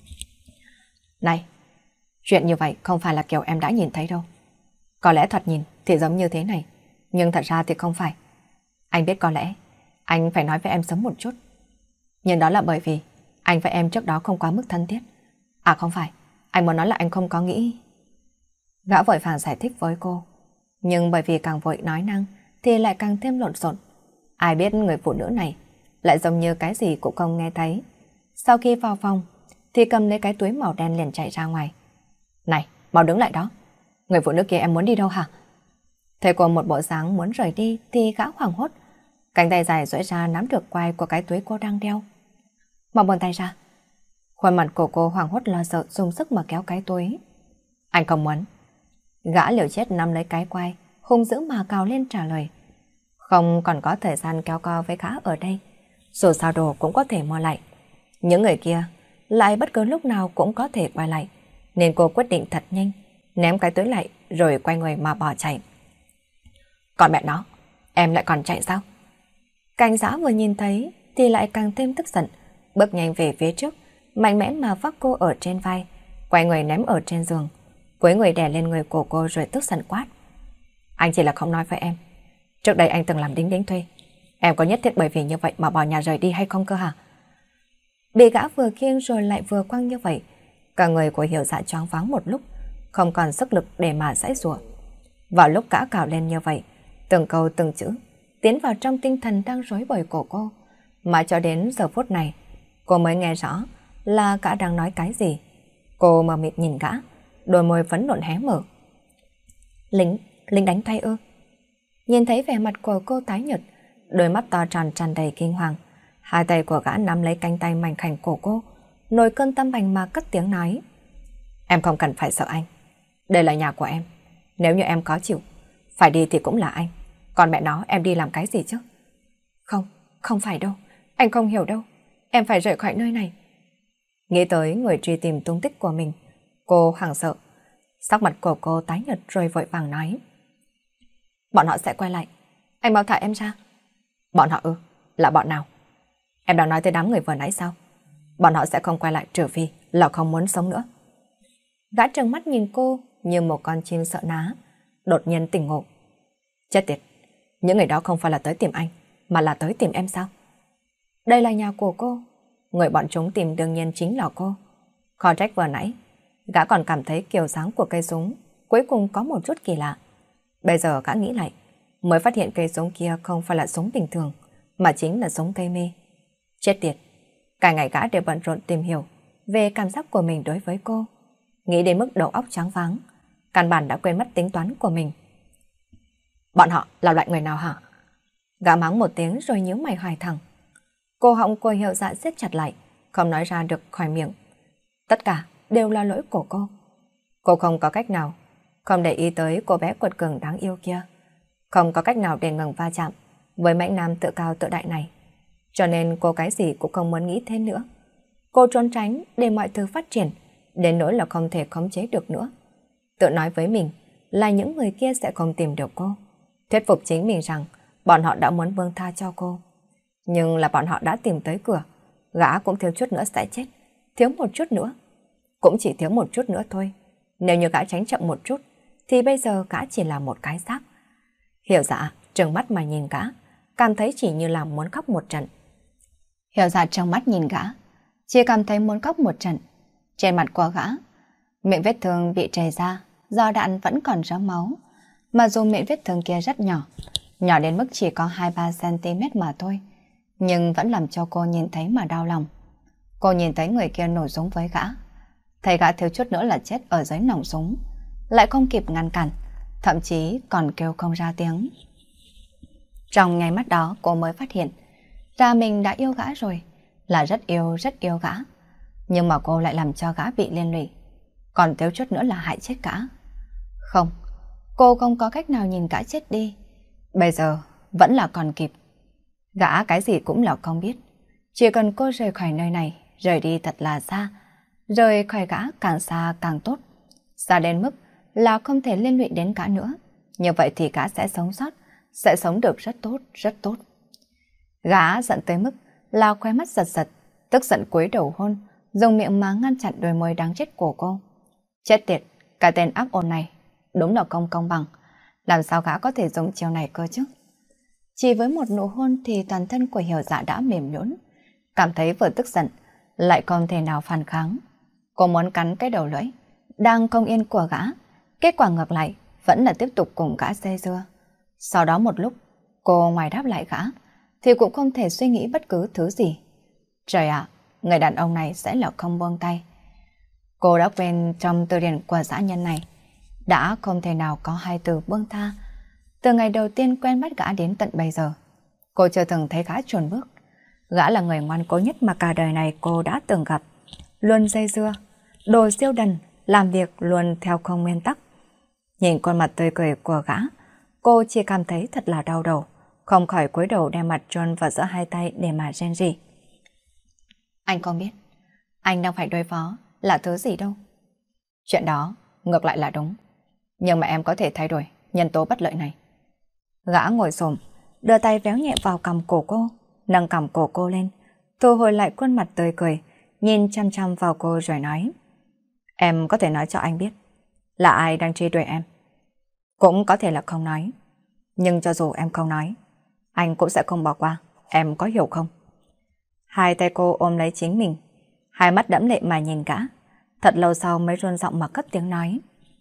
Này, chuyện như vậy không phải là kiểu em đã nhìn thấy đâu. Có lẽ thoạt nhìn thì giống như thế này, nhưng thật ra thì không phải. Anh biết có lẽ anh phải nói với em sớm một chút, nhưng đó là bởi vì anh và em trước đó không quá mức thân thiết. À không phải, anh muốn nói là anh không có nghĩ. Gã vội vàng giải thích với cô, nhưng bởi vì càng vội nói năng thì lại càng thêm lộn xộn. Ai biết người phụ nữ này lại giống như cái gì cũng không nghe thấy. Sau khi vào phòng thì cầm lấy cái túi màu đen liền chạy ra ngoài. Này, mau đứng lại đó. Người phụ nữ kia em muốn đi đâu hả? Thấy cô một bộ dáng muốn rời đi thì gã hoảng hốt, cánh tay dài duỗi ra nắm được quai của cái túi cô đang đeo. Mau buông tay ra. Khuôn mặt của cô hoảng hốt lo sợ dùng sức mà kéo cái túi. Anh không muốn. Gã liều chết nắm lấy cái quai, hung dữ mà cào lên trả lời. Không còn có thời gian kéo co với gã ở đây. Dù sao đồ cũng có thể mua lại. Những người kia lại bất cứ lúc nào cũng có thể quay lại. Nên cô quyết định thật nhanh, ném cái túi lại rồi quay người mà bỏ chạy. Còn mẹ nó, em lại còn chạy sao? Cảnh giã vừa nhìn thấy thì lại càng thêm tức giận, bước nhanh về phía trước, mạnh mẽ mà vác cô ở trên vai, quay người ném ở trên giường, cúi người đè lên người của cô rồi tức giận quát. Anh chỉ là không nói với em. Trước đây anh từng làm đính đính thuê. Em có nhất thiết bởi vì như vậy mà bỏ nhà rời đi hay không cơ hả? Bị gã vừa khiêng rồi lại vừa quăng như vậy, cả người của Hiểu Dạ choáng váng một lúc, không còn sức lực để mà giãy giụa. Vào lúc gã cào lên như vậy, từng câu từng chữ tiến vào trong tinh thần đang rối bời của cô, mà cho đến giờ phút này, cô mới nghe rõ là gã đang nói cái gì. Cô mờ mịt nhìn gã, đôi môi phấn nộn hé mở. Lính đánh thuê ư? Nhìn thấy vẻ mặt của cô tái nhợt, đôi mắt to tròn tràn đầy kinh hoàng, hai tay của gã nắm lấy cánh tay mảnh khảnh của cô, nổi cơn tâm bành mà cất tiếng nói. Em không cần phải sợ anh. Đây là nhà của em. Nếu như em có chịu, phải đi thì cũng là anh. Còn mẹ nó, em đi làm cái gì chứ? Không phải đâu. Anh không hiểu đâu. Em phải rời khỏi nơi này. Nghĩ tới người truy tìm tung tích của mình, cô hoảng sợ. Sắc mặt của cô tái nhợt rồi vội vàng nói. Bọn họ sẽ quay lại. Anh mau thả em ra. Bọn họ ư? Là bọn nào? Em đang nói tới đám người vừa nãy sao? Bọn họ sẽ không quay lại trừ phi là không muốn sống nữa. Gã trừng mắt nhìn cô như một con chim sợ ná, đột nhiên tỉnh ngộ. Chết tiệt, những người đó không phải là tới tìm anh, mà là tới tìm em sao? Đây là nhà của cô, người bọn chúng tìm đương nhiên chính là cô. Khó trách vừa nãy, gã còn cảm thấy kiểu dáng của cây súng cuối cùng có một chút kỳ lạ. Bây giờ gã nghĩ lại, mới phát hiện cây súng kia không phải là súng bình thường, mà chính là súng gây mê. Chết tiệt, cả ngày gã đều bận rộn tìm hiểu về cảm giác của mình đối với cô. Nghĩ đến mức đầu óc choáng váng, căn bản đã quên mất tính toán của mình. Bọn họ là loại người nào hả? Gã mắng một tiếng rồi nhíu mày hỏi thẳng. Cô họng của Hiểu Dạ siết chặt lại, không nói ra được khỏi miệng. Tất cả đều là lỗi của cô. Cô không có cách nào không để ý tới cô bé quật cường đáng yêu kia, không có cách nào để ngừng va chạm với mãnh nam tự cao tự đại này. Cho nên cô cái gì cũng không muốn nghĩ thêm nữa. Cô trốn tránh để mọi thứ phát triển, đến nỗi là không thể khống chế được nữa. Tự nói với mình là những người kia sẽ không tìm được cô. Thuyết phục chính mình rằng bọn họ đã muốn buông tha cho cô. Nhưng là bọn họ đã tìm tới cửa, gã cũng thiếu chút nữa sẽ chết. Thiếu một chút nữa, cũng chỉ thiếu một chút nữa thôi. Nếu như gã tránh chậm một chút, thì bây giờ gã chỉ là một cái xác. Hiểu Dạ trừng mắt mà nhìn gã, cảm thấy chỉ như là muốn khóc một trận. Hiểu Dạ trong mắt nhìn gã, chỉ cảm thấy muốn khóc một trận. Trên mặt của gã, miệng vết thương bị trầy ra, do đạn vẫn còn rớm máu. Mà dù miệng vết thương kia rất nhỏ, nhỏ đến mức chỉ có 2-3 cm mà thôi, nhưng vẫn làm cho cô nhìn thấy mà đau lòng. Cô nhìn thấy người kia nổ súng với gã, thấy gã thiếu chút nữa là chết ở dưới nòng súng, lại không kịp ngăn cản, thậm chí còn kêu không ra tiếng. Trong nháy mắt đó cô mới phát hiện ra mình đã yêu gã rồi, là rất yêu gã. Nhưng mà cô lại làm cho gã bị liên lụy, còn thiếu chút nữa là hại chết gã. Không, cô không có cách nào nhìn gã chết đi. Bây giờ vẫn là còn kịp. Gã cái gì cũng là không biết. Chỉ cần cô rời khỏi nơi này, rời đi thật là xa, rời khỏi gã càng xa càng tốt, xa đến mức là không thể liên lụy đến gã nữa. Như vậy thì gã sẽ sống sót, sẽ sống được rất tốt, rất tốt. Gã giận tới mức là khóe mắt giật giật, tức giận cúi đầu hôn, dùng miệng má ngăn chặn đôi môi đáng chết của cô. Chết tiệt, cái tên ác ôn này đúng là không công bằng. Làm sao gã có thể dùng chiêu này cơ chứ? Chỉ với một nụ hôn thì toàn thân của Hiểu Dạ đã mềm nhũn, cảm thấy vừa tức giận lại không thể nào phản kháng. Cô muốn cắn cái đầu lưỡi đang không yên của gã, kết quả ngược lại vẫn là tiếp tục cùng gã dây dưa. Sau đó một lúc, cô ngoài đáp lại gã thì cũng không thể suy nghĩ bất cứ thứ gì. Trời ạ, người đàn ông này sẽ là không buông tay. Cô đã quên trong từ điển của dã nhân này đã không thể nào có hai từ buông tha. Từ ngày đầu tiên quen bắt gã đến tận bây giờ, cô chưa từng thấy gã chùn bước. Gã là người ngoan cố nhất mà cả đời này cô đã từng gặp. luôn dây dưa, đồ siêu đần, làm việc luôn theo không nguyên tắc. Nhìn khuôn mặt tươi cười của gã, cô chỉ cảm thấy thật là đau đầu, không khỏi cúi đầu đem mặt chôn vào giữa hai tay để mà rên rỉ. Anh không biết, anh đang phải đối phó là thứ gì đâu. Chuyện đó ngược lại là đúng, nhưng mà em có thể thay đổi nhân tố bất lợi này. Gã ngồi xổm, đưa tay véo nhẹ vào cằm cổ cô, nâng cằm cổ cô lên, thu hồi lại khuôn mặt tươi cười, nhìn chăm chăm vào cô rồi nói: Em có thể nói cho anh biết là ai đang truy đuổi em. Cũng có thể là không nói, nhưng cho dù em không nói, anh cũng sẽ không bỏ qua, em có hiểu không? Hai tay cô ôm lấy chính mình, hai mắt đẫm lệ mà nhìn gã, thật lâu sau mới run giọng mà cất tiếng nói: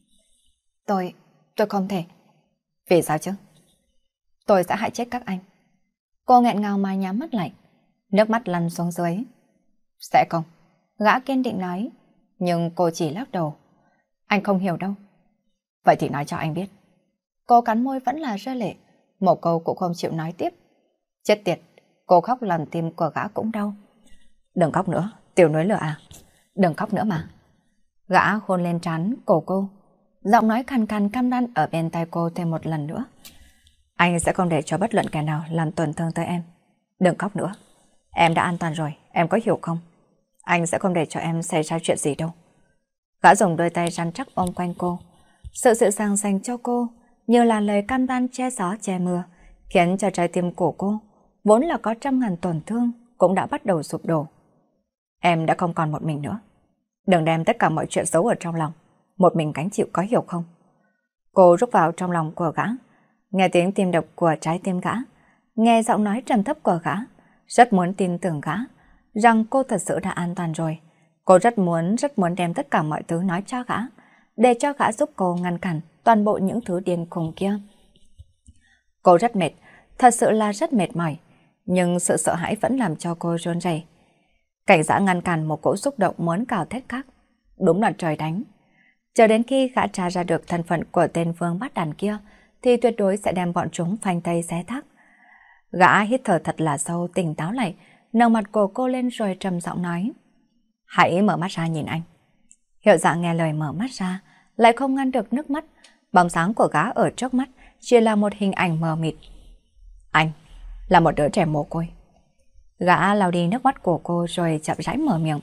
Tôi không thể. Vì sao chứ? Tôi sẽ hại chết các anh. Cô nghẹn ngào mà nhắm mắt lại, nước mắt lăn xuống dưới. Sẽ không, gã kiên định nói, nhưng cô chỉ lắc đầu. Anh không hiểu đâu. Vậy thì nói cho anh biết. Cô cắn môi vẫn là rơi lệ, một câu cũng không chịu nói tiếp. Chết tiệt, cô khóc làm tim của gã cũng đau. Đừng khóc nữa, tiểu núi lửa à. Đừng khóc nữa mà. Gã hôn lên trán cổ cô, giọng nói khàn khàn cam đoan ở bên tai cô thêm một lần nữa. Anh sẽ không để cho bất luận kẻ nào làm tổn thương tới em. Đừng khóc nữa. Em đã an toàn rồi, em có hiểu không? Anh sẽ không để cho em xảy ra chuyện gì đâu. Gã dùng đôi tay rắn chắc ôm quanh cô. Sự dịu dàng dành cho cô như là lời cam đoan che gió che mưa, khiến cho trái tim của cô vốn là có trăm ngàn tổn thương cũng đã bắt đầu sụp đổ. Em đã không còn một mình nữa. Đừng đem tất cả mọi chuyện xấu ở trong lòng một mình gánh chịu, có hiểu không? Cô rút vào trong lòng của gã, nghe tiếng tim đập của trái tim gã, nghe giọng nói trầm thấp của gã, rất muốn tin tưởng gã rằng cô thật sự đã an toàn rồi. Cô rất muốn đem tất cả mọi thứ nói cho gã, để cho gã giúp cô ngăn cản toàn bộ những thứ điên khùng kia. Cô rất mệt, thật sự là rất mệt mỏi, nhưng sự sợ hãi vẫn làm cho cô run rẩy. Cảnh dã ngăn cản một cỗ xúc động muốn cào thét khác. Đúng là trời đánh. Chờ đến khi gã tra ra được thân phận của tên vương bắt đàn kia, thì tuyệt đối sẽ đem bọn chúng phanh tay xé thác. Gã hít thở thật là sâu, tỉnh táo lại, nâng mặt của cô lên rồi trầm giọng nói: Hãy mở mắt ra nhìn anh. Hiệu Dạ nghe lời mở mắt ra, lại không ngăn được nước mắt. Bóng sáng của gã ở trước mắt chỉ là một hình ảnh mờ mịt. Anh là một đứa trẻ mồ côi. Gã lau đi nước mắt của cô rồi chậm rãi mở miệng.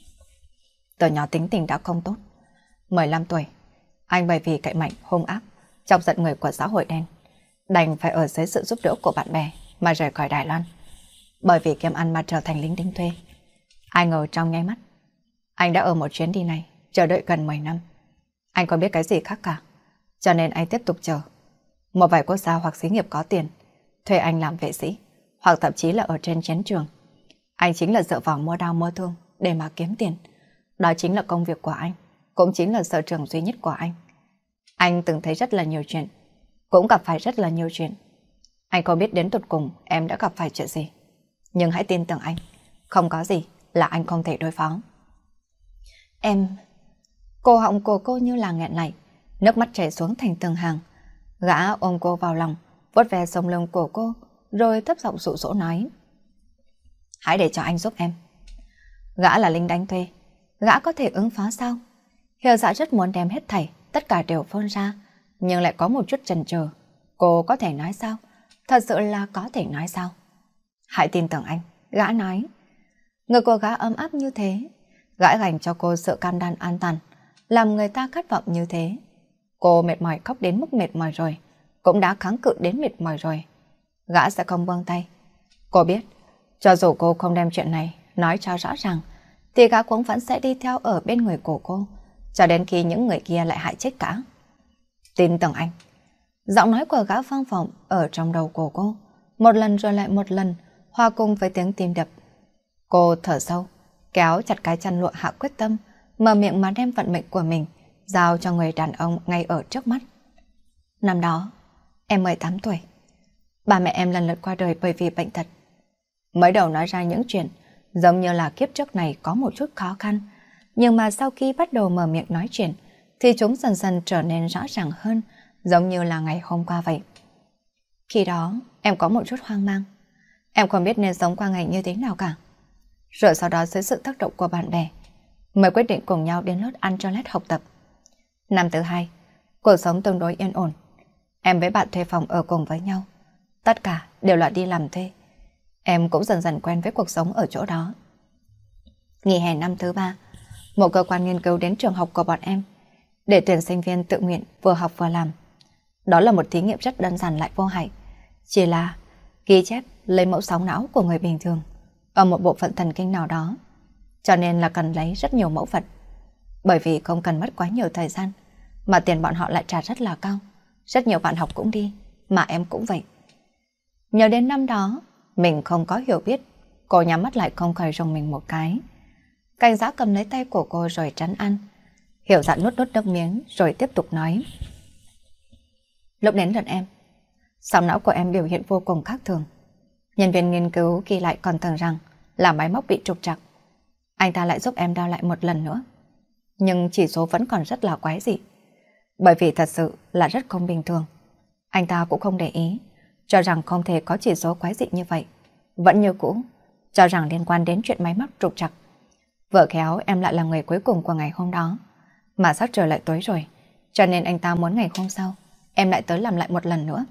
Từ nhỏ tính tình đã không tốt. 15 tuổi, anh bởi vì cậy mạnh, hung ác, chọc giận người của xã hội đen, đành phải ở dưới sự giúp đỡ của bạn bè mà rời khỏi Đài Loan. Bởi vì kiếm ăn mà trở thành lính đánh thuê. Ai ngờ trong nháy mắt, anh đã ở một chuyến đi này chờ đợi gần 10 năm. Anh không biết cái gì khác cả, cho nên anh tiếp tục chờ. Một vài quốc gia hoặc xí nghiệp có tiền thuê anh làm vệ sĩ, hoặc thậm chí là ở trên chiến trường. Anh chính là dựa vào mua đao mua thương để mà kiếm tiền. Đó chính là công việc của anh, cũng chính là sở trường duy nhất của anh. Anh từng thấy rất là nhiều chuyện, cũng gặp phải rất là nhiều chuyện. Anh không biết đến tột cùng em đã gặp phải chuyện gì, nhưng hãy tin tưởng anh, không có gì là anh không thể đối phó. Em... Cổ họng của cô như là nghẹn lại, nước mắt chảy xuống thành từng hàng. Gã ôm cô vào lòng, vuốt ve sống lưng của cô, rồi thấp giọng dụ dỗ nói: Hãy để cho anh giúp em. Gã là lính đánh thuê, gã có thể ứng phó sao? Hiểu Dạ rất muốn đem hết thảy, tất cả đều phun ra, nhưng lại có một chút chần chừ. Cô có thể nói sao? Thật sự là có thể nói sao? Hãy tin tưởng anh, gã nói. Người của gã ấm áp như thế, gã dành cho cô sự cam đoan an toàn, làm người ta khát vọng như thế. Cô mệt mỏi khóc đến mức mệt mỏi rồi, cũng đã kháng cự đến mệt mỏi rồi. Gã sẽ không buông tay. Cô biết, cho dù cô không đem chuyện này nói cho rõ ràng, thì gã cũng vẫn sẽ đi theo ở bên người của cô, cho đến khi những người kia lại hại chết cả. Tin tưởng anh. Giọng nói của gã vang vọng ở trong đầu của cô, một lần rồi lại một lần, hòa cùng với tiếng tim đập. Cô thở sâu, kéo chặt cái chăn lụa hạ quyết tâm, mở miệng mà đem vận mệnh của mình giao cho người đàn ông ngay ở trước mắt. Năm đó, em 18 tuổi. Ba mẹ em lần lượt qua đời bởi vì bệnh tật. Mới đầu nói ra những chuyện giống như là kiếp trước này có một chút khó khăn, nhưng mà sau khi bắt đầu mở miệng nói chuyện thì chúng dần dần trở nên rõ ràng hơn, giống như là ngày hôm qua vậy. Khi đó em có một chút hoang mang, em không biết nên sống qua ngày như thế nào cả. Rồi sau đó dưới sự tác động của bạn bè, mới quyết định cùng nhau đến Los Angeles học tập. Năm thứ hai, cuộc sống tương đối yên ổn. Em với bạn thuê phòng ở cùng với nhau. Tất cả đều là đi làm thuê. Em cũng dần dần quen với cuộc sống ở chỗ đó. Nghỉ hè năm thứ ba, một cơ quan nghiên cứu đến trường học của bọn em để tuyển sinh viên tự nguyện vừa học vừa làm. Đó là một thí nghiệm rất đơn giản lại vô hại. Chỉ là ghi chép lấy mẫu sóng não của người bình thường ở một bộ phận thần kinh nào đó. Cho nên là cần lấy rất nhiều mẫu vật. Bởi vì không cần mất quá nhiều thời gian, mà tiền bọn họ lại trả rất là cao. Rất nhiều bạn học cũng đi, mà em cũng vậy. Nhớ đến năm đó, mình không có hiểu biết, cô nhắm mắt lại không khỏi rùng mình một cái. Cảnh Giã cầm lấy tay của cô rồi trấn an. Hiểu Dạ nuốt nước miếng rồi tiếp tục nói. Lúc đến lượt em, sóng não của em biểu hiện vô cùng khác thường. Nhân viên nghiên cứu ghi lại còn tưởng rằng là máy móc bị trục trặc. Anh ta lại giúp em đo lại một lần nữa. Nhưng chỉ số vẫn còn rất là quái dị. Bởi vì thật sự là rất không bình thường. Anh ta cũng không để ý, cho rằng không thể có chỉ số quái dị như vậy. Vẫn như cũ, cho rằng liên quan đến chuyện máy móc trục trặc. Vợ khéo em lại là người cuối cùng của ngày hôm đó. Mà sắp trời lại tối rồi, cho nên anh ta muốn ngày hôm sau em lại tới làm lại một lần nữa.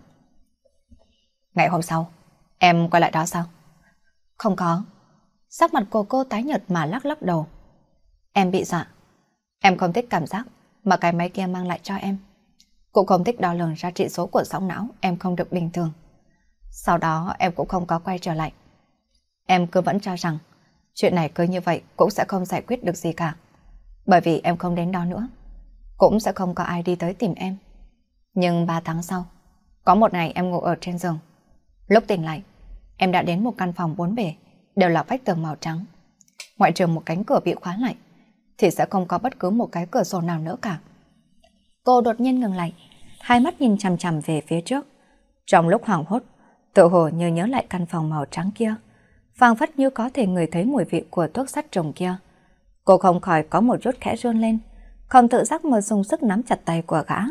Ngày hôm sau, em quay lại đó sao? Không có. Sắc mặt của cô tái nhợt mà lắc lắc đầu. Em bị dọa. Em không thích cảm giác mà cái máy kia mang lại cho em. Cũng không thích đo lường ra trị số của sóng não em không được bình thường. Sau đó em cũng không có quay trở lại. Em cứ vẫn cho rằng chuyện này cứ như vậy cũng sẽ không giải quyết được gì cả. Bởi vì em không đến đó nữa, cũng sẽ không có ai đi tới tìm em. Nhưng 3 tháng sau, có một ngày em ngủ ở trên giường. Lúc tỉnh lại, em đã đến một căn phòng 4 bề, đều là vách tường màu trắng. Ngoại trừ một cánh cửa bị khóa lại, thì sẽ không có bất cứ một cái cửa sổ nào nữa cả. Cô đột nhiên ngừng lại, hai mắt nhìn chằm chằm về phía trước. Trong lúc hoảng hốt, tự hồ như nhớ lại căn phòng màu trắng kia, phảng phất như có thể ngửi thấy mùi vị của thuốc sát trùng kia. Cô không khỏi có một chút khẽ run lên, không tự giác mà dùng sức nắm chặt tay của gã.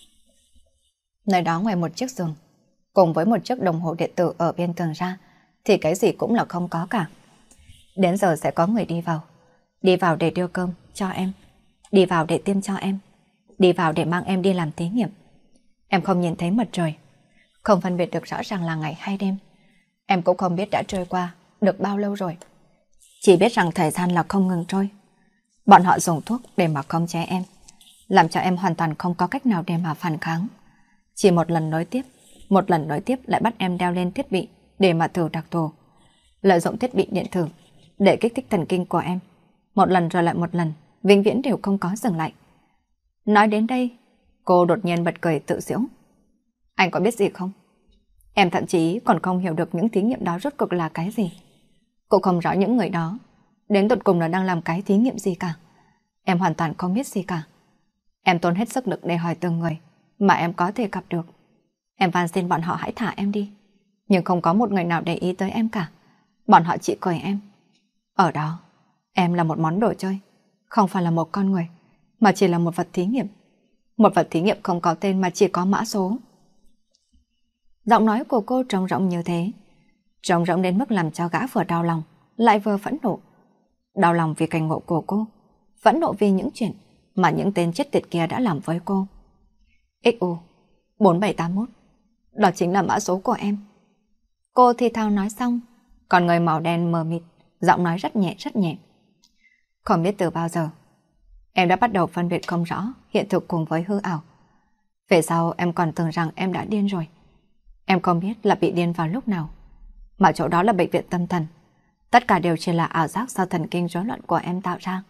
Nơi đó ngoài một chiếc giường, cùng với một chiếc đồng hồ điện tử ở bên tường ra, thì cái gì cũng là không có cả. Đến giờ sẽ có người đi vào để đưa cơm cho em, đi vào để tiêm cho em, đi vào để mang em đi làm thí nghiệm. Em không nhìn thấy mặt trời, không phân biệt được rõ ràng là ngày hay đêm. Em cũng không biết đã trôi qua được bao lâu rồi. Chỉ biết rằng thời gian là không ngừng trôi. Bọn họ dùng thuốc để mà khống chế em, làm cho em hoàn toàn không có cách nào để mà phản kháng. Chỉ một lần nối tiếp lại bắt em đeo lên thiết bị để mà thử đặc thù. Lợi dụng thiết bị điện tử để kích thích thần kinh của em. Một lần rồi lại một lần, vĩnh viễn đều không có dừng lại. Nói đến đây, cô đột nhiên bật cười tự giễu. Anh có biết gì không? Em thậm chí còn không hiểu được những thí nghiệm đó rốt cuộc là cái gì. Cô không rõ những người đó đến tận cùng là đang làm cái thí nghiệm gì cả. Em hoàn toàn không biết gì cả. Em tốn hết sức lực để hỏi từng người mà em có thể gặp được. Em van xin bọn họ hãy thả em đi. Nhưng không có một người nào để ý tới em cả. Bọn họ chỉ cười em. Ở đó, em là một món đồ chơi, không phải là một con người, mà chỉ là một vật thí nghiệm. Một vật thí nghiệm không có tên mà chỉ có mã số. Giọng nói của cô trống rỗng như thế, trống rỗng đến mức làm cho gã vừa đau lòng lại vừa phẫn nộ. Đau lòng vì cảnh ngộ của cô, phẫn nộ vì những chuyện mà những tên chết tiệt kia đã làm với cô. XU 4781, đó chính là mã số của em. Cô thì thào nói xong, còn người màu đen mờ mịt, giọng nói rất nhẹ. Không biết từ bao giờ, em đã bắt đầu phân biệt không rõ hiện thực cùng với hư ảo. Về sau em còn tưởng rằng em đã điên rồi. Em không biết là bị điên vào lúc nào, mà chỗ đó là bệnh viện tâm thần. Tất cả đều chỉ là ảo giác do thần kinh rối loạn của em tạo ra.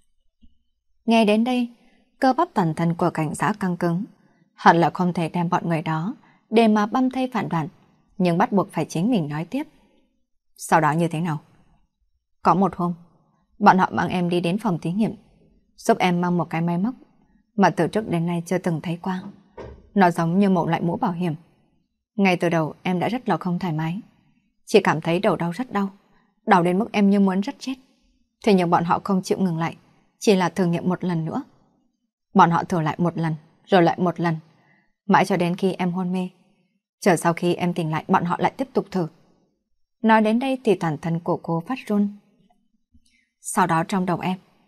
Nghe đến đây, cơ bắp toàn thân của Cảnh Giã căng cứng. Hẳn là không thể đem bọn người đó để mà băm thây phản đoạn, nhưng bắt buộc phải chính mình nói tiếp. Sau đó như thế nào? Có một hôm, bọn họ mang em đi đến phòng thí nghiệm, giúp em mang một cái máy móc mà từ trước đến nay chưa từng thấy qua. Nó giống như một loại mũ bảo hiểm. Ngay từ đầu em đã rất là không thoải mái, chỉ cảm thấy đầu đau rất đau, đau đến mức em như muốn rất chết. Thế nhưng bọn họ không chịu ngừng lại, chỉ là thử nghiệm một lần nữa. Bọn họ thử lại một lần, rồi lại một lần, mãi cho đến khi em hôn mê. Chờ sau khi em tỉnh lại, bọn họ lại tiếp tục thử. Nói đến đây thì toàn thân của cô phát run. Sau đó trong đầu em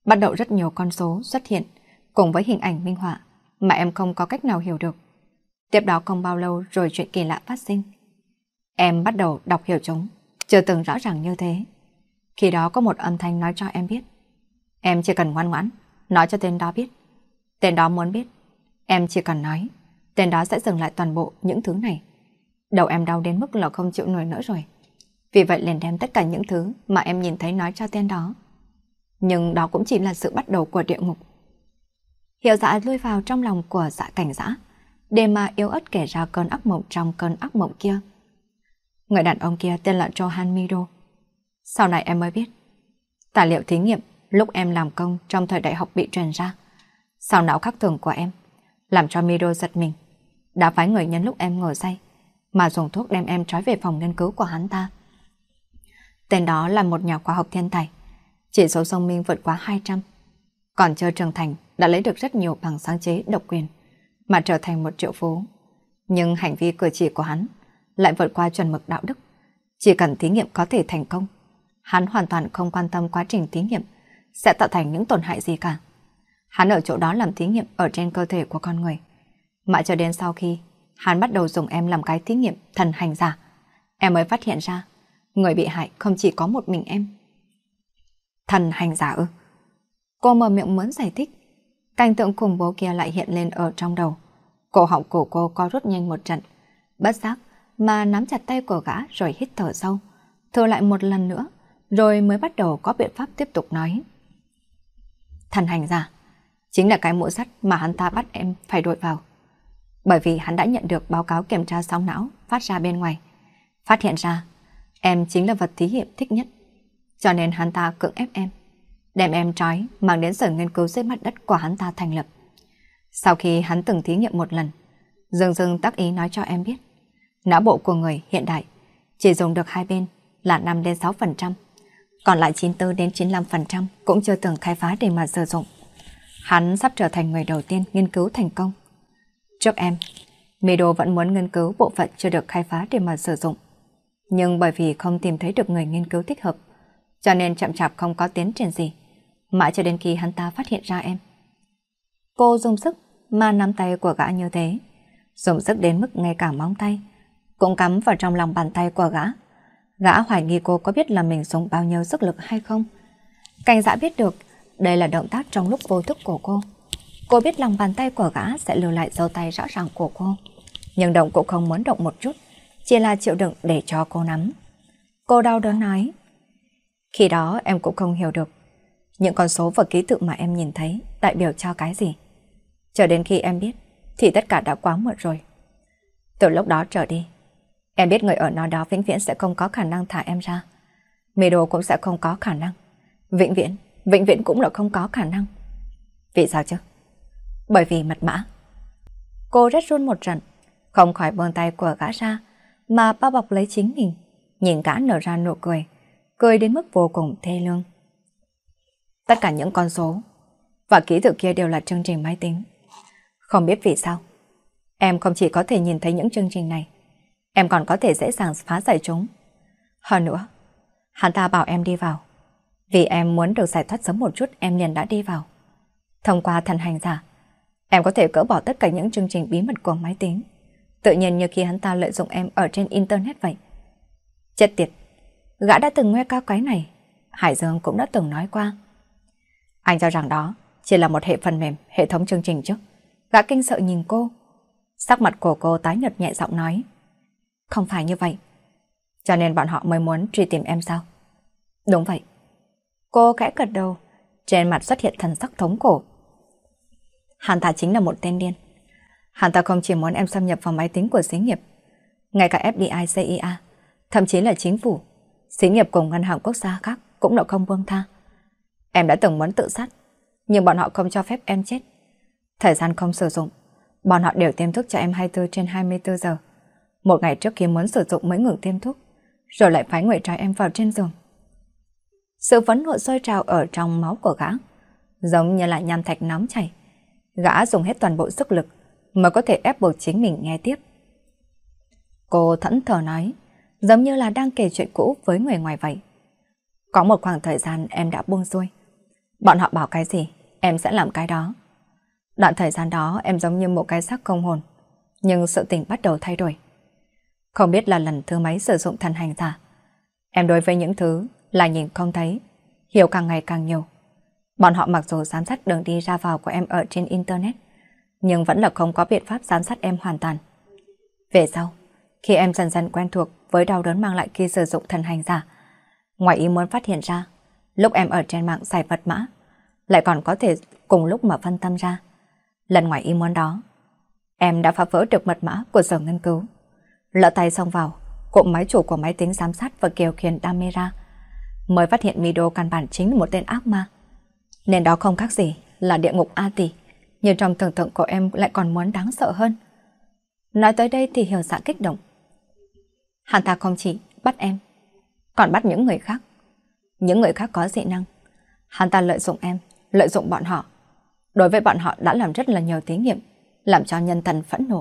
Bắt đầu rất nhiều con số xuất hiện, cùng với hình ảnh minh họa mà em không có cách nào hiểu được. Tiếp đó không bao lâu rồi chuyện kỳ lạ phát sinh. Em bắt đầu đọc hiểu chúng, chưa từng rõ ràng như thế. Khi đó có một âm thanh nói cho em biết. Em chỉ cần ngoan ngoãn, nói cho tên đó biết. Tên đó muốn biết. Em chỉ cần nói, tên đó sẽ dừng lại toàn bộ những thứ này. Đầu em đau đến mức là không chịu nổi nữa rồi. Vì vậy liền đem tất cả những thứ mà em nhìn thấy nói cho tên đó. Nhưng đó cũng chỉ là sự bắt đầu của địa ngục. Hiệu Dạ lui vào trong lòng của Dạ Cảnh Dã, để mà yếu ớt kể ra cơn ác mộng trong cơn ác mộng kia. Người đàn ông kia tên là Johan Miro. Sau này em mới biết, tài liệu thí nghiệm lúc em làm công trong thời đại học bị truyền ra. Sau não khắc thường của em, làm cho Miro giật mình, đã phái người nhân lúc em ngồi say, mà dùng thuốc đem em trói về phòng nghiên cứu của hắn ta. Tên đó là một nhà khoa học thiên tài, chỉ số thông minh vượt quá 200. Còn chưa trưởng thành đã lấy được rất nhiều bằng sáng chế độc quyền, mà trở thành một triệu phú. Nhưng hành vi cử chỉ của hắn lại vượt qua chuẩn mực đạo đức. Chỉ cần thí nghiệm có thể thành công, hắn hoàn toàn không quan tâm quá trình thí nghiệm sẽ tạo thành những tổn hại gì cả. Hắn ở chỗ đó làm thí nghiệm ở trên cơ thể của con người. Mãi cho đến sau khi hắn bắt đầu dùng em làm cái thí nghiệm thần hành giả, em mới phát hiện ra người bị hại không chỉ có một mình em. Thần hành giả ư? Cô mở miệng muốn giải thích. Cảnh tượng khủng bố kia lại hiện lên ở trong đầu. Cổ họng của cô co rút nhanh một trận. Bất giác mà nắm chặt tay của gã rồi hít thở sâu. Thở lại một lần nữa, rồi mới bắt đầu có biện pháp tiếp tục nói. Thần hành giả chính là cái mũ sắt mà hắn ta bắt em phải đội vào. Bởi vì hắn đã nhận được báo cáo kiểm tra sóng não phát ra bên ngoài. Phát hiện ra em chính là vật thí nghiệm thích nhất. Cho nên hắn ta cưỡng ép em, đem em trói mang đến sở nghiên cứu dưới mặt đất của hắn ta thành lập. Sau khi hắn từng thí nghiệm một lần, dưng dưng tác ý nói cho em biết, não bộ của người hiện đại chỉ dùng được hai bên là 5 đến 6%, còn lại 94 đến 95% cũng chưa từng khai phá để mà sử dụng. Hắn sắp trở thành người đầu tiên nghiên cứu thành công. Trước em, Mido vẫn muốn nghiên cứu bộ phận chưa được khai phá để mà sử dụng. Nhưng bởi vì không tìm thấy được người nghiên cứu thích hợp, cho nên chậm chạp không có tiến triển gì, mãi cho đến khi hắn ta phát hiện ra em. Cô dùng sức mà nắm tay của gã như thế, dùng sức đến mức ngay cả móng tay cũng cắm vào trong lòng bàn tay của gã. Gã hoài nghi cô có biết là mình dùng bao nhiêu sức lực hay không. Cảnh Dã biết được đây là động tác trong lúc vô thức của cô. Cô biết lòng bàn tay của gã sẽ lưu lại dấu tay rõ ràng của cô, nhưng động cũng không muốn động một chút, chỉ là chịu đựng để cho cô nắm. Cô đau đớn nói, khi đó em cũng không hiểu được những con số và ký tự mà em nhìn thấy đại biểu cho cái gì. Chờ đến khi em biết thì tất cả đã quá muộn rồi. Từ lúc đó trở đi, em biết người ở nơi đó vĩnh viễn sẽ không có khả năng thả em ra. Mido cũng sẽ không có khả năng. Vĩnh viễn cũng là không có khả năng. Vì sao chứ? Bởi vì mật mã. Cô rất run một trận, không khỏi buông tay của gã ra, mà bao bọc lấy chính mình, nhìn gã nở ra nụ cười, cười đến mức vô cùng thê lương. Tất cả những con số và ký tự kia đều là chương trình máy tính. Không biết vì sao, em không chỉ có thể nhìn thấy những chương trình này, em còn có thể dễ dàng phá giải chúng. Hơn nữa, hắn ta bảo em đi vào. Vì em muốn được giải thoát sớm một chút, em liền đã đi vào. Thông qua thần hành giả, em có thể cỡ bỏ tất cả những chương trình bí mật của máy tính, tự nhiên như khi hắn ta lợi dụng em ở trên Internet vậy. Chết tiệt, gã đã từng nghe cao cái này. Hải Dương cũng đã từng nói qua. Anh cho rằng đó chỉ là một hệ phần mềm, hệ thống chương trình chứ? Gã kinh sợ nhìn cô. Sắc mặt của cô tái nhợt nhẹ giọng nói, không phải như vậy. Cho nên bọn họ mới muốn truy tìm em sao? Đúng vậy. Cô khẽ gật đầu, trên mặt xuất hiện thần sắc thống khổ. Hắn ta chính là một tên điên. Hắn ta không chỉ muốn em xâm nhập vào máy tính của xí nghiệp, ngay cả FBI, CIA, thậm chí là chính phủ, xí nghiệp cùng ngân hàng quốc gia khác cũng đã không buông tha. Em đã từng muốn tự sát, nhưng bọn họ không cho phép em chết. Thời gian không sử dụng, bọn họ đều tiêm thuốc cho em 24 trên 24 giờ. Một ngày trước khi muốn sử dụng mới ngừng tiêm thuốc, rồi lại phái người trói em vào trên giường. Sự phẫn nộ sôi trào ở trong máu của gã, giống như là nham thạch nóng chảy. Gã dùng hết toàn bộ sức lực mới có thể ép buộc chính mình nghe tiếp. Cô thẫn thờ nói, giống như là đang kể chuyện cũ với người ngoài vậy. Có một khoảng thời gian em đã buông xuôi. Bọn họ bảo cái gì, em sẽ làm cái đó. Đoạn thời gian đó em giống như một cái xác không hồn, nhưng sự tình bắt đầu thay đổi. Không biết là lần thứ mấy sử dụng thần hành giả. Em đối với những thứ là nhìn không thấy, hiểu càng ngày càng nhiều. Bọn họ mặc dù giám sát đường đi ra vào của em ở trên Internet, nhưng vẫn là không có biện pháp giám sát em hoàn toàn. Về sau, khi em dần dần quen thuộc với đau đớn mang lại khi sử dụng thần hành giả, ngoài ý muốn phát hiện ra, lúc em ở trên mạng giải mật mã, lại còn có thể cùng lúc mà phân tâm ra. Lần ngoài ý muốn đó, em đã phá vỡ được mật mã của sở nghiên cứu. Lỡ tay xông vào cụm máy chủ của máy tính giám sát và điều khiển camera, mới phát hiện video căn bản chính là một tên ác ma. Nên đó không khác gì là địa ngục A Tỳ, nhưng trong tưởng tượng của em lại còn muốn đáng sợ hơn. Nói tới đây thì Hiểu Dạ kích động. Hắn ta không chỉ bắt em, còn bắt những người khác. Những người khác có dị năng. Hắn ta lợi dụng em, lợi dụng bọn họ. Đối với bọn họ đã làm rất là nhiều thí nghiệm, làm cho nhân thần phẫn nộ.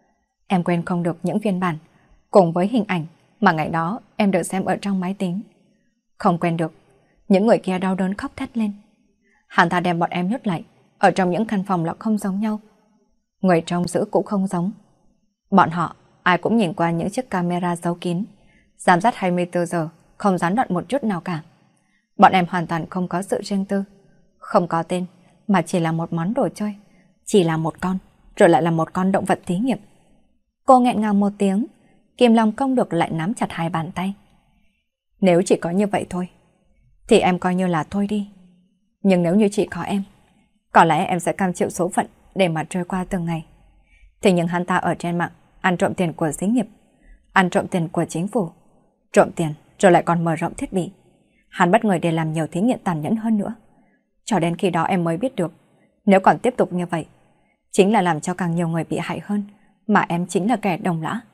Em quên không được những phiên bản cùng với hình ảnh mà ngày đó em được xem ở trong máy tính. Không quên được những người kia đau đớn khóc thét lên. Hắn ta đem bọn em nhốt lại ở trong những căn phòng là không giống nhau. Người trông giữ cũng không giống. Bọn họ ai cũng nhìn qua những chiếc camera giấu kín, giám sát 24 giờ, không gián đoạn một chút nào cả. Bọn em hoàn toàn không có sự riêng tư, không có tên, mà chỉ là một món đồ chơi, chỉ là một con, rồi lại là một con động vật thí nghiệm. Cô nghẹn ngào một tiếng, kìm lòng không được lại nắm chặt hai bàn tay. Nếu chỉ có như vậy thôi, thì em coi như là thôi đi. Nhưng nếu như chỉ có em, có lẽ em sẽ cam chịu số phận để mà trôi qua từng ngày. Thế nhưng hắn ta ở trên mạng ăn trộm tiền của xí nghiệp, ăn trộm tiền của chính phủ, trộm tiền rồi lại còn mở rộng thiết bị. Hắn bắt người để làm nhiều thí nghiệm tàn nhẫn hơn nữa. Cho đến khi đó em mới biết được, nếu còn tiếp tục như vậy, chính là làm cho càng nhiều người bị hại hơn, mà em chính là kẻ đồng lõa.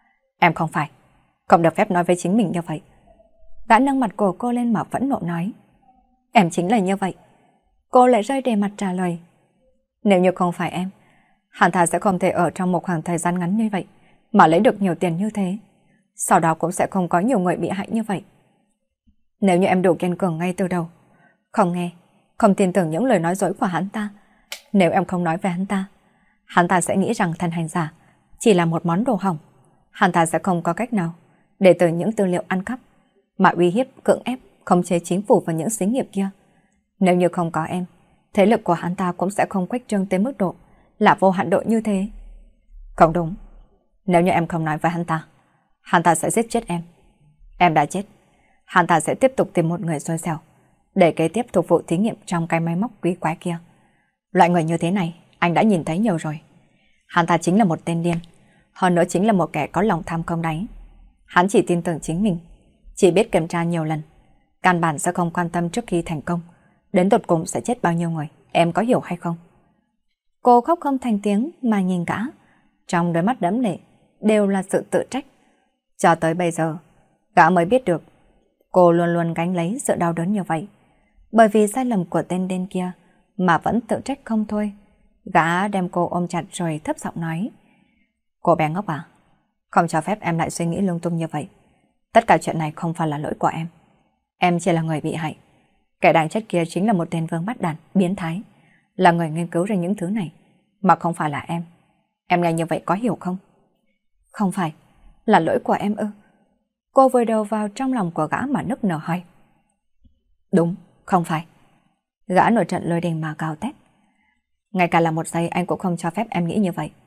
Em không phải, không được phép nói với chính mình như vậy. Gã nâng mặt của cô lên mà phẫn nộ nói. Em chính là như vậy. Cô lại rơi đề mặt trả lời. Nếu như không phải em, hắn ta sẽ không thể ở trong một khoảng thời gian ngắn như vậy mà lấy được nhiều tiền như thế. Sau đó cũng sẽ không có nhiều người bị hại như vậy. Nếu như em đủ kiên cường ngay từ đầu, không nghe, không tin tưởng những lời nói dối của hắn ta, nếu em không nói với hắn ta sẽ nghĩ rằng thần hành giả chỉ là một món đồ hỏng. Hắn ta sẽ không có cách nào để từ những tư liệu ăn cắp mà uy hiếp, cưỡng ép, khống chế chính phủ và những xí nghiệp kia. Nếu như không có em, thế lực của hắn ta cũng sẽ không khuếch trương tới mức độ là vô hạn độ như thế. Không đúng. Nếu như em không nói với hắn ta sẽ giết chết em. Em đã chết, hắn ta sẽ tiếp tục tìm một người xui xẻo để kế tiếp phục vụ thí nghiệm trong cái máy móc quý quái kia. Loại người như thế này anh đã nhìn thấy nhiều rồi. Hắn ta chính là một tên điên, hơn nữa chính là một kẻ có lòng tham không đáy. Hắn chỉ tin tưởng chính mình, chỉ biết kiểm tra nhiều lần, căn bản sẽ không quan tâm trước khi thành công đến tột cùng sẽ chết bao nhiêu người. Em có hiểu hay không? Cô khóc không thành tiếng mà nhìn gã, trong đôi mắt đẫm lệ đều là sự tự trách. Cho tới bây giờ, gã mới biết được cô luôn luôn gánh lấy sự đau đớn như vậy. Bởi vì sai lầm của tên điên kia mà vẫn tự trách không thôi. Gã đem cô ôm chặt rồi thấp giọng nói. Cô bé ngốc à? Không cho phép em lại suy nghĩ lung tung như vậy. Tất cả chuyện này không phải là lỗi của em. Em chỉ là người bị hại. Kẻ đáng chết kia chính là một tên vương bắt đàn, biến thái, là người nghiên cứu ra những thứ này, mà không phải là em. Em nghe như vậy có hiểu không? Không phải, là lỗi của em ư? Cô vùi đầu vào trong lòng của gã mà nức nở hỏi. Đúng, không phải. Gã nổi trận lôi đình mà gào thét. Ngay cả là một giây anh cũng không cho phép em nghĩ như vậy.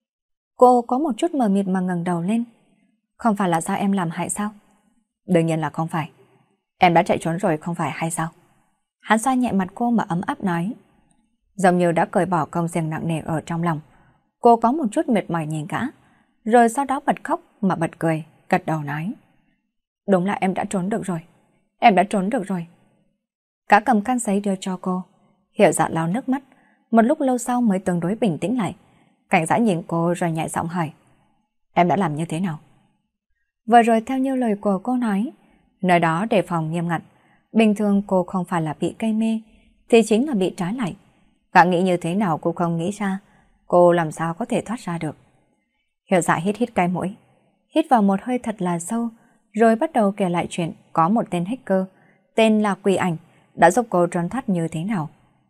Cô có một chút mờ mịt mà ngẩng đầu lên. Không phải là do em làm hại sao? Đương nhiên là không phải. Em đã chạy trốn rồi không phải hay sao? Hắn xoa nhẹ mặt cô mà ấm áp nói. Giống như đã cởi bỏ công xiềng nặng nề ở trong lòng. Cô có một chút mệt mỏi nhìn gã, rồi sau đó bật khóc mà bật cười, gật đầu nói. Đúng là em đã trốn được rồi. Em đã trốn được rồi. Gã cầm khăn giấy đưa cho cô. Hiểu Dạ lau nước mắt, một lúc lâu sau mới tương đối bình tĩnh lại. Cảnh Dã nhìn cô rồi nhẹ giọng hỏi. Em đã làm như thế nào? Vừa rồi theo như lời của cô nói, nơi đó đề phòng nghiêm ngặt. Bình thường cô không phải là bị cây mê, thì chính là bị trái lại. Gã nghĩ như thế nào cô không nghĩ ra, cô làm sao có thể thoát ra được. Hiểu Dạ hít hít cái mũi, hít vào một hơi thật là sâu, rồi bắt đầu kể lại chuyện có một tên hacker tên là Quỷ Ảnh đã giúp cô trốn thoát như thế nào.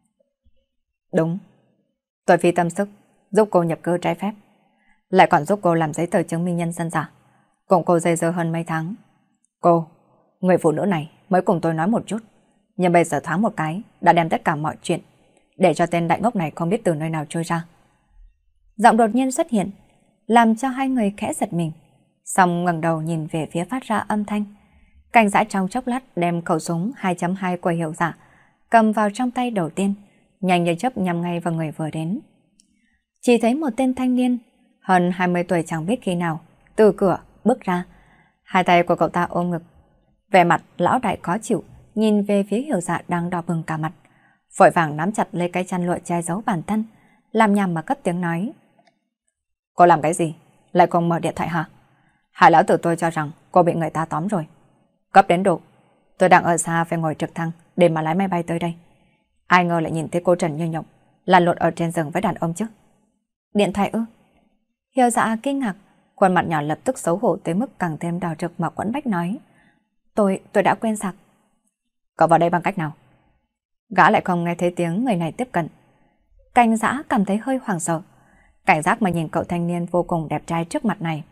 Đúng, tôi phí tâm sức giúp cô nhập cư trái phép, lại còn giúp cô làm giấy tờ chứng minh nhân dân giả, cùng cô dây dưa hơn mấy tháng. Cô, người phụ nữ này mới cùng tôi nói một chút, nhưng bây giờ thoáng một cái đã đem tất cả mọi chuyện để cho tên đại ngốc này không biết từ nơi nào trôi ra. Giọng đột nhiên xuất hiện, làm cho hai người khẽ giật mình, xong ngẩng đầu nhìn về phía phát ra âm thanh. Cảnh Dã trong chốc lát đem khẩu súng 2.2 của Hiểu Dạ cầm vào trong tay đầu tiên, nhanh như chớp nhắm ngay vào người vừa đến. Chỉ thấy một tên thanh niên hơn 20 tuổi chẳng biết khi nào từ cửa bước ra, hai tay của cậu ta ôm ngực, vẻ mặt lão đại khó chịu, nhìn về phía Hiểu Dạ đang đỏ bừng cả mặt, vội vàng nắm chặt lấy cái chăn lụa che giấu bản thân, làm nhằm mà cất tiếng nói: Cô làm cái gì? Lại còn mở điện thoại hả? Hai lão tử tôi cho rằng cô bị người ta tóm rồi. Cấp đến độ tôi đang ở xa phải ngồi trực thăng để mà lái máy bay tới đây. Ai ngờ lại nhìn thấy cô Trần Như Nhộng lăn lộn ở trên rừng với đàn ông chứ. Điện thoại ư? Hiểu Dạ kinh ngạc, khuôn mặt nhỏ lập tức xấu hổ tới mức càng thêm đỏ rực mà quẫn bách nói: Tôi đã quên sạc. Cậu vào đây bằng cách nào? Gã lại không nghe thấy tiếng người này tiếp cận. Cảnh Dã cảm thấy hơi hoảng sợ, cảnh giác mà nhìn cậu thanh niên vô cùng đẹp trai trước mặt này.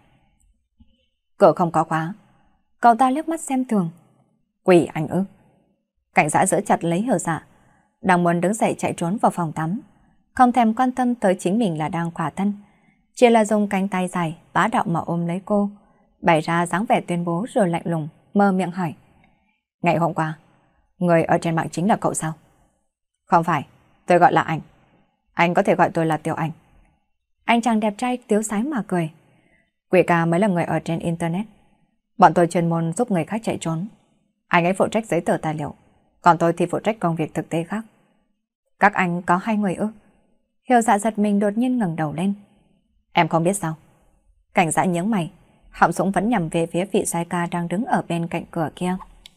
Cửa không có khóa. Cậu ta liếc mắt xem thường. Quỷ anh ư? Cảnh Dã giữ chặt lấy Hiểu Dạ, đang muốn đứng dậy chạy trốn vào phòng tắm, không thèm quan tâm tới chính mình là đang khỏa thân, chỉ là dùng cánh tay dài bá đạo mà ôm lấy cô, bày ra dáng vẻ tuyên bố rồi lạnh lùng mơ miệng hỏi: Ngày hôm qua, người ở trên mạng chính là cậu sao? Không phải, tôi gọi là Anh. Anh có thể gọi tôi là Tiểu Anh. Anh chàng đẹp trai tiếu sái mà cười. Quỷ ca mới là người ở trên internet. Bọn tôi chuyên môn giúp người khác chạy trốn. Anh ấy phụ trách giấy tờ tài liệu, còn tôi thì phụ trách công việc thực tế khác. Các anh có hai người ư? Hiểu Dạ giật mình đột nhiên ngẩng đầu lên. Em không biết sao? Cảnh Dã nhướng mày, họng súng vẫn nhằm về phía vị soái ca đang đứng ở bên cạnh cửa kia.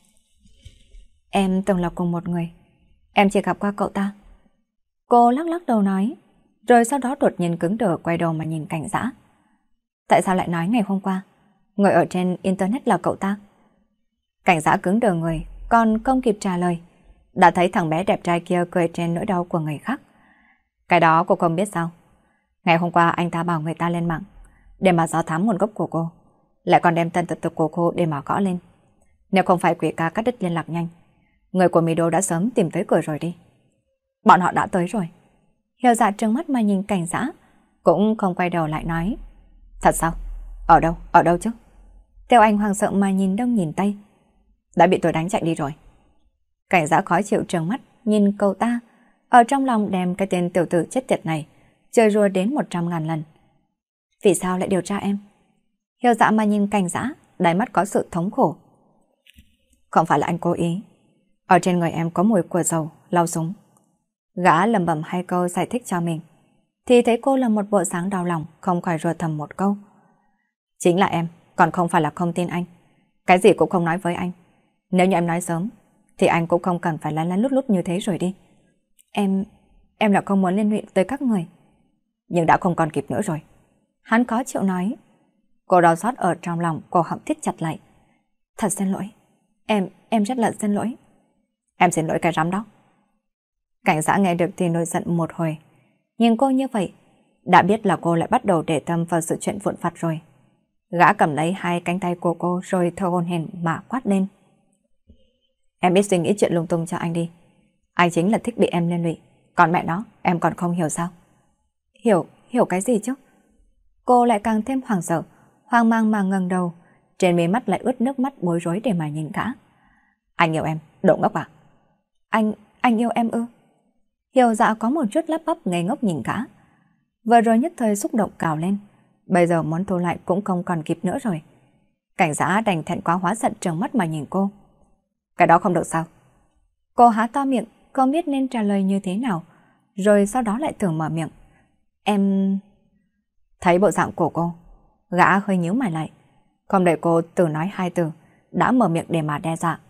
Em từng là cùng một người, em chỉ gặp qua cậu ta. Cô lắc lắc đầu nói, rồi sau đó đột nhiên cứng đờ quay đầu mà nhìn Cảnh Dã. Tại sao lại nói ngày hôm qua người ở trên internet là cậu ta? Cảnh Dã cứng đờ người, còn không kịp trả lời, đã thấy thằng bé đẹp trai kia cười trên nỗi đau của người khác. Cái đó cô không biết sao? Ngày hôm qua anh ta bảo người ta lên mạng để mà dò thám nguồn gốc của cô, lại còn đem tên tật của cô để mà gõ lên. Nếu không phải quỷ ca cắt đứt liên lạc nhanh, người của Mido đã sớm tìm tới cửa rồi đi. Bọn họ đã tới rồi. Hiểu Dạ trừng mắt mà nhìn Cảnh Dã, cũng không quay đầu lại nói: Thật sao? Ở đâu chứ? Tiêu Anh hoảng sợ mà nhìn đông nhìn tây. Đã bị tôi đánh chạy đi rồi. Cảnh Dã khó chịu trừng mắt nhìn cậu ta, ở trong lòng đem cái tên tiểu tử chết tiệt này chơi rùa đến 100.000 lần. Vì sao lại điều tra em? Hiểu Dạ mà nhìn Cảnh Dã, đáy mắt có sự thống khổ. Không phải là anh cố ý. Ở trên người em có mùi của dầu, lau súng. Gã lẩm bẩm hai câu giải thích cho mình, thì thấy cô là một bộ dáng đau lòng, không khỏi rủa thầm một câu. Chính là em, còn không phải là không tin anh. Cái gì cũng không nói với anh. Nếu như em nói sớm, thì anh cũng không cần phải lén lén lút lút như thế rồi đi. Em là không muốn liên lụy tới các người. Nhưng đã không còn kịp nữa rồi. Hắn có chịu nói. Cô đau xót ở trong lòng, cổ họng thít chặt lại. Thật xin lỗi. Em rất là xin lỗi. Em xin lỗi cái rắm đó. Cảnh Dã nghe được thì nổi giận một hồi. Nhưng cô như vậy, đã biết là cô lại bắt đầu để tâm vào sự chuyện vụn vặt rồi. Gã cầm lấy hai cánh tay của cô rồi thở hổn hển mà quát lên. Em biết suy nghĩ chuyện lung tung cho anh đi. Anh chính là thích bị em liên lụy. Còn mẹ nó, em còn không hiểu sao? Hiểu cái gì chứ? Cô lại càng thêm hoảng sợ, hoang mang mà ngẩng đầu, trên mí mắt lại ướt nước mắt bối rối để mà nhìn gã. Anh yêu em, đồ ngốc à? Anh yêu em ư? Hiểu Dạ có một chút lắp bắp ngây ngốc nhìn gã. Vừa rồi nhất thời xúc động cào lên, bây giờ muốn thu lại cũng không còn kịp nữa rồi. Cảnh Dã đành thẹn quá hóa giận trừng mắt mà nhìn cô. Cái đó không được sao? Cô há to miệng, không biết nên trả lời như thế nào, rồi sau đó lại tưởng mở miệng. Em... Thấy bộ dạng của cô, gã hơi nhíu mày lại, không để cô từ nói hai từ, đã mở miệng để mà đe dọa.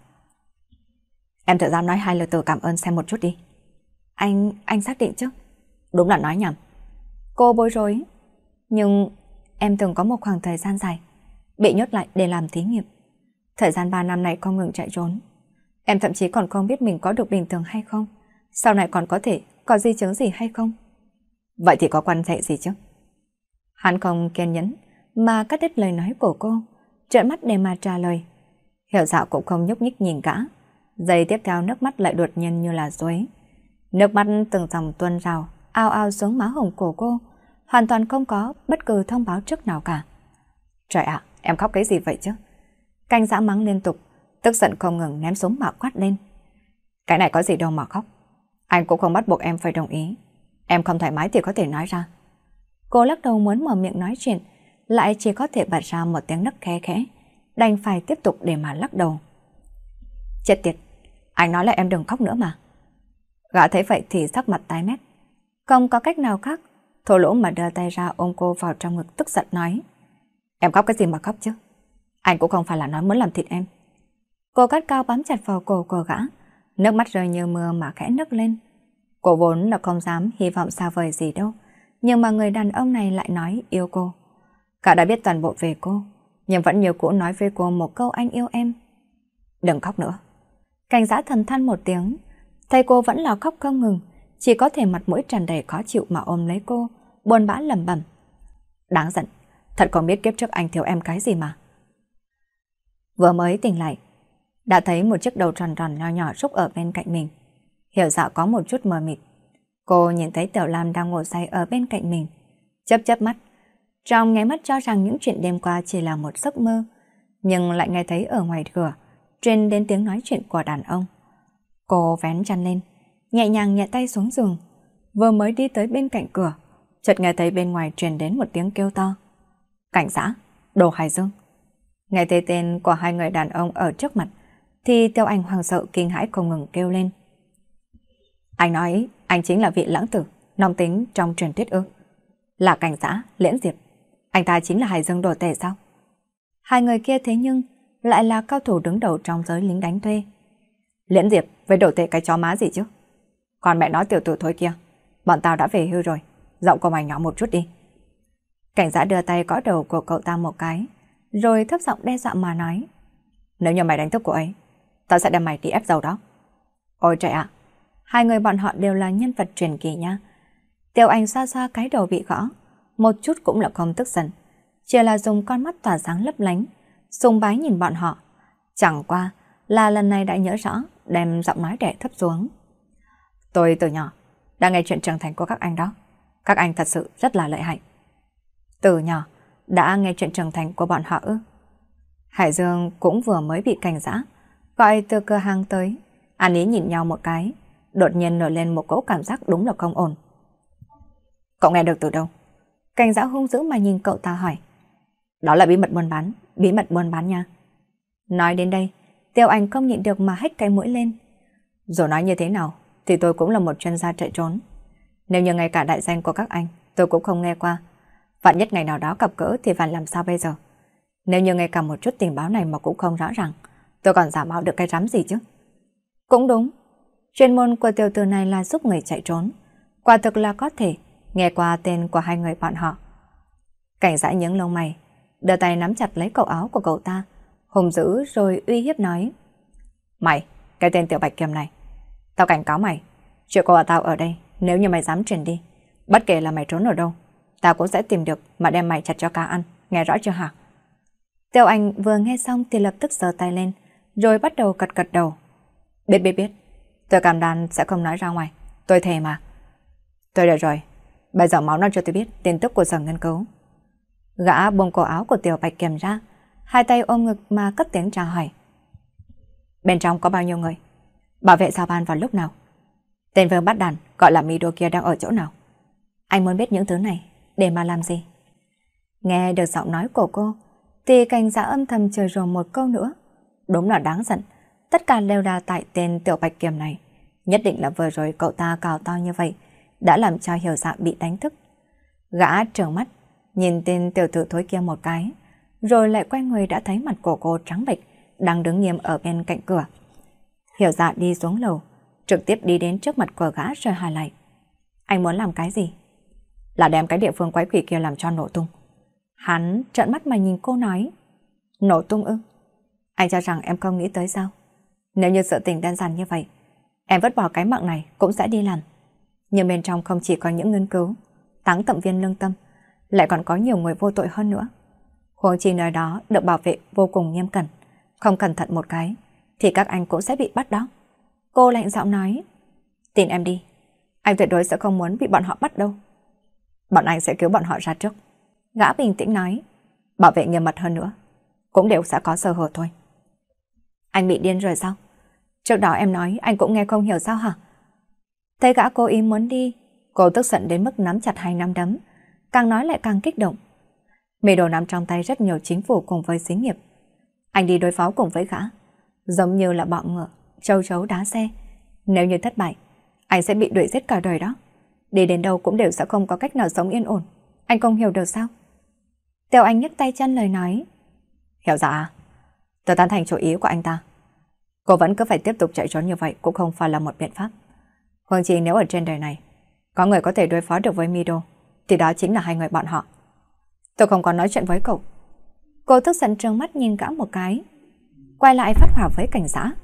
Em thử dám nói hai lời từ cảm ơn xem một chút đi. Anh xác định chứ? Đúng là nói nhầm. Cô bối rối. Nhưng em từng có một khoảng thời gian dài bị nhốt lại để làm thí nghiệm. Thời gian 3 năm này không ngừng chạy trốn. Em thậm chí còn không biết mình có được bình thường hay không. Sau này còn có thể có di chứng gì hay không. Vậy thì có quan hệ gì chứ? Hắn không kiên nhẫn mà cắt đứt lời nói của cô, trợn mắt để mà trả lời. Hiểu Dạo cũng không nhúc nhích nhìn gã. Giây tiếp theo nước mắt lại đột nhiên như là suối. Nước mắt từng dòng tuôn rào, ao ao xuống má hồng của cô, hoàn toàn không có bất cứ thông báo trước nào cả. Trời ạ, em khóc cái gì vậy chứ? Canh Dã mắng liên tục, tức giận không ngừng ném súng mà quát lên. Cái này có gì đâu mà khóc. Anh cũng không bắt buộc em phải đồng ý. Em không thoải mái thì có thể nói ra. Cô lắc đầu muốn mở miệng nói chuyện, lại chỉ có thể bật ra một tiếng nấc khe khẽ, đành phải tiếp tục để mà lắc đầu. Chết tiệt, anh nói là em đừng khóc nữa mà. Gã thấy vậy thì sắc mặt tái mét. Không có cách nào khác, thô lỗ mà đưa tay ra ôm cô vào trong ngực tức giận nói. Em khóc cái gì mà khóc chứ? Anh cũng không phải là nói muốn làm thịt em. Cô cắt cao bám chặt vào cổ của gã, nước mắt rơi như mưa mà khẽ nức lên. Cô vốn là không dám hy vọng xa vời gì đâu, nhưng mà người đàn ông này lại nói yêu cô. Cả đã biết toàn bộ về cô, nhưng vẫn nhiều cũ nói với cô một câu anh yêu em. Đừng khóc nữa. Cảnh Dã thầm than một tiếng, thấy cô vẫn là khóc không ngừng, chỉ có thể mặt mũi tràn đầy khó chịu mà ôm lấy cô, buồn bã lẩm bẩm. Đáng giận, thật không biết kiếp trước anh thiếu em cái gì mà. Vừa mới tỉnh lại, đã thấy một chiếc đầu tròn tròn nho nhỏ rúc ở bên cạnh mình. Hiểu Dạo có một chút mờ mịt. Cô nhìn thấy Tiểu Lam đang ngồi say ở bên cạnh mình, chớp chớp mắt, trong nháy mắt cho rằng những chuyện đêm qua chỉ là một giấc mơ, nhưng lại nghe thấy ở ngoài cửa truyền đến tiếng nói chuyện của đàn ông. Cô vén chăn lên, nhẹ nhàng nhẹ tay xuống giường, vừa mới đi tới bên cạnh cửa, chợt nghe thấy bên ngoài truyền đến một tiếng kêu to. Cảnh Dã, Đồ Hải Dương. Nghe thấy tên của hai người đàn ông ở trước mặt, thì Tiêu Anh hoảng sợ kinh hãi không ngừng kêu lên. Anh nói anh chính là vị lãng tử nóng tính trong truyền thuyết ư? Là Cảnh Dã, Liễn Diệp, anh ta chính là Hải Dương đồ tể sao? Hai người kia thế nhưng lại là cao thủ đứng đầu trong giới lính đánh thuê. Liễn Diệp với đồ tể cái chó má gì chứ? Còn mẹ nói tiểu tử thối kia, bọn tao đã về hưu rồi, giọng của mày nhỏ một chút đi. Cảnh Dã đưa tay gõ đầu của cậu ta một cái, rồi thấp giọng đe dọa mà nói. Nếu như mày đánh thức cô ấy, tao sẽ đem mày đi ép dầu đó. Ôi trời ạ, hai người bọn họ đều là nhân vật truyền kỳ nha. Tiêu Anh xoa xoa cái đầu bị gõ, một chút cũng là không tức giận, chỉ là dùng con mắt tỏa sáng lấp lánh, sùng bái nhìn bọn họ. Chẳng qua là lần này đã nhớ rõ, đem giọng nói đè thấp xuống. Tôi từ nhỏ đã nghe chuyện trưởng thành của các anh đó. Các anh thật sự rất là lợi hại. Từ nhỏ đã nghe chuyện trưởng thành của bọn họ ư? Hải Dương cũng vừa mới bị Cảnh Dã gọi từ cửa hàng tới, anh ấy nhìn nhau một cái, đột nhiên nổi lên một cỗ cảm giác đúng là không ổn. Cậu nghe được từ đâu? Cảnh Dã hung dữ mà nhìn cậu ta hỏi. Đó là bí mật buôn bán nha. Nói đến đây, Tiêu Anh không nhịn được mà hét cái mũi lên. Dù nói như thế nào thì tôi cũng là một chuyên gia chạy trốn. Nếu như ngay cả đại danh của các anh tôi cũng không nghe qua, vạn nhất ngày nào đó gặp gỡ thì phải làm sao bây giờ? Nếu như ngay cả một chút tình báo này mà cũng không rõ ràng, tôi còn giả mạo được cái rắm gì chứ? Cũng đúng, chuyên môn của tiểu tử này là giúp người chạy trốn, quả thực là có thể nghe qua tên của hai người bọn họ. Cảnh Dã nhướng lông mày, đưa tay nắm chặt lấy cổ áo của cậu ta, hùng dữ rồi uy hiếp nói. Mày, cái tên Tiểu Bạch Kiềm này, tao cảnh cáo mày, chuyện của tao ở đây, nếu như mày dám truyền đi, bất kể là mày trốn ở đâu, tao cũng sẽ tìm được mà đem mày chặt cho cá ăn, nghe rõ chưa hả? Tiêu Anh vừa nghe xong thì lập tức giơ tay lên, rồi bắt đầu gật đầu. Biết, tôi cam đoan sẽ không nói ra ngoài, tôi thề mà. Tôi được rồi, bây giờ máu nói cho tôi biết tin tức của sở nghiên cứu. Gã buông cổ áo của Tiểu Bạch Kiềm ra, hai tay ôm ngực mà cất tiếng chào hỏi. Bên trong có bao nhiêu người? Bảo vệ sao ban vào lúc nào? Tên vương bắt đàn gọi là Mido kia đang ở chỗ nào? Anh muốn biết những thứ này để mà làm gì? Nghe được giọng nói của cô thì Cảnh Dã âm thầm chửi rủa một câu nữa. Đúng là đáng giận, tất cả đều là tại tên Tiểu Bạch Kiềm này. Nhất định là vừa rồi cậu ta cào to như vậy đã làm cho Hiểu Dạ bị đánh thức. Gã trợn mắt nhìn tên tiểu tử thối kia một cái, rồi lại quay người đã thấy mặt của cô trắng bệch đang đứng nghiêm ở bên cạnh cửa. Hiểu Dạ đi xuống lầu, trực tiếp đi đến trước mặt của gã rồi hỏi lại. Anh muốn làm cái gì? Là đem cái địa phương quái quỷ kia làm cho nổ tung. Hắn trợn mắt mà nhìn cô nói. Nổ tung ư? Anh cho rằng em không nghĩ tới sao? Nếu như sự tình đơn giản như vậy, em vứt bỏ cái mạng này cũng sẽ đi làm. Nhưng bên trong không chỉ có những nghiên cứu, táng tận viên lương tâm, lại còn có nhiều người vô tội hơn nữa. Huống chi nơi đó được bảo vệ vô cùng nghiêm cẩn, không cẩn thận một cái thì các anh cũng sẽ bị bắt đó. Cô lạnh giọng nói, tin em đi, anh tuyệt đối sẽ không muốn bị bọn họ bắt đâu. Bọn anh sẽ cứu bọn họ ra trước. Gã bình tĩnh nói, bảo vệ nghiêm mật hơn nữa, cũng đều sẽ có sơ hở thôi. Anh bị điên rồi sao? Trước đó em nói anh cũng nghe không hiểu sao hả? Thấy gã cố ý muốn đi, cô tức giận đến mức nắm chặt hai nắm đấm, càng nói lại càng kích động. Mê Đồ nắm trong tay rất nhiều chính phủ cùng với xí nghiệp. Anh đi đối phó cùng với gã, giống như là bọ ngựa, châu chấu đá xe. Nếu như thất bại, anh sẽ bị đuổi giết cả đời đó. Đi đến đâu cũng đều sẽ không có cách nào sống yên ổn. Anh không hiểu được sao? Tiểu Anh nhấc tay chân lời nói. Hiểu ra à? Tôi tán thành chủ ý của anh ta. Cô vẫn cứ phải tiếp tục chạy trốn như vậy cũng không phải là một biện pháp. Huống chi nếu ở trên đời này có người có thể đối phó được với Mido, thì đó chính là hai người bọn họ. Tôi không còn nói chuyện với cậu. Cô tức giận trừng mắt nhìn gã một cái, quay lại phát hỏa với cảnh xã.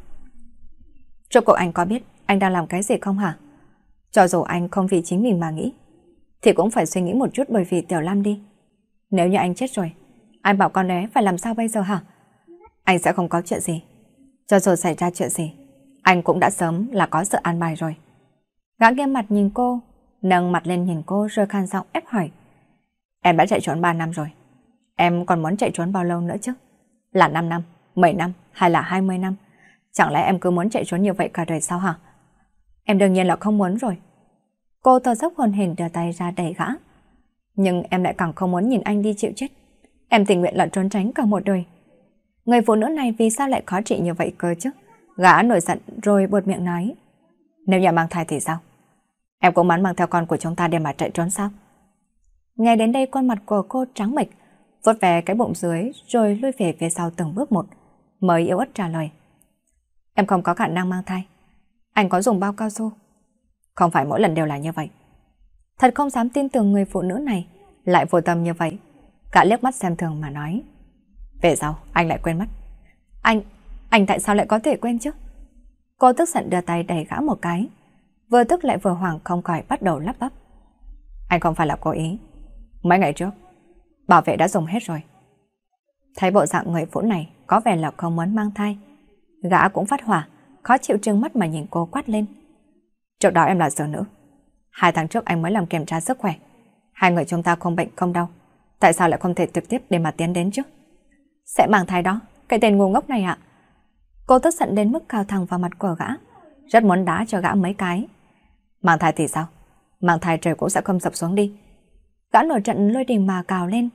Rốt cuộc anh có biết anh đang làm cái gì không hả? Cho dù anh không vì chính mình mà nghĩ, thì cũng phải suy nghĩ một chút bởi vì Tiểu Lam đi. Nếu như anh chết rồi, anh bảo con bé phải làm sao bây giờ hả? Anh sẽ không có chuyện gì. Cho dù xảy ra chuyện gì, anh cũng đã sớm là có sự an bài rồi. Gã nghiêm mặt nhìn cô, nâng mặt lên nhìn cô rồi khan giọng ép hỏi. Em đã chạy trốn 3 năm rồi. Em còn muốn chạy trốn bao lâu nữa chứ? Là 5 năm, 10 năm hay là 20 năm? Chẳng lẽ em cứ muốn chạy trốn như vậy cả đời sao hả? Em đương nhiên là không muốn rồi. Cô thở dốc hồn hển đưa tay ra đẩy gã. Nhưng em lại càng không muốn nhìn anh đi chịu chết. Em tình nguyện là trốn tránh cả một đời. Người phụ nữ này vì sao lại khó trị như vậy cơ chứ? Gã nổi giận rồi buột miệng nói. Nếu nhà mang thai thì sao? Em cũng muốn mang theo con của chúng ta để mà chạy trốn sao? Nghe đến đây khuôn mặt của cô trắng bệch, vuốt về cái bụng dưới rồi lui về phía sau từng bước một, mới yếu ớt trả lời. Em không có khả năng mang thai. Anh có dùng bao cao su? Không phải mỗi lần đều là như vậy. Thật không dám tin tưởng người phụ nữ này lại vô tâm như vậy. Gã liếc mắt xem thường mà nói. Về sau anh lại quên mất. Anh tại sao lại có thể quên chứ? Cô tức giận đưa tay đẩy gã một cái, vừa tức lại vừa hoảng không khỏi bắt đầu lắp bắp. Anh không phải là cố ý. Mấy ngày trước bảo vệ đã dùng hết rồi. Thấy bộ dạng người phụ này có vẻ là không muốn mang thai, gã cũng phát hỏa, khó chịu trừng mắt mà nhìn cô quát lên. Trước đó em là xử nữ, 2 tháng trước anh mới làm kiểm tra sức khỏe. 2 người chúng ta không bệnh không đau, tại sao lại không thể trực tiếp để mà tiến đến chứ? Sẽ mang thai đó, cái tên ngu ngốc này ạ. Cô tức giận đến mức cao thẳng vào mặt của gã, rất muốn đá cho gã mấy cái. Mang thai thì sao? Mang thai trời cũng sẽ không sập xuống đi. Gã nổi trận lôi đình mà cào lên.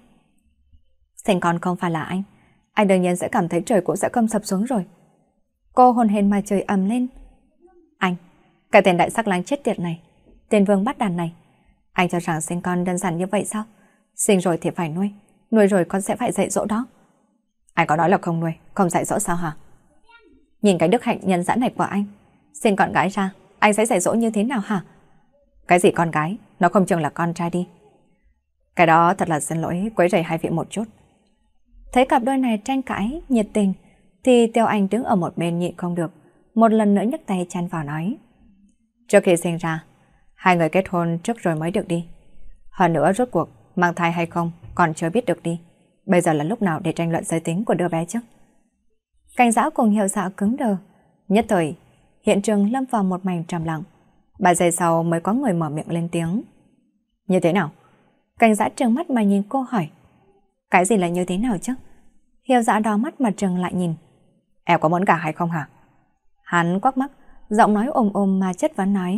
Sinh con không phải là anh đương nhiên sẽ cảm thấy trời cũng sẽ không sập xuống rồi. Cô hồn hển mà trời ầm lên. Anh, cái tên đại sắc lang chết tiệt này, tên vương bắt đàn này, anh cho rằng sinh con đơn giản như vậy sao? Sinh rồi thì phải nuôi, nuôi rồi con sẽ phải dạy dỗ đó. Anh có nói là không nuôi, không dạy dỗ sao hả? Nhìn cái đức hạnh nhân dã này của anh, sinh con gái ra, anh sẽ dạy dỗ như thế nào hả? Cái gì con gái, nó không chừng là con trai đi. Cái đó thật là xin lỗi quấy rầy hai vị một chút. Thấy cặp đôi này tranh cãi nhiệt tình thì Tiêu Anh đứng ở một bên nhịn không được, một lần nữa nhấc tay chen vào nói. Trước khi sinh ra, 2 người kết hôn trước rồi mới được đi. Hơn nữa rốt cuộc mang thai hay không còn chưa biết được đi. Bây giờ là lúc nào để tranh luận giới tính của đứa bé chứ? Cảnh Dã cùng Hiệu Dạ cứng đờ. Nhất thời hiện trường lâm vào một mảnh trầm lặng. 3 giây sau mới có người mở miệng lên tiếng. Như thế nào? Cảnh Dã trừng mắt mà nhìn cô hỏi. Cái gì là như thế nào chứ? Hiệu Dạ đỏ mắt mà trừng lại nhìn. Em có muốn cả hay không hả? Hắn quắc mắt, giọng nói ồm ồm mà chất vấn nói.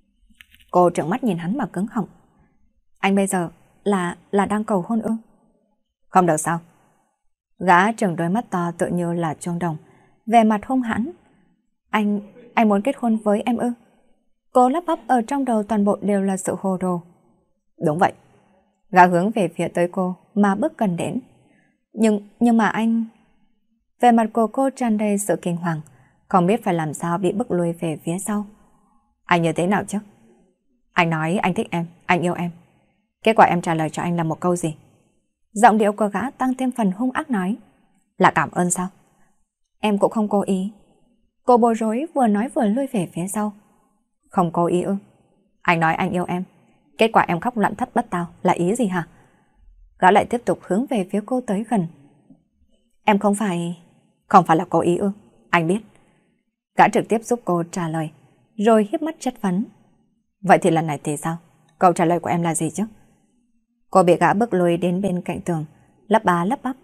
Cô trừng mắt nhìn hắn mà cứng họng. Anh bây giờ là đang cầu hôn ư? Không được sao? Gã trừng đôi mắt to tự như là chuông đồng, vẻ mặt hung hãn. Anh muốn kết hôn với em ư? Cô lắp bắp ở trong đầu toàn bộ đều là sự hồ đồ. Đúng vậy. Gã hướng về phía tới cô mà bước gần đến. Nhưng mà anh... Về mặt của cô tràn đầy sự kinh hoàng, không biết phải làm sao bị bức lui về phía sau. Anh như thế nào chứ? Anh nói anh thích em, anh yêu em. Kết quả em trả lời cho anh là một câu gì? Giọng điệu của gã tăng thêm phần hung ác nói. Là cảm ơn sao? Em cũng không cố ý. Cô bối rối vừa nói vừa lui về phía sau. Không cố ý ư? Anh nói anh yêu em. Kết quả em khóc lặng thất bất tao là ý gì hả? Gã lại tiếp tục hướng về phía cô tới gần. Em không phải là cố ý ư? Anh biết. Gã trực tiếp giúp cô trả lời, rồi hiếp mắt chất vấn. Vậy thì lần này thì sao? Câu trả lời của em là gì chứ? Cô bị gã bước lùi đến bên cạnh tường, lắp bá lắp bắp.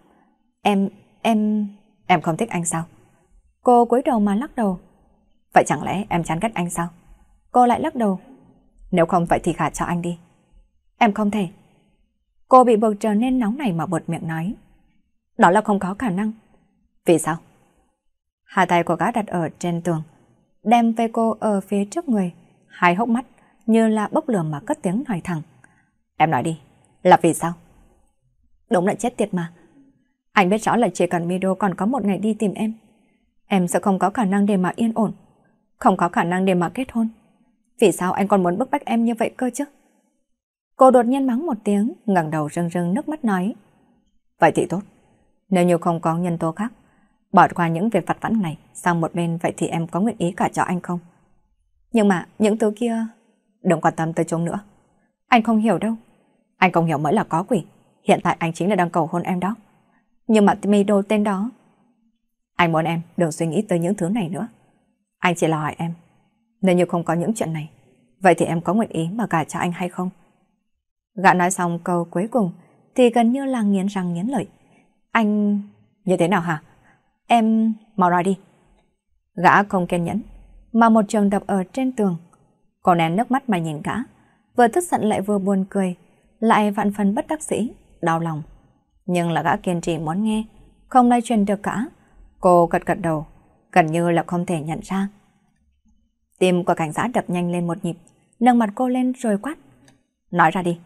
Em không thích anh sao? Cô cúi đầu mà lắc đầu. Vậy chẳng lẽ em chán ghét anh sao? Cô lại lắc đầu. Nếu không vậy thì gả cho anh đi. Em không thể. Cô bị buộc trở nên nóng nảy mà buột miệng nói. Đó là không có khả năng. Vì sao? Hai tay của gã đặt ở trên tường, đem về cô ở phía trước người, hai hốc mắt như là bốc lửa mà cất tiếng hỏi thẳng. Em nói đi, là vì sao? Đúng là chết tiệt mà. Anh biết rõ là chỉ cần Mido còn có một ngày đi tìm em sẽ không có khả năng để mà yên ổn, không có khả năng để mà kết hôn. Vì sao anh còn muốn bức bách em như vậy cơ chứ? Cô đột nhiên mắng một tiếng, ngẩng đầu rưng rưng nước mắt nói. Vậy thì tốt, nếu như không có nhân tố khác, bỏ qua những việc vặt vãnh này sang một bên, vậy thì em có nguyện ý cả cho anh không? Nhưng mà những thứ kia, đừng quan tâm tới chúng nữa. Anh không hiểu đâu. Anh không hiểu mới là có quỷ. Hiện tại anh chính là đang cầu hôn em đó. Nhưng mà Mido tên đó. Anh muốn em đừng suy nghĩ tới những thứ này nữa. Anh chỉ là hỏi em, nếu như không có những chuyện này, vậy thì em có nguyện ý mà gả cho anh hay không? Gã nói xong câu cuối cùng thì gần như là nghiến răng nghiến lợi. Anh... như thế nào hả? Em... mau nói đi. Gã không kiên nhẫn mà một trường đập ở trên tường. Cô nén nước mắt mà nhìn gã, vừa tức giận lại vừa buồn cười, lại vạn phần bất đắc dĩ, đau lòng. Nhưng là gã kiên trì muốn nghe, không lay truyền được cả. Cô gật gật đầu, gần như là không thể nhận ra. Tim của cảnh giã đập nhanh lên một nhịp, nâng mặt cô lên rồi quát. Nói ra đi.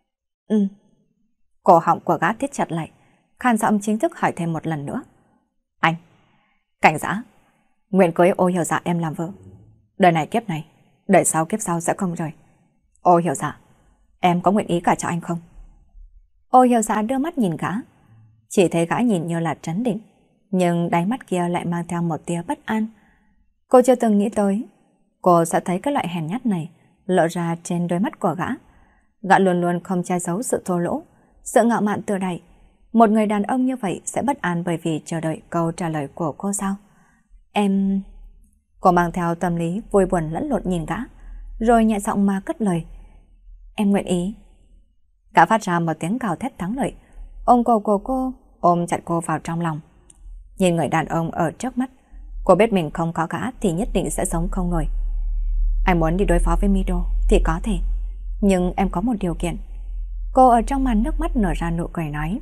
Cổ họng của gã thiết chặt lại, khàn giọng chính thức hỏi thêm một lần nữa. Anh, cảnh giã, nguyện cưới Ô Hiểu Dạ em làm vợ. Đời này kiếp này, đời sau kiếp sau sẽ không rời. Ô Hiểu Dạ, em có nguyện ý cả cho anh không? Ô Hiểu Dạ đưa mắt nhìn gã, chỉ thấy gã nhìn như là trấn định, nhưng đáy mắt kia lại mang theo một tia bất an. Cô chưa từng nghĩ tới cô sẽ thấy cái loại hèn nhát này lộ ra trên đôi mắt của gã. Gã luôn luôn không che giấu sự thô lỗ, sự ngạo mạn tự đại. Một người đàn ông như vậy sẽ bất an bởi vì chờ đợi câu trả lời của cô sao? Em... Cô mang theo tâm lý vui buồn lẫn lộn nhìn gã, rồi nhẹ giọng mà cất lời. Em nguyện ý. Gã phát ra một tiếng gào thét thắng lợi, ôm cổ của cô, ôm chặt cô vào trong lòng. Nhìn người đàn ông ở trước mắt, cô biết mình không có gã thì nhất định sẽ sống không nổi. Anh muốn đi đối phó với Mido thì có thể, nhưng em có một điều kiện. Cô ở trong màn nước mắt nở ra nụ cười nói.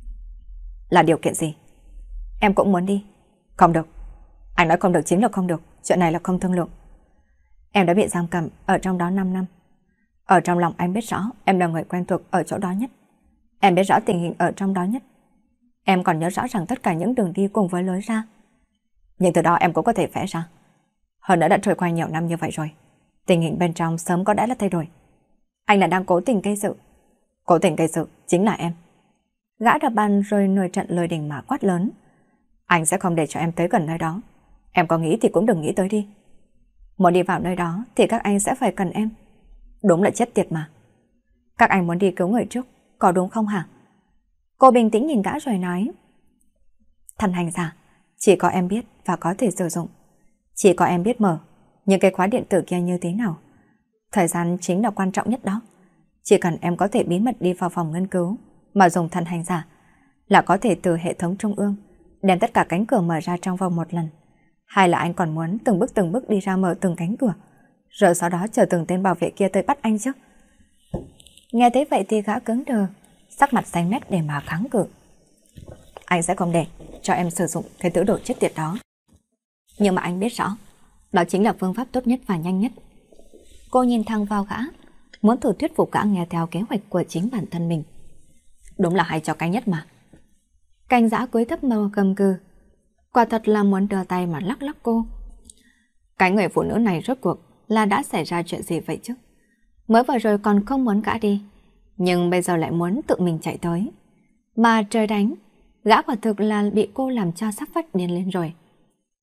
Là điều kiện gì? Em cũng muốn đi. Không được. Anh nói không được chính là không được. Chuyện này là không thương lượng. Em đã bị giam cầm ở trong đó 5 năm. Ở trong lòng anh biết rõ em là người quen thuộc ở chỗ đó nhất. Em biết rõ tình hình ở trong đó nhất. Em còn nhớ rõ ràng tất cả những đường đi cùng với lối ra. Nhưng từ đó em cũng có thể vẽ ra. Hơn nữa đã trôi qua nhiều năm như vậy rồi. Tình hình bên trong sớm có đã là thay đổi. Anh là đang cố tình gây sự. Cố tình gây sự chính là em. Gã đập bàn rồi nổi trận lôi đình mà quát lớn. Anh sẽ không để cho em tới gần nơi đó. Em có nghĩ thì cũng đừng nghĩ tới đi. Muốn đi vào nơi đó thì các anh sẽ phải cần em. Đúng là chết tiệt mà. Các anh muốn đi cứu người trước, có đúng không hả? Cô bình tĩnh nhìn gã rồi nói. Thần hành giả, chỉ có em biết và có thể sử dụng. Chỉ có em biết mở những cái khóa điện tử kia như thế nào. Thời gian chính là quan trọng nhất đó. Chỉ cần em có thể bí mật đi vào phòng nghiên cứu mà dùng thần hành giả là có thể từ hệ thống trung ương đem tất cả cánh cửa mở ra trong vòng một lần. Hay là anh còn muốn từng bước đi ra mở từng cánh cửa, rồi sau đó chờ từng tên bảo vệ kia tới bắt anh chứ? Nghe thấy vậy thì gã cứng đờ, sắc mặt xanh mét để mà kháng cự. Anh sẽ không để cho em sử dụng cái thứ đồ chết tiệt đó. Nhưng mà anh biết rõ, đó chính là phương pháp tốt nhất và nhanh nhất. Cô nhìn thẳng vào gã, muốn thử thuyết phục gã nghe theo kế hoạch của chính bản thân mình. Đúng là hay cho cái nhất mà. Cảnh giã cúi thấp mờ cầm cừ, quả thật là muốn đưa tay mà lắc lắc cô. Cái người phụ nữ này rốt cuộc là đã xảy ra chuyện gì vậy chứ? Mới vừa rồi còn không muốn gã đi, nhưng bây giờ lại muốn tự mình chạy tới. Mà trời đánh, gã quả thực là bị cô làm cho sắp phát điên lên rồi.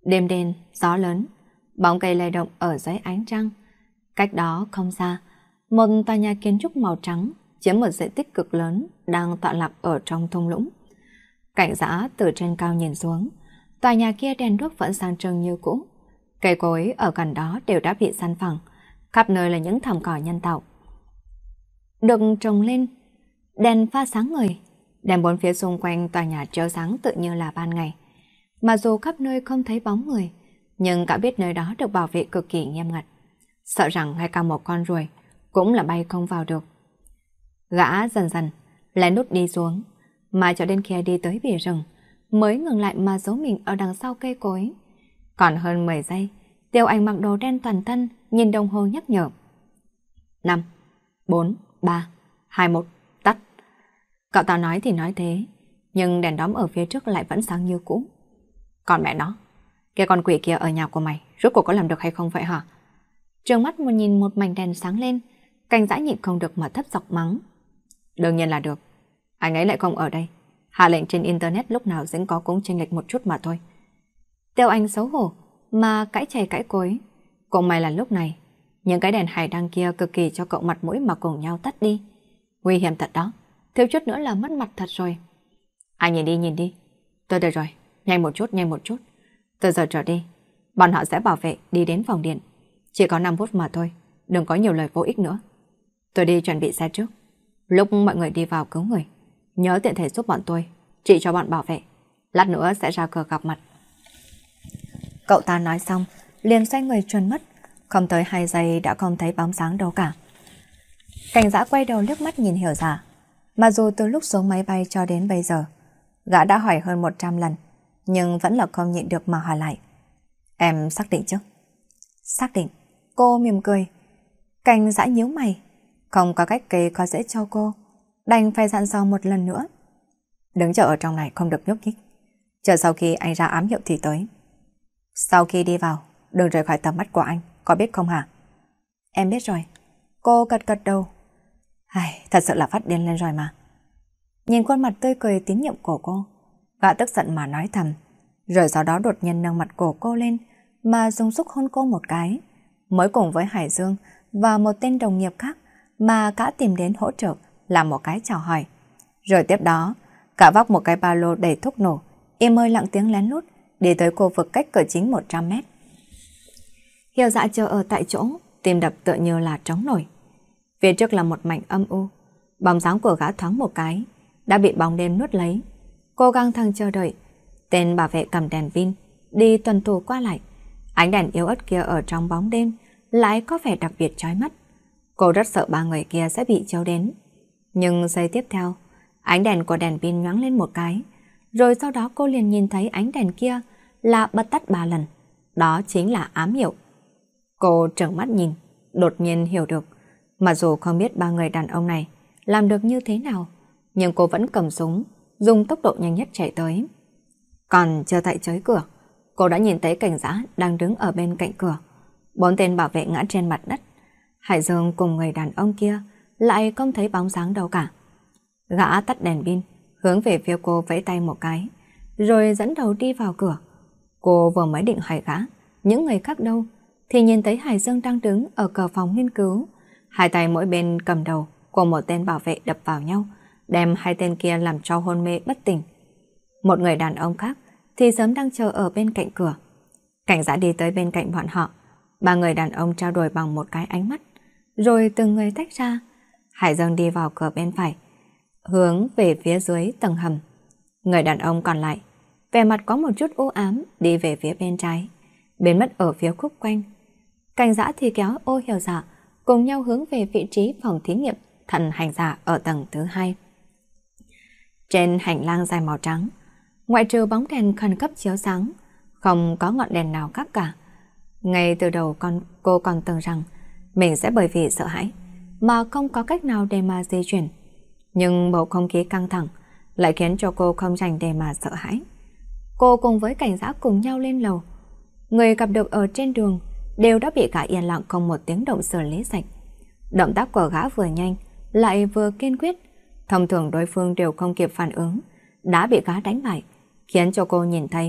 Đêm đen, gió lớn, bóng cây lay động ở dưới ánh trăng. Cách đó không xa, một tòa nhà kiến trúc màu trắng chiếm một diện tích cực lớn đang tọa lạc ở trong thung lũng. Cảnh Dã từ trên cao nhìn xuống, tòa nhà kia đèn đuốc vẫn sáng trưng như cũ. Cây cối ở gần đó đều đã bị san phẳng, khắp nơi là những thảm cỏ nhân tạo. Được trồng lên, đèn pha sáng người, đèn bốn phía xung quanh tòa nhà chiếu sáng tự như là ban ngày. Mà dù khắp nơi không thấy bóng người, nhưng cả biết nơi đó được bảo vệ cực kỳ nghiêm ngặt. Sợ rằng ngay cả một con ruồi cũng là bay không vào được. Gã dần dần lén nút đi xuống, mà cho đến khi đi tới bìa rừng mới ngừng lại mà giấu mình ở đằng sau cây cối. Còn hơn 10 giây, Tiêu Anh mặc đồ đen toàn thân nhìn đồng hồ nhắc nhở. 5, 4, 3, 2, 1, tắt. Cậu ta nói thì nói thế, nhưng đèn đóm ở phía trước lại vẫn sáng như cũ. Còn mẹ nó, cái con quỷ kia ở nhà của mày rốt cuộc có làm được hay không vậy hả? Trừng mắt một nhìn một mảnh đèn sáng lên, Cảnh Dã nhịn không được mà thấp giọng mắng. Đương nhiên là được, anh ấy lại không ở đây. Hạ lệnh trên internet lúc nào cũng có cũng chênh lệch một chút mà thôi. Tiêu Anh xấu hổ mà cãi chày cãi cối. Cũng may là lúc này những cái đèn hải đăng kia cực kỳ cho cậu mặt mũi mà cùng nhau tắt đi. Nguy hiểm thật đó, thiếu chút nữa là mất mặt thật rồi. Anh nhìn đi. Tôi được rồi, nhanh một chút. Từ giờ trở đi, bọn họ sẽ bảo vệ đi đến phòng điện. Chỉ có 5 phút mà thôi, đừng có nhiều lời vô ích nữa. Tôi đi chuẩn bị xe trước. Lúc mọi người đi vào cứu người, nhớ tiện thể giúp bọn tôi trị cho bọn bảo vệ. Lát nữa sẽ ra cửa gặp mặt. Cậu ta nói xong, liền xoay người trốn mất. Không tới 2 giây đã không thấy bóng sáng đâu cả. Cảnh Dã quay đầu liếc mắt nhìn Hiểu Dạ. Mà dù từ lúc xuống máy bay cho đến bây giờ, gã đã hỏi hơn 100 lần, nhưng vẫn là không nhịn được mà hỏi lại. Em xác định chứ? Xác định. Cô mỉm cười. Cảnh Dã nhíu mày. Không có cách kê có dễ cho cô, đành phải dặn dò một lần nữa. Đứng chờ ở trong này không được nhúc nhích. Chờ sau khi anh ra ám hiệu thì tới. Sau khi đi vào, đừng rời khỏi tầm mắt của anh, có biết không hả? Em biết rồi. Cô gật đầu. Thật sự là phát điên lên rồi mà. Nhìn khuôn mặt tươi cười tín nhiệm của cô, gã tức giận mà nói thầm, rồi sau đó đột nhiên nâng mặt của cô lên mà dùng sức hôn cô một cái, mới cùng với Hải Dương và một tên đồng nghiệp khác mà gã tìm đến hỗ trợ làm một cái chào hỏi. Rồi tiếp đó, cả vác một cái ba lô đầy thuốc nổ, im ơi lặng tiếng lén lút đi tới khu vực cách cửa chính 100 mét. Hiểu Dạ chờ ở tại chỗ, tim đập tựa như là trống nổi. Phía trước là một mảnh âm u, bóng dáng của gã thoáng một cái đã bị bóng đêm nuốt lấy. Cô căng thẳng chờ đợi, tên bảo vệ cầm đèn pin đi tuần thủ qua lại. Ánh đèn yếu ớt kia ở trong bóng đêm lại có vẻ đặc biệt chói mắt. Cô rất sợ 3 người kia sẽ bị chiếu đến. Nhưng giây tiếp theo, ánh đèn của đèn pin nhoáng lên một cái, rồi sau đó cô liền nhìn thấy ánh đèn kia là bật tắt 3 lần. Đó chính là ám hiệu. Cô trợn mắt nhìn, đột nhiên hiểu được. Mặc dù không biết 3 người đàn ông này làm được như thế nào, nhưng cô vẫn cầm súng, dùng tốc độ nhanh nhất chạy tới. Còn chưa tại tới cửa, cô đã nhìn thấy Cảnh Dã đang đứng ở bên cạnh cửa. 4 tên bảo vệ ngã trên mặt đất. Hải Dương cùng người đàn ông kia lại không thấy bóng dáng đâu cả. Gã tắt đèn pin, hướng về phía cô vẫy tay một cái, rồi dẫn đầu đi vào cửa. Cô vừa mới định hỏi gã những người khác đâu, thì nhìn thấy Hải Dương đang đứng ở cửa phòng nghiên cứu, 2 tay mỗi bên cầm đầu của một tên bảo vệ đập vào nhau, đem 2 tên kia làm cho hôn mê bất tỉnh. Một người đàn ông khác thì sớm đang chờ ở bên cạnh cửa. Cảnh Dã đi tới bên cạnh bọn họ, 3 người đàn ông trao đổi bằng một cái ánh mắt, rồi từng người tách ra. Hải Dương đi vào cửa bên phải, hướng về phía dưới tầng hầm. Người đàn ông còn lại, vẻ mặt có một chút u ám, đi về phía bên trái, biến mất ở phía khúc quanh. Cảnh Dã thì kéo Ô Hiểu Dạ cùng nhau hướng về vị trí phòng thí nghiệm thần hành giả ở tầng thứ 2. Trên hành lang dài màu trắng, ngoại trừ bóng đèn khẩn cấp chiếu sáng, không có ngọn đèn nào khác cả. Ngay từ đầu cô còn tưởng rằng mình sẽ bởi vì sợ hãi mà không có cách nào để mà di chuyển. Nhưng bầu không khí căng thẳng lại khiến cho cô không dành để mà sợ hãi. Cô cùng với Cảnh Dã cùng nhau lên lầu. Người gặp được ở trên đường đều đã bị gã yên lặng không một tiếng động xử lý sạch. Động tác của gã vừa nhanh lại vừa kiên quyết, thông thường đối phương đều không kịp phản ứng, đã bị gã đánh bại, khiến cho cô nhìn thấy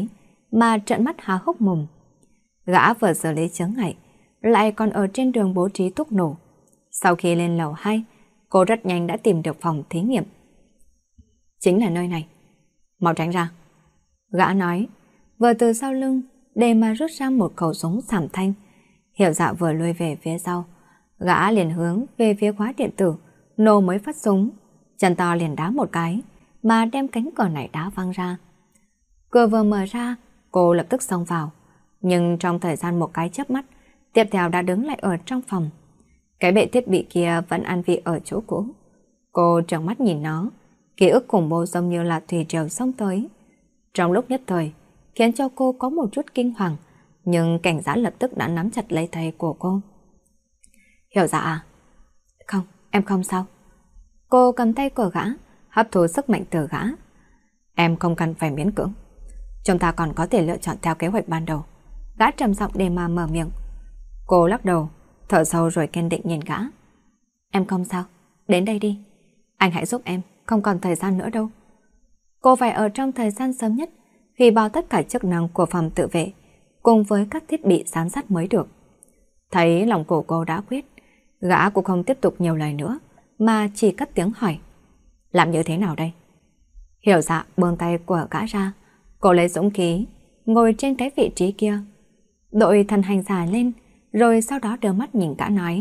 mà trợn mắt há hốc mồm. Gã vừa xử lý chướng ngại, lại còn ở trên đường bố trí thuốc nổ. Sau khi lên lầu 2, cô rất nhanh đã tìm được phòng thí nghiệm. Chính là nơi này. Mau tránh ra. Gã nói, vừa từ sau lưng để mà rút ra một khẩu súng giảm thanh. Hiểu Dạ vừa lùi về phía sau, gã liền hướng về phía khóa điện tử, nổ mới phát súng, chân to liền đá một cái, mà đem cánh cửa này đá văng ra. Cửa vừa mở ra, cô lập tức xông vào, nhưng trong thời gian một cái chớp mắt, tiếp theo đã đứng lại ở trong phòng. Cái bệ thiết bị kia vẫn an vị ở chỗ cũ. Cô trợn mắt nhìn nó, ký ức khủng bố giống như là thủy triều xông tới. Trong lúc nhất thời, khiến cho cô có một chút kinh hoàng, nhưng cảnh giác lập tức đã nắm chặt lấy tay của cô. Hiểu Dạ à? Không, em không sao. Cô cầm tay của gã, hấp thu sức mạnh từ gã. Em không cần phải miễn cưỡng. Chúng ta còn có thể lựa chọn theo kế hoạch ban đầu. Gã trầm giọng để mà mở miệng. Cô lắc đầu, thở sâu rồi kiên định nhìn gã. Em không sao, đến đây đi. Anh hãy giúp em, không còn thời gian nữa đâu. Cô phải ở trong thời gian sớm nhất, hủy bỏ tất cả chức năng của phòng tự vệ, cùng với các thiết bị giám sát mới được. Thấy lòng của cô đã quyết, gã cũng không tiếp tục nhiều lời nữa, mà chỉ cất tiếng hỏi. Làm như thế nào đây? Hiểu Dạ buông tay của gã ra, cô lấy dũng khí, ngồi trên cái vị trí kia. Đội thần hành giả lên, rồi sau đó đưa mắt nhìn gã nói.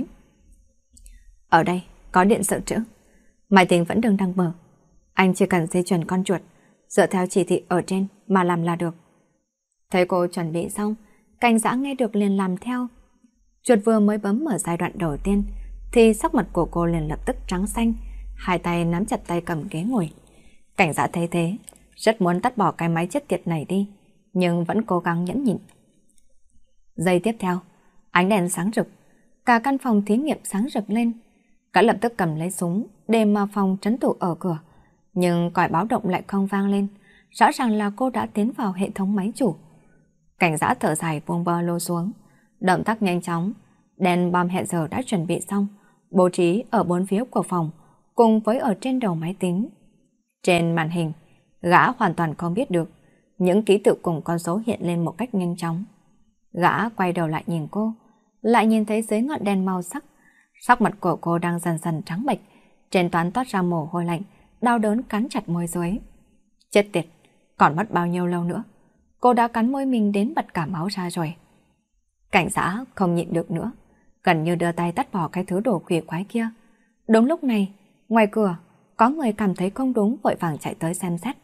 Ở đây, có điện dự trữ. Máy tính vẫn đang mở. Anh chỉ cần di chuyển con chuột, dựa theo chỉ thị ở trên mà làm là được. Thấy cô chuẩn bị xong, cảnh giã nghe được liền làm theo. Chuột vừa mới bấm mở giai đoạn đầu tiên, thì sắc mặt của cô liền lập tức trắng xanh, hai tay nắm chặt tay cầm ghế ngồi. Cảnh giã thấy thế, rất muốn tắt bỏ cái máy chết tiệt này đi, nhưng vẫn cố gắng nhẫn nhịn. Giây tiếp theo, ánh đèn sáng rực, cả căn phòng thí nghiệm sáng rực lên. Gã lập tức cầm lấy súng để mà phòng trấn thủ ở cửa, nhưng còi báo động lại không vang lên, rõ ràng là cô đã tiến vào hệ thống máy chủ. Cảnh giã thở dài buông ba lô xuống, động tác nhanh chóng, đèn bom hẹn giờ đã chuẩn bị xong, bố trí ở bốn phía của phòng, cùng với ở trên đầu máy tính. Trên màn hình, gã hoàn toàn không biết được, những ký tự cùng con số hiện lên một cách nhanh chóng. Gã quay đầu lại nhìn cô, lại nhìn thấy dưới ngọn đèn màu sắc, sắc mặt của cô đang dần dần trắng bệch, trên trán toát ra mồ hôi lạnh, đau đớn cắn chặt môi dưới. Chết tiệt, còn mất bao nhiêu lâu nữa? Cô đã cắn môi mình đến bật cả máu ra rồi. Cảnh giã không nhịn được nữa, gần như đưa tay tắt bỏ cái thứ đồ quỷ quái kia. Đúng lúc này, ngoài cửa, có người cảm thấy không đúng vội vàng chạy tới xem xét.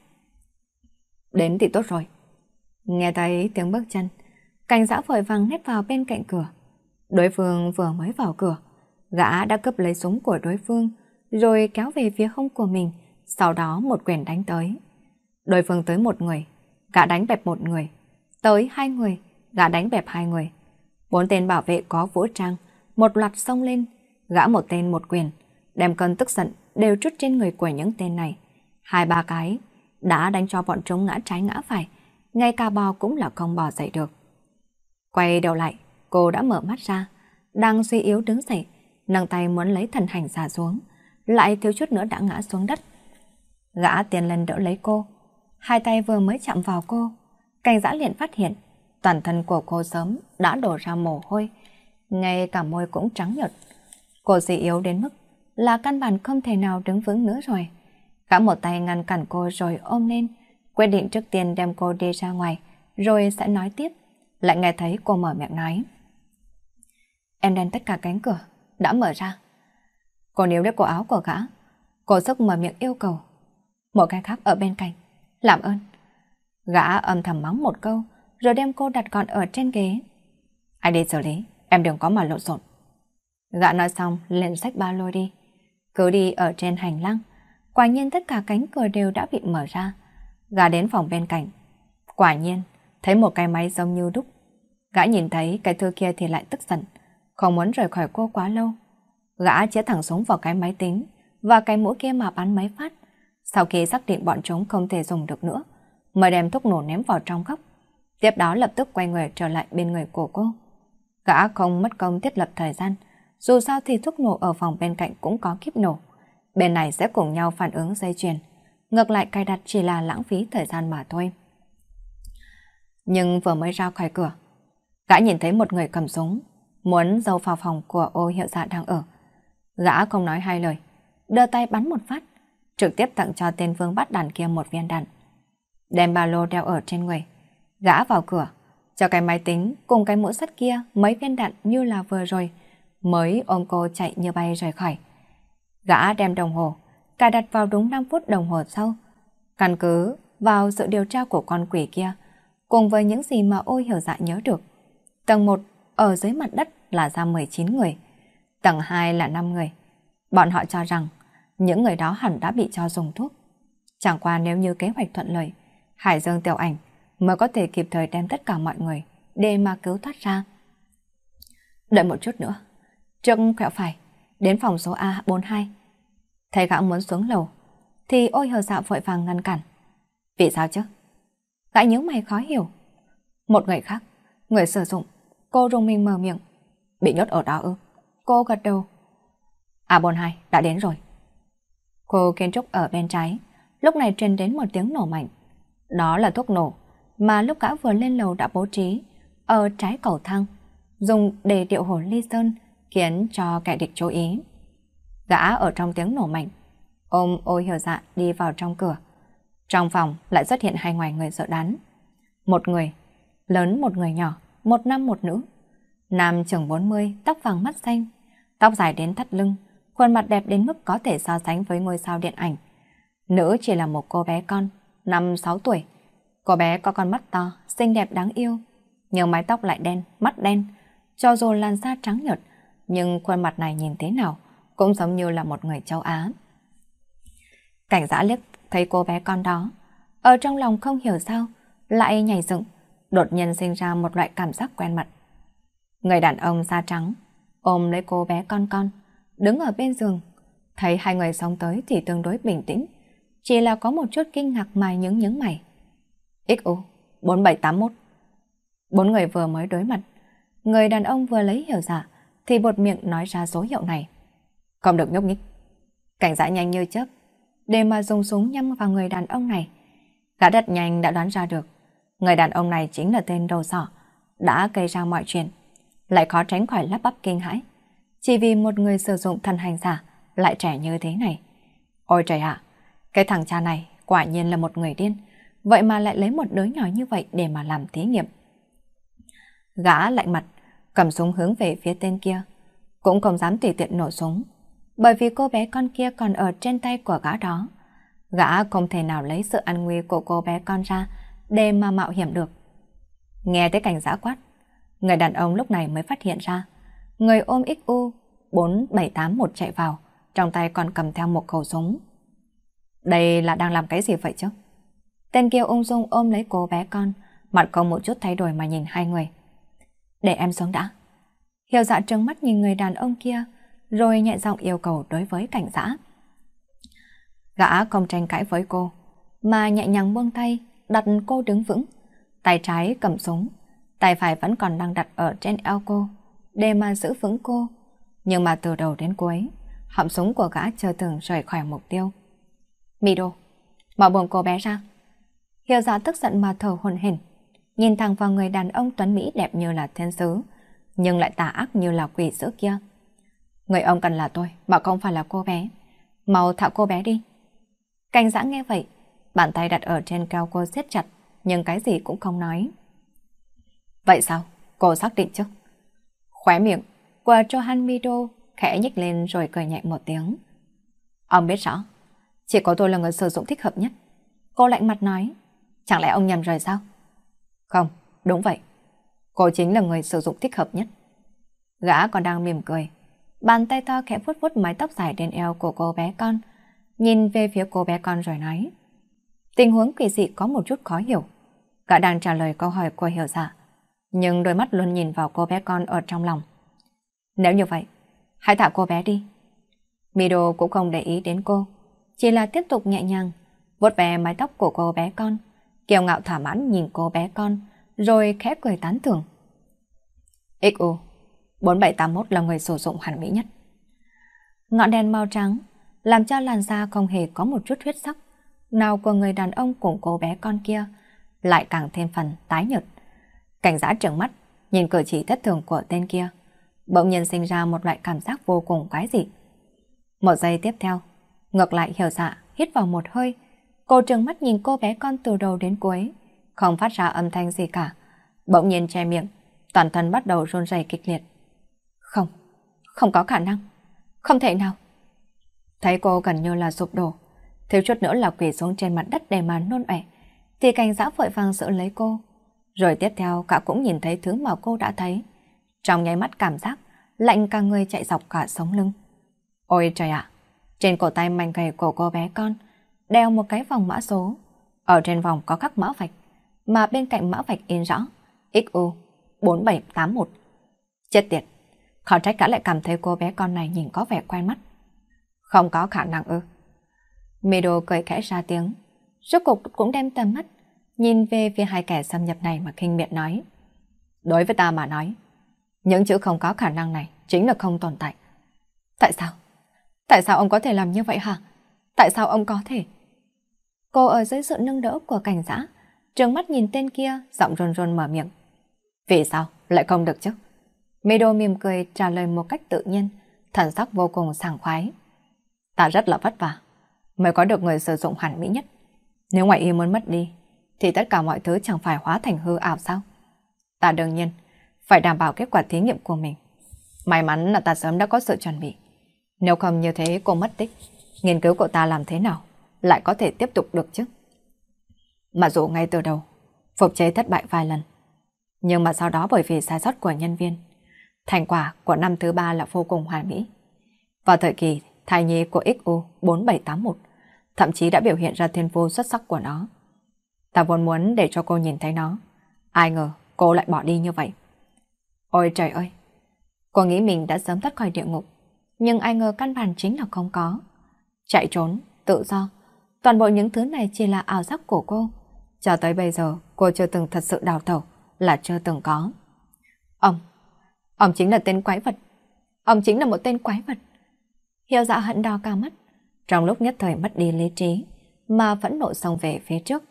Đến thì tốt rồi. Nghe thấy tiếng bước chân, cảnh giã vội vàng nép vào bên cạnh cửa. Đối phương vừa mới vào cửa, gã đã cướp lấy súng của đối phương, rồi kéo về phía hông của mình, sau đó một quyền đánh tới. Đối phương tới một người, gã đánh bẹp một người, tới hai người, gã đánh bẹp hai người. 4 tên bảo vệ có vũ trang, một loạt xông lên, gã một tên một quyền, đem cơn tức giận đều trút trên người của những tên này. 2-3 cái đã đánh cho bọn chúng ngã trái ngã phải, ngay cả bò cũng là không bò dậy được. Quay đầu lại, cô đã mở mắt ra, đang suy yếu đứng dậy, nâng tay muốn lấy thần hành giả xuống, lại thiếu chút nữa đã ngã xuống đất. Gã tiến lên đỡ lấy cô, hai tay vừa mới chạm vào cô, cảnh giã liền phát hiện toàn thân của cô sớm đã đổ ra mồ hôi, ngay cả môi cũng trắng nhợt. Cô suy yếu đến mức là căn bản không thể nào đứng vững nữa rồi. Gã một tay ngăn cản cô rồi ôm lên, quyết định trước tiên đem cô đi ra ngoài, rồi sẽ nói tiếp. Lại nghe thấy cô mở miệng nói. Em đem tất cả cánh cửa đã mở ra. Cô níu lấy cổ áo của gã, cô sức mở miệng yêu cầu. Một cái khác ở bên cạnh, làm ơn. Gã âm thầm mắng một câu, rồi đem cô đặt gọn ở trên ghế. Anh đi xử lý, em đừng có mà lộn xộn. Gã nói xong liền xách ba lô đi. Cứ đi ở trên hành lang, quả nhiên tất cả cánh cửa đều đã bị mở ra. Gã đến phòng bên cạnh, quả nhiên thấy một cái máy giống như đúc. Gã nhìn thấy cái thư kia thì lại tức giận, không muốn rời khỏi cô quá lâu. Gã chĩa thẳng súng vào cái máy tính và cái mũi kia mà bắn mấy phát. Sau khi xác định bọn chúng không thể dùng được nữa, mới đem thuốc nổ ném vào trong góc. Tiếp đó lập tức quay người trở lại bên người của cô. Gã không mất công thiết lập thời gian, dù sao thì thuốc nổ ở phòng bên cạnh cũng có kíp nổ. Bên này sẽ cùng nhau phản ứng dây chuyền, ngược lại cài đặt chỉ là lãng phí thời gian mà thôi. Nhưng vừa mới ra khỏi cửa, gã nhìn thấy một người cầm súng, muốn giấu vào phòng của Ô Hiệu Dạ đang ở. Gã không nói hai lời, đưa tay bắn một phát, trực tiếp tặng cho tên vương bắt đàn kia một viên đạn. Đem ba lô đeo ở trên người, gã vào cửa, cho cái máy tính cùng cái mũ sắt kia mấy viên đạn như là vừa rồi, mới ôm cô chạy như bay rời khỏi. Gã đem đồng hồ cài đặt vào đúng 5 phút đồng hồ sau. Căn cứ vào sự điều tra của con quỷ kia, cùng với những gì mà Ôi Hiểu Dạ nhớ được, tầng 1 ở dưới mặt đất là ra 19 người, tầng 2 là 5 người. Bọn họ cho rằng những người đó hẳn đã bị cho dùng thuốc. Chẳng qua nếu như kế hoạch thuận lợi, Hải Dương Tiểu Ảnh mới có thể kịp thời đem tất cả mọi người để mà cứu thoát ra. Đợi một chút nữa, trước quẹo phải, đến phòng số A42. Thấy gã muốn xuống lầu, thì Ôi Hiểu Dạ vội vàng ngăn cản. Vì sao chứ? Gã nhớ mày khó hiểu. Một người khác, người sử dụng, cô rùng mình mở miệng. Bị nhốt ở đó ư? Cô gật đầu. A42 đã đến rồi. Cô kiến trúc ở bên trái, lúc này truyền đến một tiếng nổ mạnh. Đó là thuốc nổ mà lúc gã vừa lên lầu đã bố trí ở trái cầu thang, dùng để điệu hồn ly sơn, khiến cho kẻ địch chú ý. Gã ở trong tiếng nổ mạnh, ôm Ôi Hiểu Dạ đi vào trong cửa. Trong phòng lại xuất hiện hai ngoài người sợ đán. Một người lớn, một người nhỏ, một nam một nữ. Nam chừng 40, tóc vàng mắt xanh, tóc dài đến thắt lưng, khuôn mặt đẹp đến mức có thể so sánh với ngôi sao điện ảnh. Nữ chỉ là một cô bé con, 5-6 tuổi. Cô bé có con mắt to, xinh đẹp đáng yêu, nhưng mái tóc lại đen, mắt đen. Cho dù làn da trắng nhợt, nhưng khuôn mặt này nhìn thế nào cũng giống như là một người châu Á. Cảnh Dã liếc thấy cô bé con đó, ở trong lòng không hiểu sao lại nhảy dựng, đột nhiên sinh ra một loại cảm giác quen mặt. Người đàn ông da trắng ôm lấy cô bé con, đứng ở bên giường, thấy hai người xông tới thì tương đối bình tĩnh, chỉ là có một chút kinh ngạc mà nhướng mày. XU 4781. Bốn người vừa mới đối mặt, người đàn ông vừa lấy Hiểu Dạ thì buột miệng nói ra số hiệu này. Không được nhúc nhích. Cảnh Dã nhanh như chớp để mà dùng súng nhắm vào người đàn ông này. Gã rất nhanh đã đoán ra được người đàn ông này chính là tên đầu sỏ đã gây ra mọi chuyện, lại khó tránh khỏi lắp bắp kinh hãi. Chỉ vì một người sử dụng thần hành giả lại trẻ như thế này. Ôi trời ạ, cái thằng cha này quả nhiên là một người điên, vậy mà lại lấy một đứa nhỏ như vậy để mà làm thí nghiệm. Gã lạnh mặt, cầm súng hướng về phía tên kia, cũng không dám tùy tiện nổ súng, bởi vì cô bé con kia còn ở trên tay của gã đó. Gã không thể nào lấy sự an nguy của cô bé con ra để mà mạo hiểm được. Nghe thấy Cảnh Dã quát, người đàn ông lúc này mới phát hiện ra, người ôm XU 4781 chạy vào, trong tay còn cầm theo một khẩu súng. Đây là đang làm cái gì vậy chứ? Tên kia ung dung ôm lấy cô bé con, mặt không một chút thay đổi mà nhìn hai người. Để em xuống đã. Hiểu Dạ trừng mắt nhìn người đàn ông kia, rồi nhẹ giọng yêu cầu đối với Cảnh Dã. Gã không tranh cãi với cô, mà nhẹ nhàng buông tay, đặt cô đứng vững. Tay trái cầm súng, tay phải vẫn còn đang đặt ở trên eo cô, để mà giữ vững cô. Nhưng mà từ đầu đến cuối, họng súng của gã chưa từng rời khỏi mục tiêu. Mido, mở buồng cô bé ra. Hiểu Dạ tức giận mà thở hổn hển, nhìn thẳng vào người đàn ông tuấn Mỹ đẹp như là thiên sứ, nhưng lại tà ác như là quỷ dữ kia. Người ông cần là tôi, mà không phải là cô bé. Mau thả cô bé đi. Cảnh Dã nghe vậy, bàn tay đặt ở trên keo cô siết chặt, nhưng cái gì cũng không nói. Vậy sao? Cô xác định chứ? Khóe miệng của Johan Mido khẽ nhếch lên rồi cười nhẹ một tiếng. Ông biết rõ, chỉ có tôi là người sử dụng thích hợp nhất. Cô lạnh mặt nói, chẳng lẽ ông nhầm rồi sao? Không, đúng vậy. Cô chính là người sử dụng thích hợp nhất. Gã còn đang mỉm cười, bàn tay to khẽ vuốt vuốt mái tóc dài trên eo của cô bé con, nhìn về phía cô bé con rồi nói. Tình huống kỳ dị có một chút khó hiểu. Gã đang trả lời câu hỏi của Hiểu Dạ, nhưng đôi mắt luôn nhìn vào cô bé con ở trong lòng. Nếu như vậy, hãy thả cô bé đi. Mido cũng không để ý đến cô, chỉ là tiếp tục nhẹ nhàng vuốt ve mái tóc của cô bé con, kiêu ngạo thỏa mãn nhìn cô bé con, rồi khẽ cười tán thưởng. XU 4781 là người sử dụng hoàn mỹ nhất. Ngọn đèn màu trắng làm cho làn da không hề có một chút huyết sắc nào của người đàn ông cùng cô bé con kia lại càng thêm phần tái nhợt, Cảnh Dã trợn mắt, nhìn cử chỉ thất thường của tên kia, bỗng nhiên sinh ra một loại cảm giác vô cùng quái dị. Một giây tiếp theo, ngược lại Hiểu Dạ hít vào một hơi, cô trừng mắt nhìn cô bé con từ đầu đến cuối, không phát ra âm thanh gì cả, bỗng nhiên che miệng, toàn thân bắt đầu run rẩy kịch liệt. Không, không có khả năng, không thể nào. Thấy cô gần như là sụp đổ, thiếu chút nữa là quỳ xuống trên mặt đất để mà nôn ọe, thì Cảnh Dã vội vàng giữ lấy cô. Rồi tiếp theo cả cũng nhìn thấy thứ mà cô đã thấy. Trong nháy mắt cảm giác lạnh cả người chạy dọc cả sống lưng. Ôi trời ạ! Trên cổ tay mảnh gầy của cô bé con đeo một cái vòng mã số. Ở trên vòng có khắc mã vạch, mà bên cạnh mã vạch in rõ XU 4781. Chết tiệt! Khó trách cả lại cảm thấy cô bé con này nhìn có vẻ quen mắt. Không có khả năng ư? Mido cười khẽ ra tiếng, rốt cục cũng đem tầm mắt nhìn về phía hai kẻ xâm nhập này mà khinh miệt nói. Đối với ta mà nói, những chữ không có khả năng này chính là không tồn tại. Tại sao? Tại sao ông có thể làm như vậy hả? Tại sao ông có thể? Cô ở dưới sự nâng đỡ của Cảnh Dã, trừng mắt nhìn tên kia, giọng run run mở miệng. Vì sao lại không được chứ? Mido mỉm cười trả lời một cách tự nhiên, thần sắc vô cùng sảng khoái. Ta rất là vất vả mới có được người sử dụng hoàn mỹ nhất. Nếu ngoại ý muốn mất đi, thì tất cả mọi thứ chẳng phải hóa thành hư ảo sao? Ta đương nhiên phải đảm bảo kết quả thí nghiệm của mình. May mắn là ta sớm đã có sự chuẩn bị. Nếu không như thế cô mất tích, nghiên cứu của ta làm thế nào lại có thể tiếp tục được chứ? Mà dù ngay từ đầu phục chế thất bại vài lần, nhưng mà sau đó bởi vì sai sót của nhân viên, thành quả của năm thứ 3 là vô cùng hoàn mỹ. Vào thời kỳ thai nhi của XU 4781, thậm chí đã biểu hiện ra thiên phú xuất sắc của nó. Ta vốn muốn để cho cô nhìn thấy nó, ai ngờ cô lại bỏ đi như vậy. Ôi trời ơi! Cô nghĩ mình đã sớm thoát khỏi địa ngục, nhưng ai ngờ căn bản chính là không có. Chạy trốn, tự do, toàn bộ những thứ này chỉ là ảo giác của cô. Cho tới bây giờ cô chưa từng thật sự đào tẩu, là chưa từng có. Ông chính là tên quái vật. Ông chính là một tên quái vật. Hiểu Dạ hận đỏ cả mắt, trong lúc nhất thời mất đi lý trí, mà vẫn nộ xông về phía trước.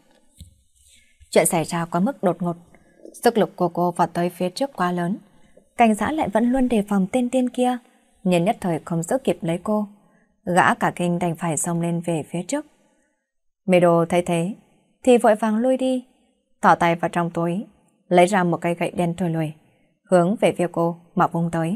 Chuyện xảy ra quá mức đột ngột, sức lực của cô vào tới phía trước quá lớn. Cảnh Dã lại vẫn luôn đề phòng tên tiên kia, nên nhất thời không giữ kịp lấy cô. Gã cả kinh đành phải xông lên về phía trước. Mido thấy thế thì vội vàng lui đi, thỏ tay vào trong túi, lấy ra một cây gậy đen thùi lùi, hướng về phía cô mà vung tới.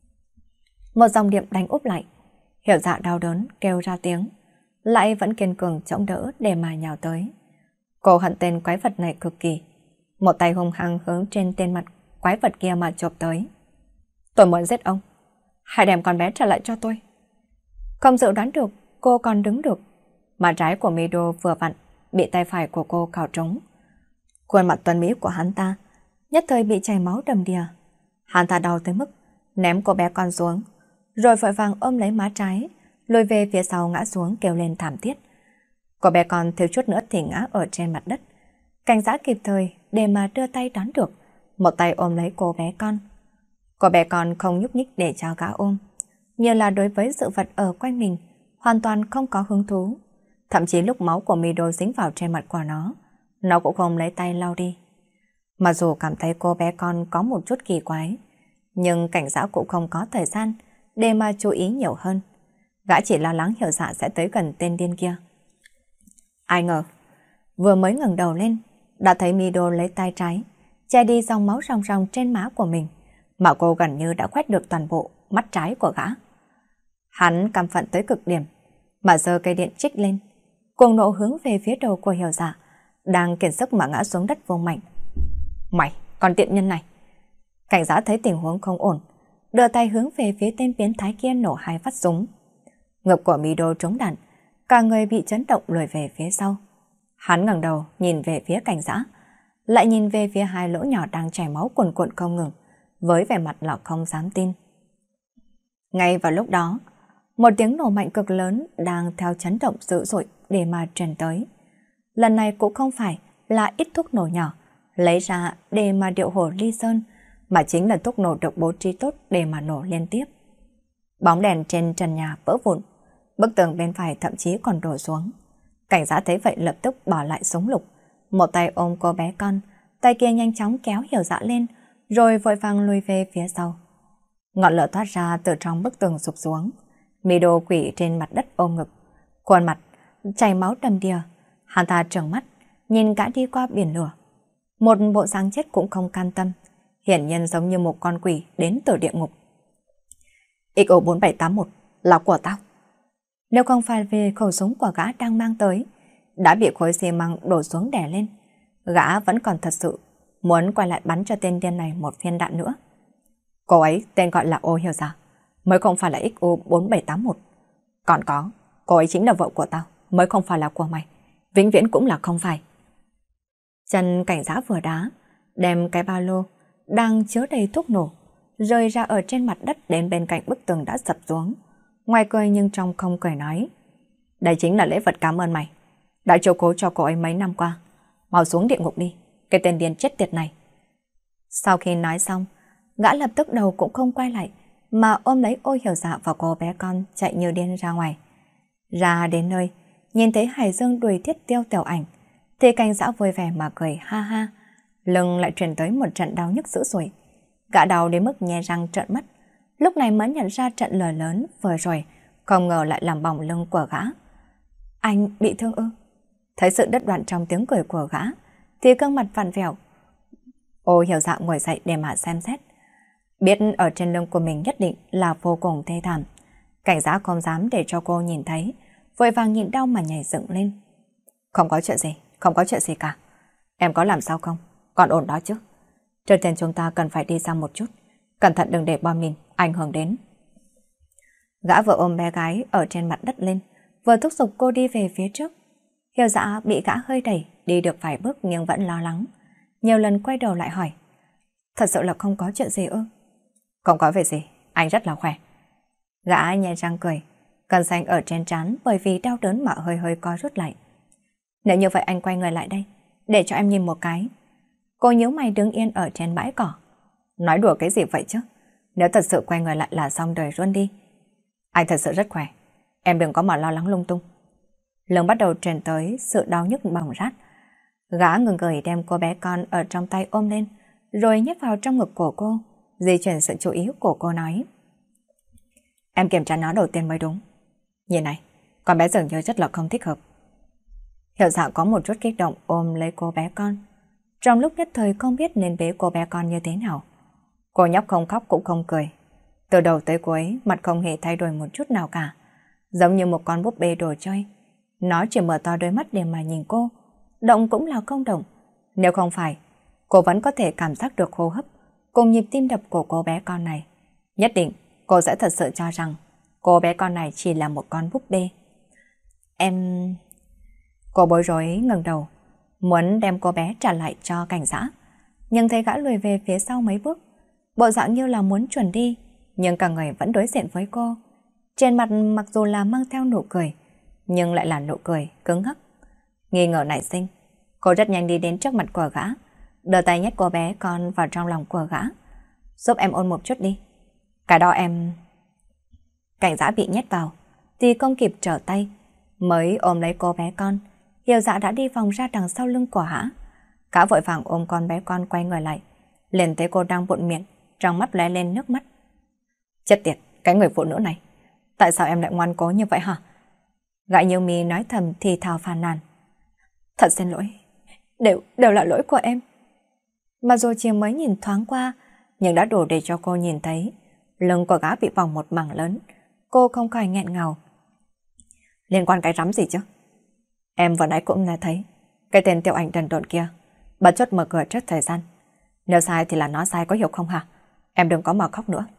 Một dòng điện đánh úp lại. Hiểu Dạ đau đớn kêu ra tiếng, lại vẫn kiên cường chống đỡ để mà nhào tới. Cô hận tên quái vật này cực kỳ, một tay hung hăng hướng trên tên mặt quái vật kia mà chộp tới. Tôi muốn giết ông, hãy đem con bé trả lại cho tôi. Không dự đoán được cô còn đứng được, mà trái của Mido vừa vặn bị tay phải của cô cào trúng. Khuôn mặt tuấn mỹ của hắn ta nhất thời bị chảy máu đầm đìa. Hắn ta đau tới mức ném cô bé con xuống, rồi vội vàng ôm lấy má trái, lùi về phía sau ngã xuống kêu lên thảm thiết. Cô bé con thiếu chút nữa thì ngã ở trên mặt đất. Cảnh Dã kịp thời để mà đưa tay đón được, một tay ôm lấy cô bé con. Cô bé con không nhúc nhích để cho gã ôm, như là đối với sự vật ở quanh mình hoàn toàn không có hứng thú. Thậm chí lúc máu của Mido dính vào trên mặt của nó cũng không lấy tay lau đi. Mặc dù cảm thấy cô bé con có một chút kỳ quái, nhưng Cảnh Dã cũng không có thời gian để mà chú ý nhiều hơn. Gã chỉ lo lắng Hiểu Dạ sẽ tới gần tên điên kia. Ai ngờ, vừa mới ngẩng đầu lên, đã thấy Mido lấy tay trái che đi dòng máu ròng ròng trên má của mình, mà cô gần như đã quét được toàn bộ mắt trái của gã. Hắn căm phẫn tới cực điểm, mà giơ cây điện trích lên, cuồng nộ hướng về phía đầu của Hiểu Dạ, đang kiệt sức mà ngã xuống đất vô mạnh. Mày, con tiện nhân này! Cảnh Dã thấy tình huống không ổn, đưa tay hướng về phía tên biến thái kia nổ 2 phát súng. Ngực của Mido trúng đạn, cả người bị chấn động lùi về phía sau. Hắn ngẩng đầu nhìn về phía Cảnh Dã, lại nhìn về phía 2 lỗ nhỏ đang chảy máu cuồn cuộn không ngừng, với vẻ mặt là không dám tin. Ngay vào lúc đó, một tiếng nổ mạnh cực lớn đang theo chấn động dữ dội để mà truyền tới. Lần này cũng không phải là ít thuốc nổ nhỏ lấy ra để mà điệu hổ ly sơn, mà chính là thuốc nổ được bố trí tốt để mà nổ liên tiếp. Bóng đèn trên trần nhà vỡ vụn, bức tường bên phải thậm chí còn đổ xuống. Cảnh Dã thấy vậy lập tức bỏ lại súng lục, một tay ôm cô bé con, tay kia nhanh chóng kéo Hiểu Dạ lên, rồi vội vàng lùi về phía sau. Ngọn lửa thoát ra từ trong bức tường sụp xuống. Mị Đồ quỳ trên mặt đất ôm ngực, khuôn mặt chảy máu đầm đìa. Hắn ta trợn mắt nhìn gã đi qua biển lửa, một bộ dáng chết cũng không can tâm, hiển nhiên giống như một con quỷ đến từ địa ngục. XO4781 là của tao. Nếu không phải vì khẩu súng của gã đang mang tới đã bị khối xi măng đổ xuống đè lên, gã vẫn còn thật sự muốn quay lại bắn cho tên điên này một viên đạn nữa. Cô ấy tên gọi là Ô Hiểu Dạ, mới không phải là XO4781. Còn có, cô ấy chính là vợ của tao, mới không phải là của mày, vĩnh viễn cũng là không phải. Chân cảnh giã vừa đá, đem cái ba lô đang chứa đầy thuốc nổ rơi ra ở trên mặt đất đến bên cạnh bức tường đã sập xuống. Ngoài cười nhưng trong không cười nói, đây chính là lễ vật cảm ơn mày, đã chiếu cố cho cô ấy mấy năm qua. Mau xuống địa ngục đi, cái tên điên chết tiệt này. Sau khi nói xong, gã lập tức đầu cũng không quay lại, mà ôm lấy Ô Hiểu Dạ và cô bé con chạy như điên ra ngoài. Ra đến nơi, nhìn thấy Hải Dương đuổi thiết tiêu Tiểu Ảnh, thì cảnh giã vui vẻ mà cười ha ha, lưng lại truyền tới một trận đau nhức dữ dội. Gã đau đến mức nhe răng trợn mắt, lúc này mới nhận ra trận lở lớn vừa rồi không ngờ lại làm bỏng lưng của gã. Anh bị thương ư? Thấy sự đứt đoạn trong tiếng cười của gã thì gương mặt vặn vẹo. Ô Hiểu Dạ ngồi dậy để mà xem xét, biết ở trên lưng của mình nhất định là vô cùng thê thảm. Cảnh giã không dám để cho cô nhìn thấy, vội vàng nhịn đau mà nhảy dựng lên. Không có chuyện gì, không có chuyện gì cả. Em có làm sao không? Còn ổn đó chứ? Trước tiên chúng ta cần phải đi xa một chút, cẩn thận đừng để bom mìn ảnh hưởng đến. Gã vừa ôm bé gái ở trên mặt đất lên, vừa thúc giục cô đi về phía trước. Hiểu Dạ bị gã hơi đẩy, đi được vài bước nhưng vẫn lo lắng, nhiều lần quay đầu lại hỏi, thật sự là không có chuyện gì ư? Không có việc gì, anh rất là khỏe. Gã nhe răng cười, cơn xanh ở trên trán bởi vì đau đớn mà hơi hơi co rút lại. Nếu như vậy anh quay người lại đây, để cho em nhìn một cái. Cô nhíu mày đứng yên ở trên bãi cỏ. Nói đùa cái gì vậy chứ? Nếu thật sự quay người lại là xong đời luôn đi. Anh thật sự rất khỏe, em đừng có mà lo lắng lung tung. Lưng bắt đầu truyền tới sự đau nhức bỏng rát. Gã ngừng cười đem cô bé con ở trong tay ôm lên, rồi nhét vào trong ngực của cô, di chuyển sự chú ý của cô nói. Em kiểm tra nó đầu tiên mới đúng. Nhìn này, con bé dường như rất là không thích hợp. Hiểu Dạ có một chút kích động ôm lấy cô bé con. Trong lúc nhất thời không biết nên bế cô bé con như thế nào. Cô nhóc không khóc cũng không cười. Từ đầu tới cuối mặt không hề thay đổi một chút nào cả, giống như một con búp bê đồ chơi. Nó chỉ mở to đôi mắt để mà nhìn cô, động cũng là không động. Nếu không phải, cô vẫn có thể cảm giác được hô hấp cùng nhịp tim đập của cô bé con này. Nhất định cô sẽ thật sự cho rằng cô bé con này chỉ là một con búp bê. Em... Cô bối rối ngẩng đầu, muốn đem cô bé trả lại cho cảnh giã, nhưng thấy gã lùi về phía sau mấy bước, bộ dạng như là muốn chuẩn đi, nhưng cả người vẫn đối diện với cô. Trên mặt mặc dù là mang theo nụ cười, nhưng lại là nụ cười cứng ngắc. Nghi ngờ nảy sinh, cô rất nhanh đi đến trước mặt của gã, đưa tay nhét cô bé con vào trong lòng của gã. Giúp em ôn một chút đi. Cái đó em... Cảnh giã bị nhét vào thì không kịp trở tay, mới ôm lấy cô bé con. Hiểu Dạ đã đi vòng ra đằng sau lưng của gã. Gã vội vàng ôm con bé con quay người lại, liền thấy cô đang bụn miệng, trong mắt lóe lên nước mắt. Chết tiệt, cái người phụ nữ này, tại sao em lại ngoan cố như vậy hả? Gã Như Mi nói thầm thì thào phàn nàn. Thật xin lỗi, đều là lỗi của em. Mà dù chỉ mới nhìn thoáng qua, nhưng đã đủ để cho cô nhìn thấy lưng của gã bị bỏng một mảng lớn. Cô không khỏi nghẹn ngào. Liên quan cái rắm gì chứ? Em vừa nãy cũng nghe thấy cái tên Tiểu Ảnh đần độn kia bật chốt mở cửa trước thời gian. Nếu sai thì là nó sai, có hiểu không hả? Em đừng có mà khóc nữa.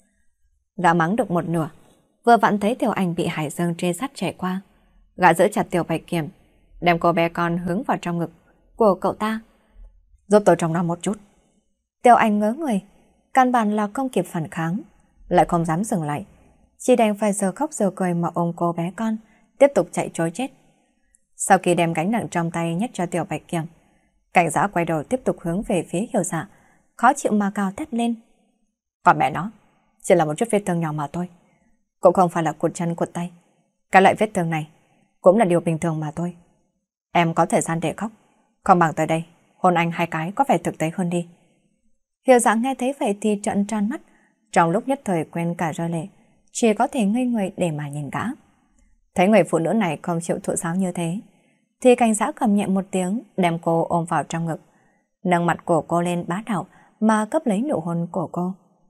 Gã mắng được một nửa, vừa vặn thấy Tiểu Ảnh bị Hải Dương truy sát chạy qua. Gã giữ chặt Tiểu Bạch Kiểm, đem cô bé con hướng vào trong ngực của cậu ta. Giúp tôi trong nó một chút. Tiểu Ảnh ngớ người, căn bản là không kịp phản kháng, lại không dám dừng lại, chỉ đành phải giờ khóc giờ cười mà ôm cô bé con, tiếp tục chạy trối chết. Sau khi đem gánh nặng trong tay nhét cho Tiểu Bạch Kiểm, cảnh giã quay đầu tiếp tục hướng về phía Hiểu Dạ, khó chịu mà cao thét lên. Còn mẹ nó, chỉ là một chút vết thương nhỏ mà thôi, cũng không phải là cụt chân cụt tay. Cái loại vết thương này cũng là điều bình thường mà thôi. Em có thời gian để khóc, không bằng tới đây hôn anh 2 cái có vẻ thực tế hơn đi. Hiểu Dạ nghe thấy vậy thì trợn tròn mắt, trong lúc nhất thời quên cả rơi lệ, chỉ có thể ngây người để mà nhìn gã. Thấy người phụ nữ này không chịu thụ giáo như thế, thì Cảnh Dã cầm nhẹ một tiếng, đem cô ôm vào trong ngực, nâng mặt của cô lên bá đạo mà cấp lấy nụ hôn của cô.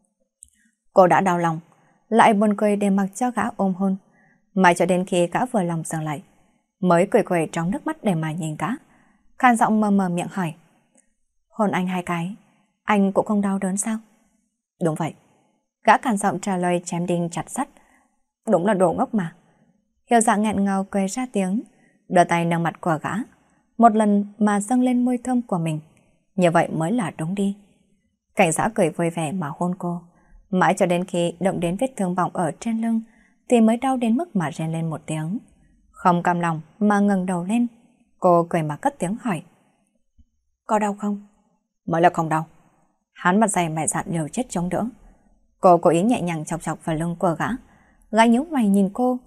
Cô đã đau lòng, lại buồn cười để mặc cho gã ôm hôn, mãi cho đến khi gã vừa lòng dừng lại, mới cười cười trong nước mắt để mà nhìn gã, khan giọng mờ mờ miệng hỏi: hôn anh 2 cái, anh cũng không đau đớn sao? Đúng vậy. Gã khan giọng trả lời chém đinh chặt sắt. Đúng là đồ ngốc mà. Hiểu Dạ nghẹn ngào cười ra tiếng, đưa tay nâng mặt của gã, một lần mà dâng lên môi thơm của mình. Như vậy mới là đúng đi. Cảnh Dã cười vui vẻ mà hôn cô, mãi cho đến khi động đến vết thương bỏng ở trên lưng thì mới đau đến mức mà rên lên một tiếng. Không cam lòng mà ngẩng đầu lên, cô cười mà cất tiếng hỏi: có đau không? Mới là không đau. Hắn mặt dày mày dạn liều chết chống đỡ. Cô cố ý nhẹ nhàng chọc chọc vào lưng của gã. Gã nhíu mày nhìn cô.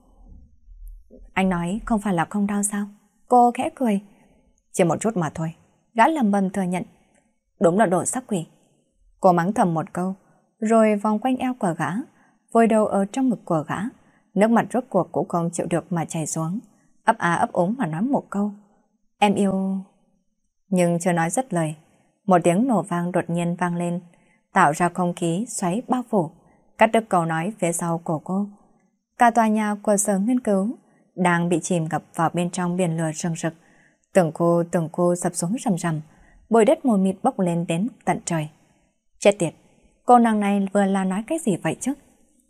Anh nói không phải là không đau sao? Cô khẽ cười. Chỉ một chút mà thôi. Gã lầm bầm thừa nhận. Đúng là đồ sắc quỷ. Cô mắng thầm một câu, rồi vòng quanh eo của gã, vùi đầu ở trong ngực của gã. Nước mặt rốt cuộc cũng không chịu được mà chảy xuống, ấp á ấp úng mà nói một câu: em yêu. Nhưng chưa nói dứt lời, một tiếng nổ vang đột nhiên vang lên, tạo ra không khí xoáy bao phủ, cắt đứt câu nói phía sau của cô. Cả tòa nhà của sở nghiên cứu đang bị chìm ngập vào bên trong biển lửa rừng rực. Từng cô sập xuống rầm rầm, bụi đất mù mịt bốc lên đến tận trời. Chết tiệt, cô nàng này vừa là nói cái gì vậy chứ?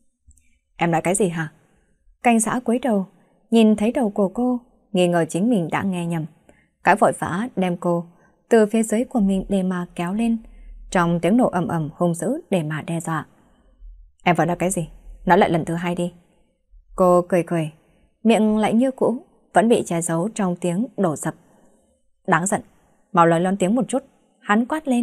Em nói cái gì hả? Cảnh Dã cúi đầu, nhìn thấy đầu của cô, nghi ngờ chính mình đã nghe nhầm. Cái vội vã đem cô từ phía dưới của mình để mà kéo lên, trong tiếng nổ ầm ầm hung dữ để mà đe dọa. Em vừa nói cái gì? Nói lại lần thứ 2 đi. Cô cười cười, miệng lại như cũ, vẫn bị che giấu trong tiếng đổ sập. Đáng giận, mau nói lớn tiếng một chút, hắn quát lên.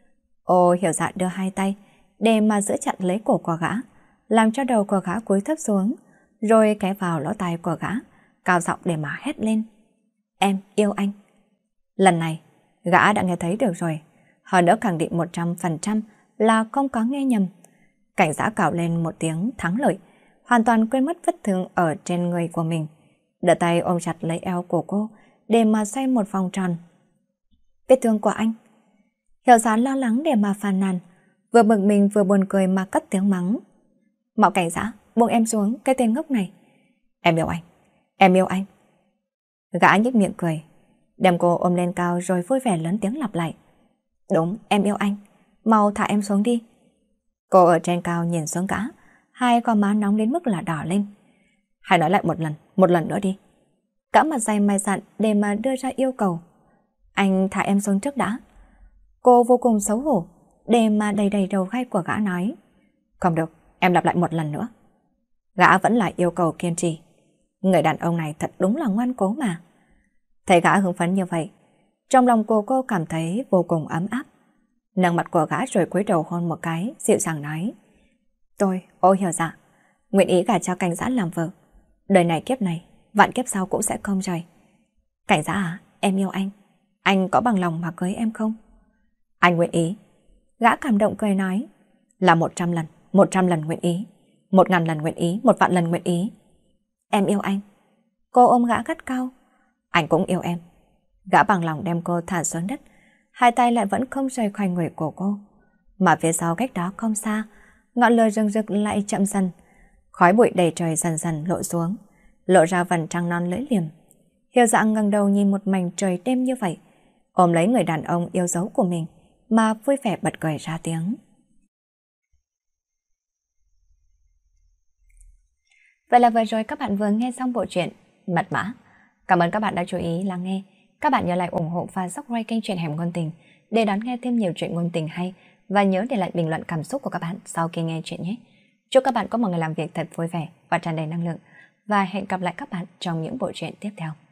Ô Hiểu Dạ đưa 2 tay để mà giữ chặt lấy cổ của gã, làm cho đầu của gã cúi thấp xuống, rồi kéo vào lỗ tai của gã, cao giọng để mà hét lên: em yêu anh. Lần này, gã đã nghe thấy được rồi, hơn nữa khẳng định 100% là không có nghe nhầm. Cảnh Dã cào lên một tiếng thắng lợi, hoàn toàn quên mất vết thương ở trên người của mình, đưa tay ôm chặt lấy eo của cô để mà xoay một vòng tròn. Vết thương của anh. Hiểu Dạ lo lắng để mà phàn nàn, vừa bực mình vừa buồn cười mà cất tiếng mắng. Mạo Cảnh Dã, buông em xuống, cái tên ngốc này. Em yêu anh, em yêu anh. Gã nhếch miệng cười, đem cô ôm lên cao rồi vui vẻ lớn tiếng lặp lại. Đúng, em yêu anh, mau thả em xuống đi. Cô ở trên cao nhìn xuống gã, hai con má nóng đến mức là đỏ lên. Hãy nói lại một lần nữa đi. Gã mặt dày mày dặn để mà đưa ra yêu cầu. Anh thả em xuống trước đã. Cô vô cùng xấu hổ để mà đầy đầy đầu gai của gã nói. Không được, em lặp lại một lần nữa. Gã vẫn lại yêu cầu kiên trì. Người đàn ông này thật đúng là ngoan cố mà. Thấy gã hứng phấn như vậy, trong lòng cô cảm thấy vô cùng ấm áp. Nâng mặt của gã rồi cúi đầu hôn một cái, dịu dàng nói. Tôi, ô Hiểu Dạ, nguyện ý gả cho Cảnh Dã làm vợ. Đời này kiếp này, vạn kiếp sau cũng sẽ không rời. Cảnh Dã à, em yêu anh có bằng lòng mà cưới em không? Anh nguyện ý. Gã cảm động cười nói. Là 100 lần nguyện ý. 1000 lần nguyện ý, 1 vạn lần nguyện ý. Em yêu anh. Cô ôm gã gắt cao. Anh cũng yêu em. Gã bằng lòng đem cô thả xuống đất, hai tay lại vẫn không rời khỏi người của cô. Mà phía sau cách đó không xa, ngọn lửa rừng rực lại chậm dần, khói bụi đầy trời dần dần lộ xuống, lộ ra vầng trăng non lưỡi liềm. Hiểu Dạ ngẩng đầu nhìn một mảnh trời đêm như vậy, ôm lấy người đàn ông yêu dấu của mình mà vui vẻ bật cười ra tiếng. Vậy là vừa rồi các bạn vừa nghe xong bộ truyện Mật Mã. Cảm ơn các bạn đã chú ý lắng nghe. Các bạn nhớ like ủng hộ và subscribe kênh Truyện Hẻm Ngôn Tình để đón nghe thêm nhiều truyện ngôn tình hay, và nhớ để lại bình luận cảm xúc của các bạn sau khi nghe truyện nhé. Chúc các bạn có một ngày làm việc thật vui vẻ và tràn đầy năng lượng, và hẹn gặp lại các bạn trong những bộ truyện tiếp theo.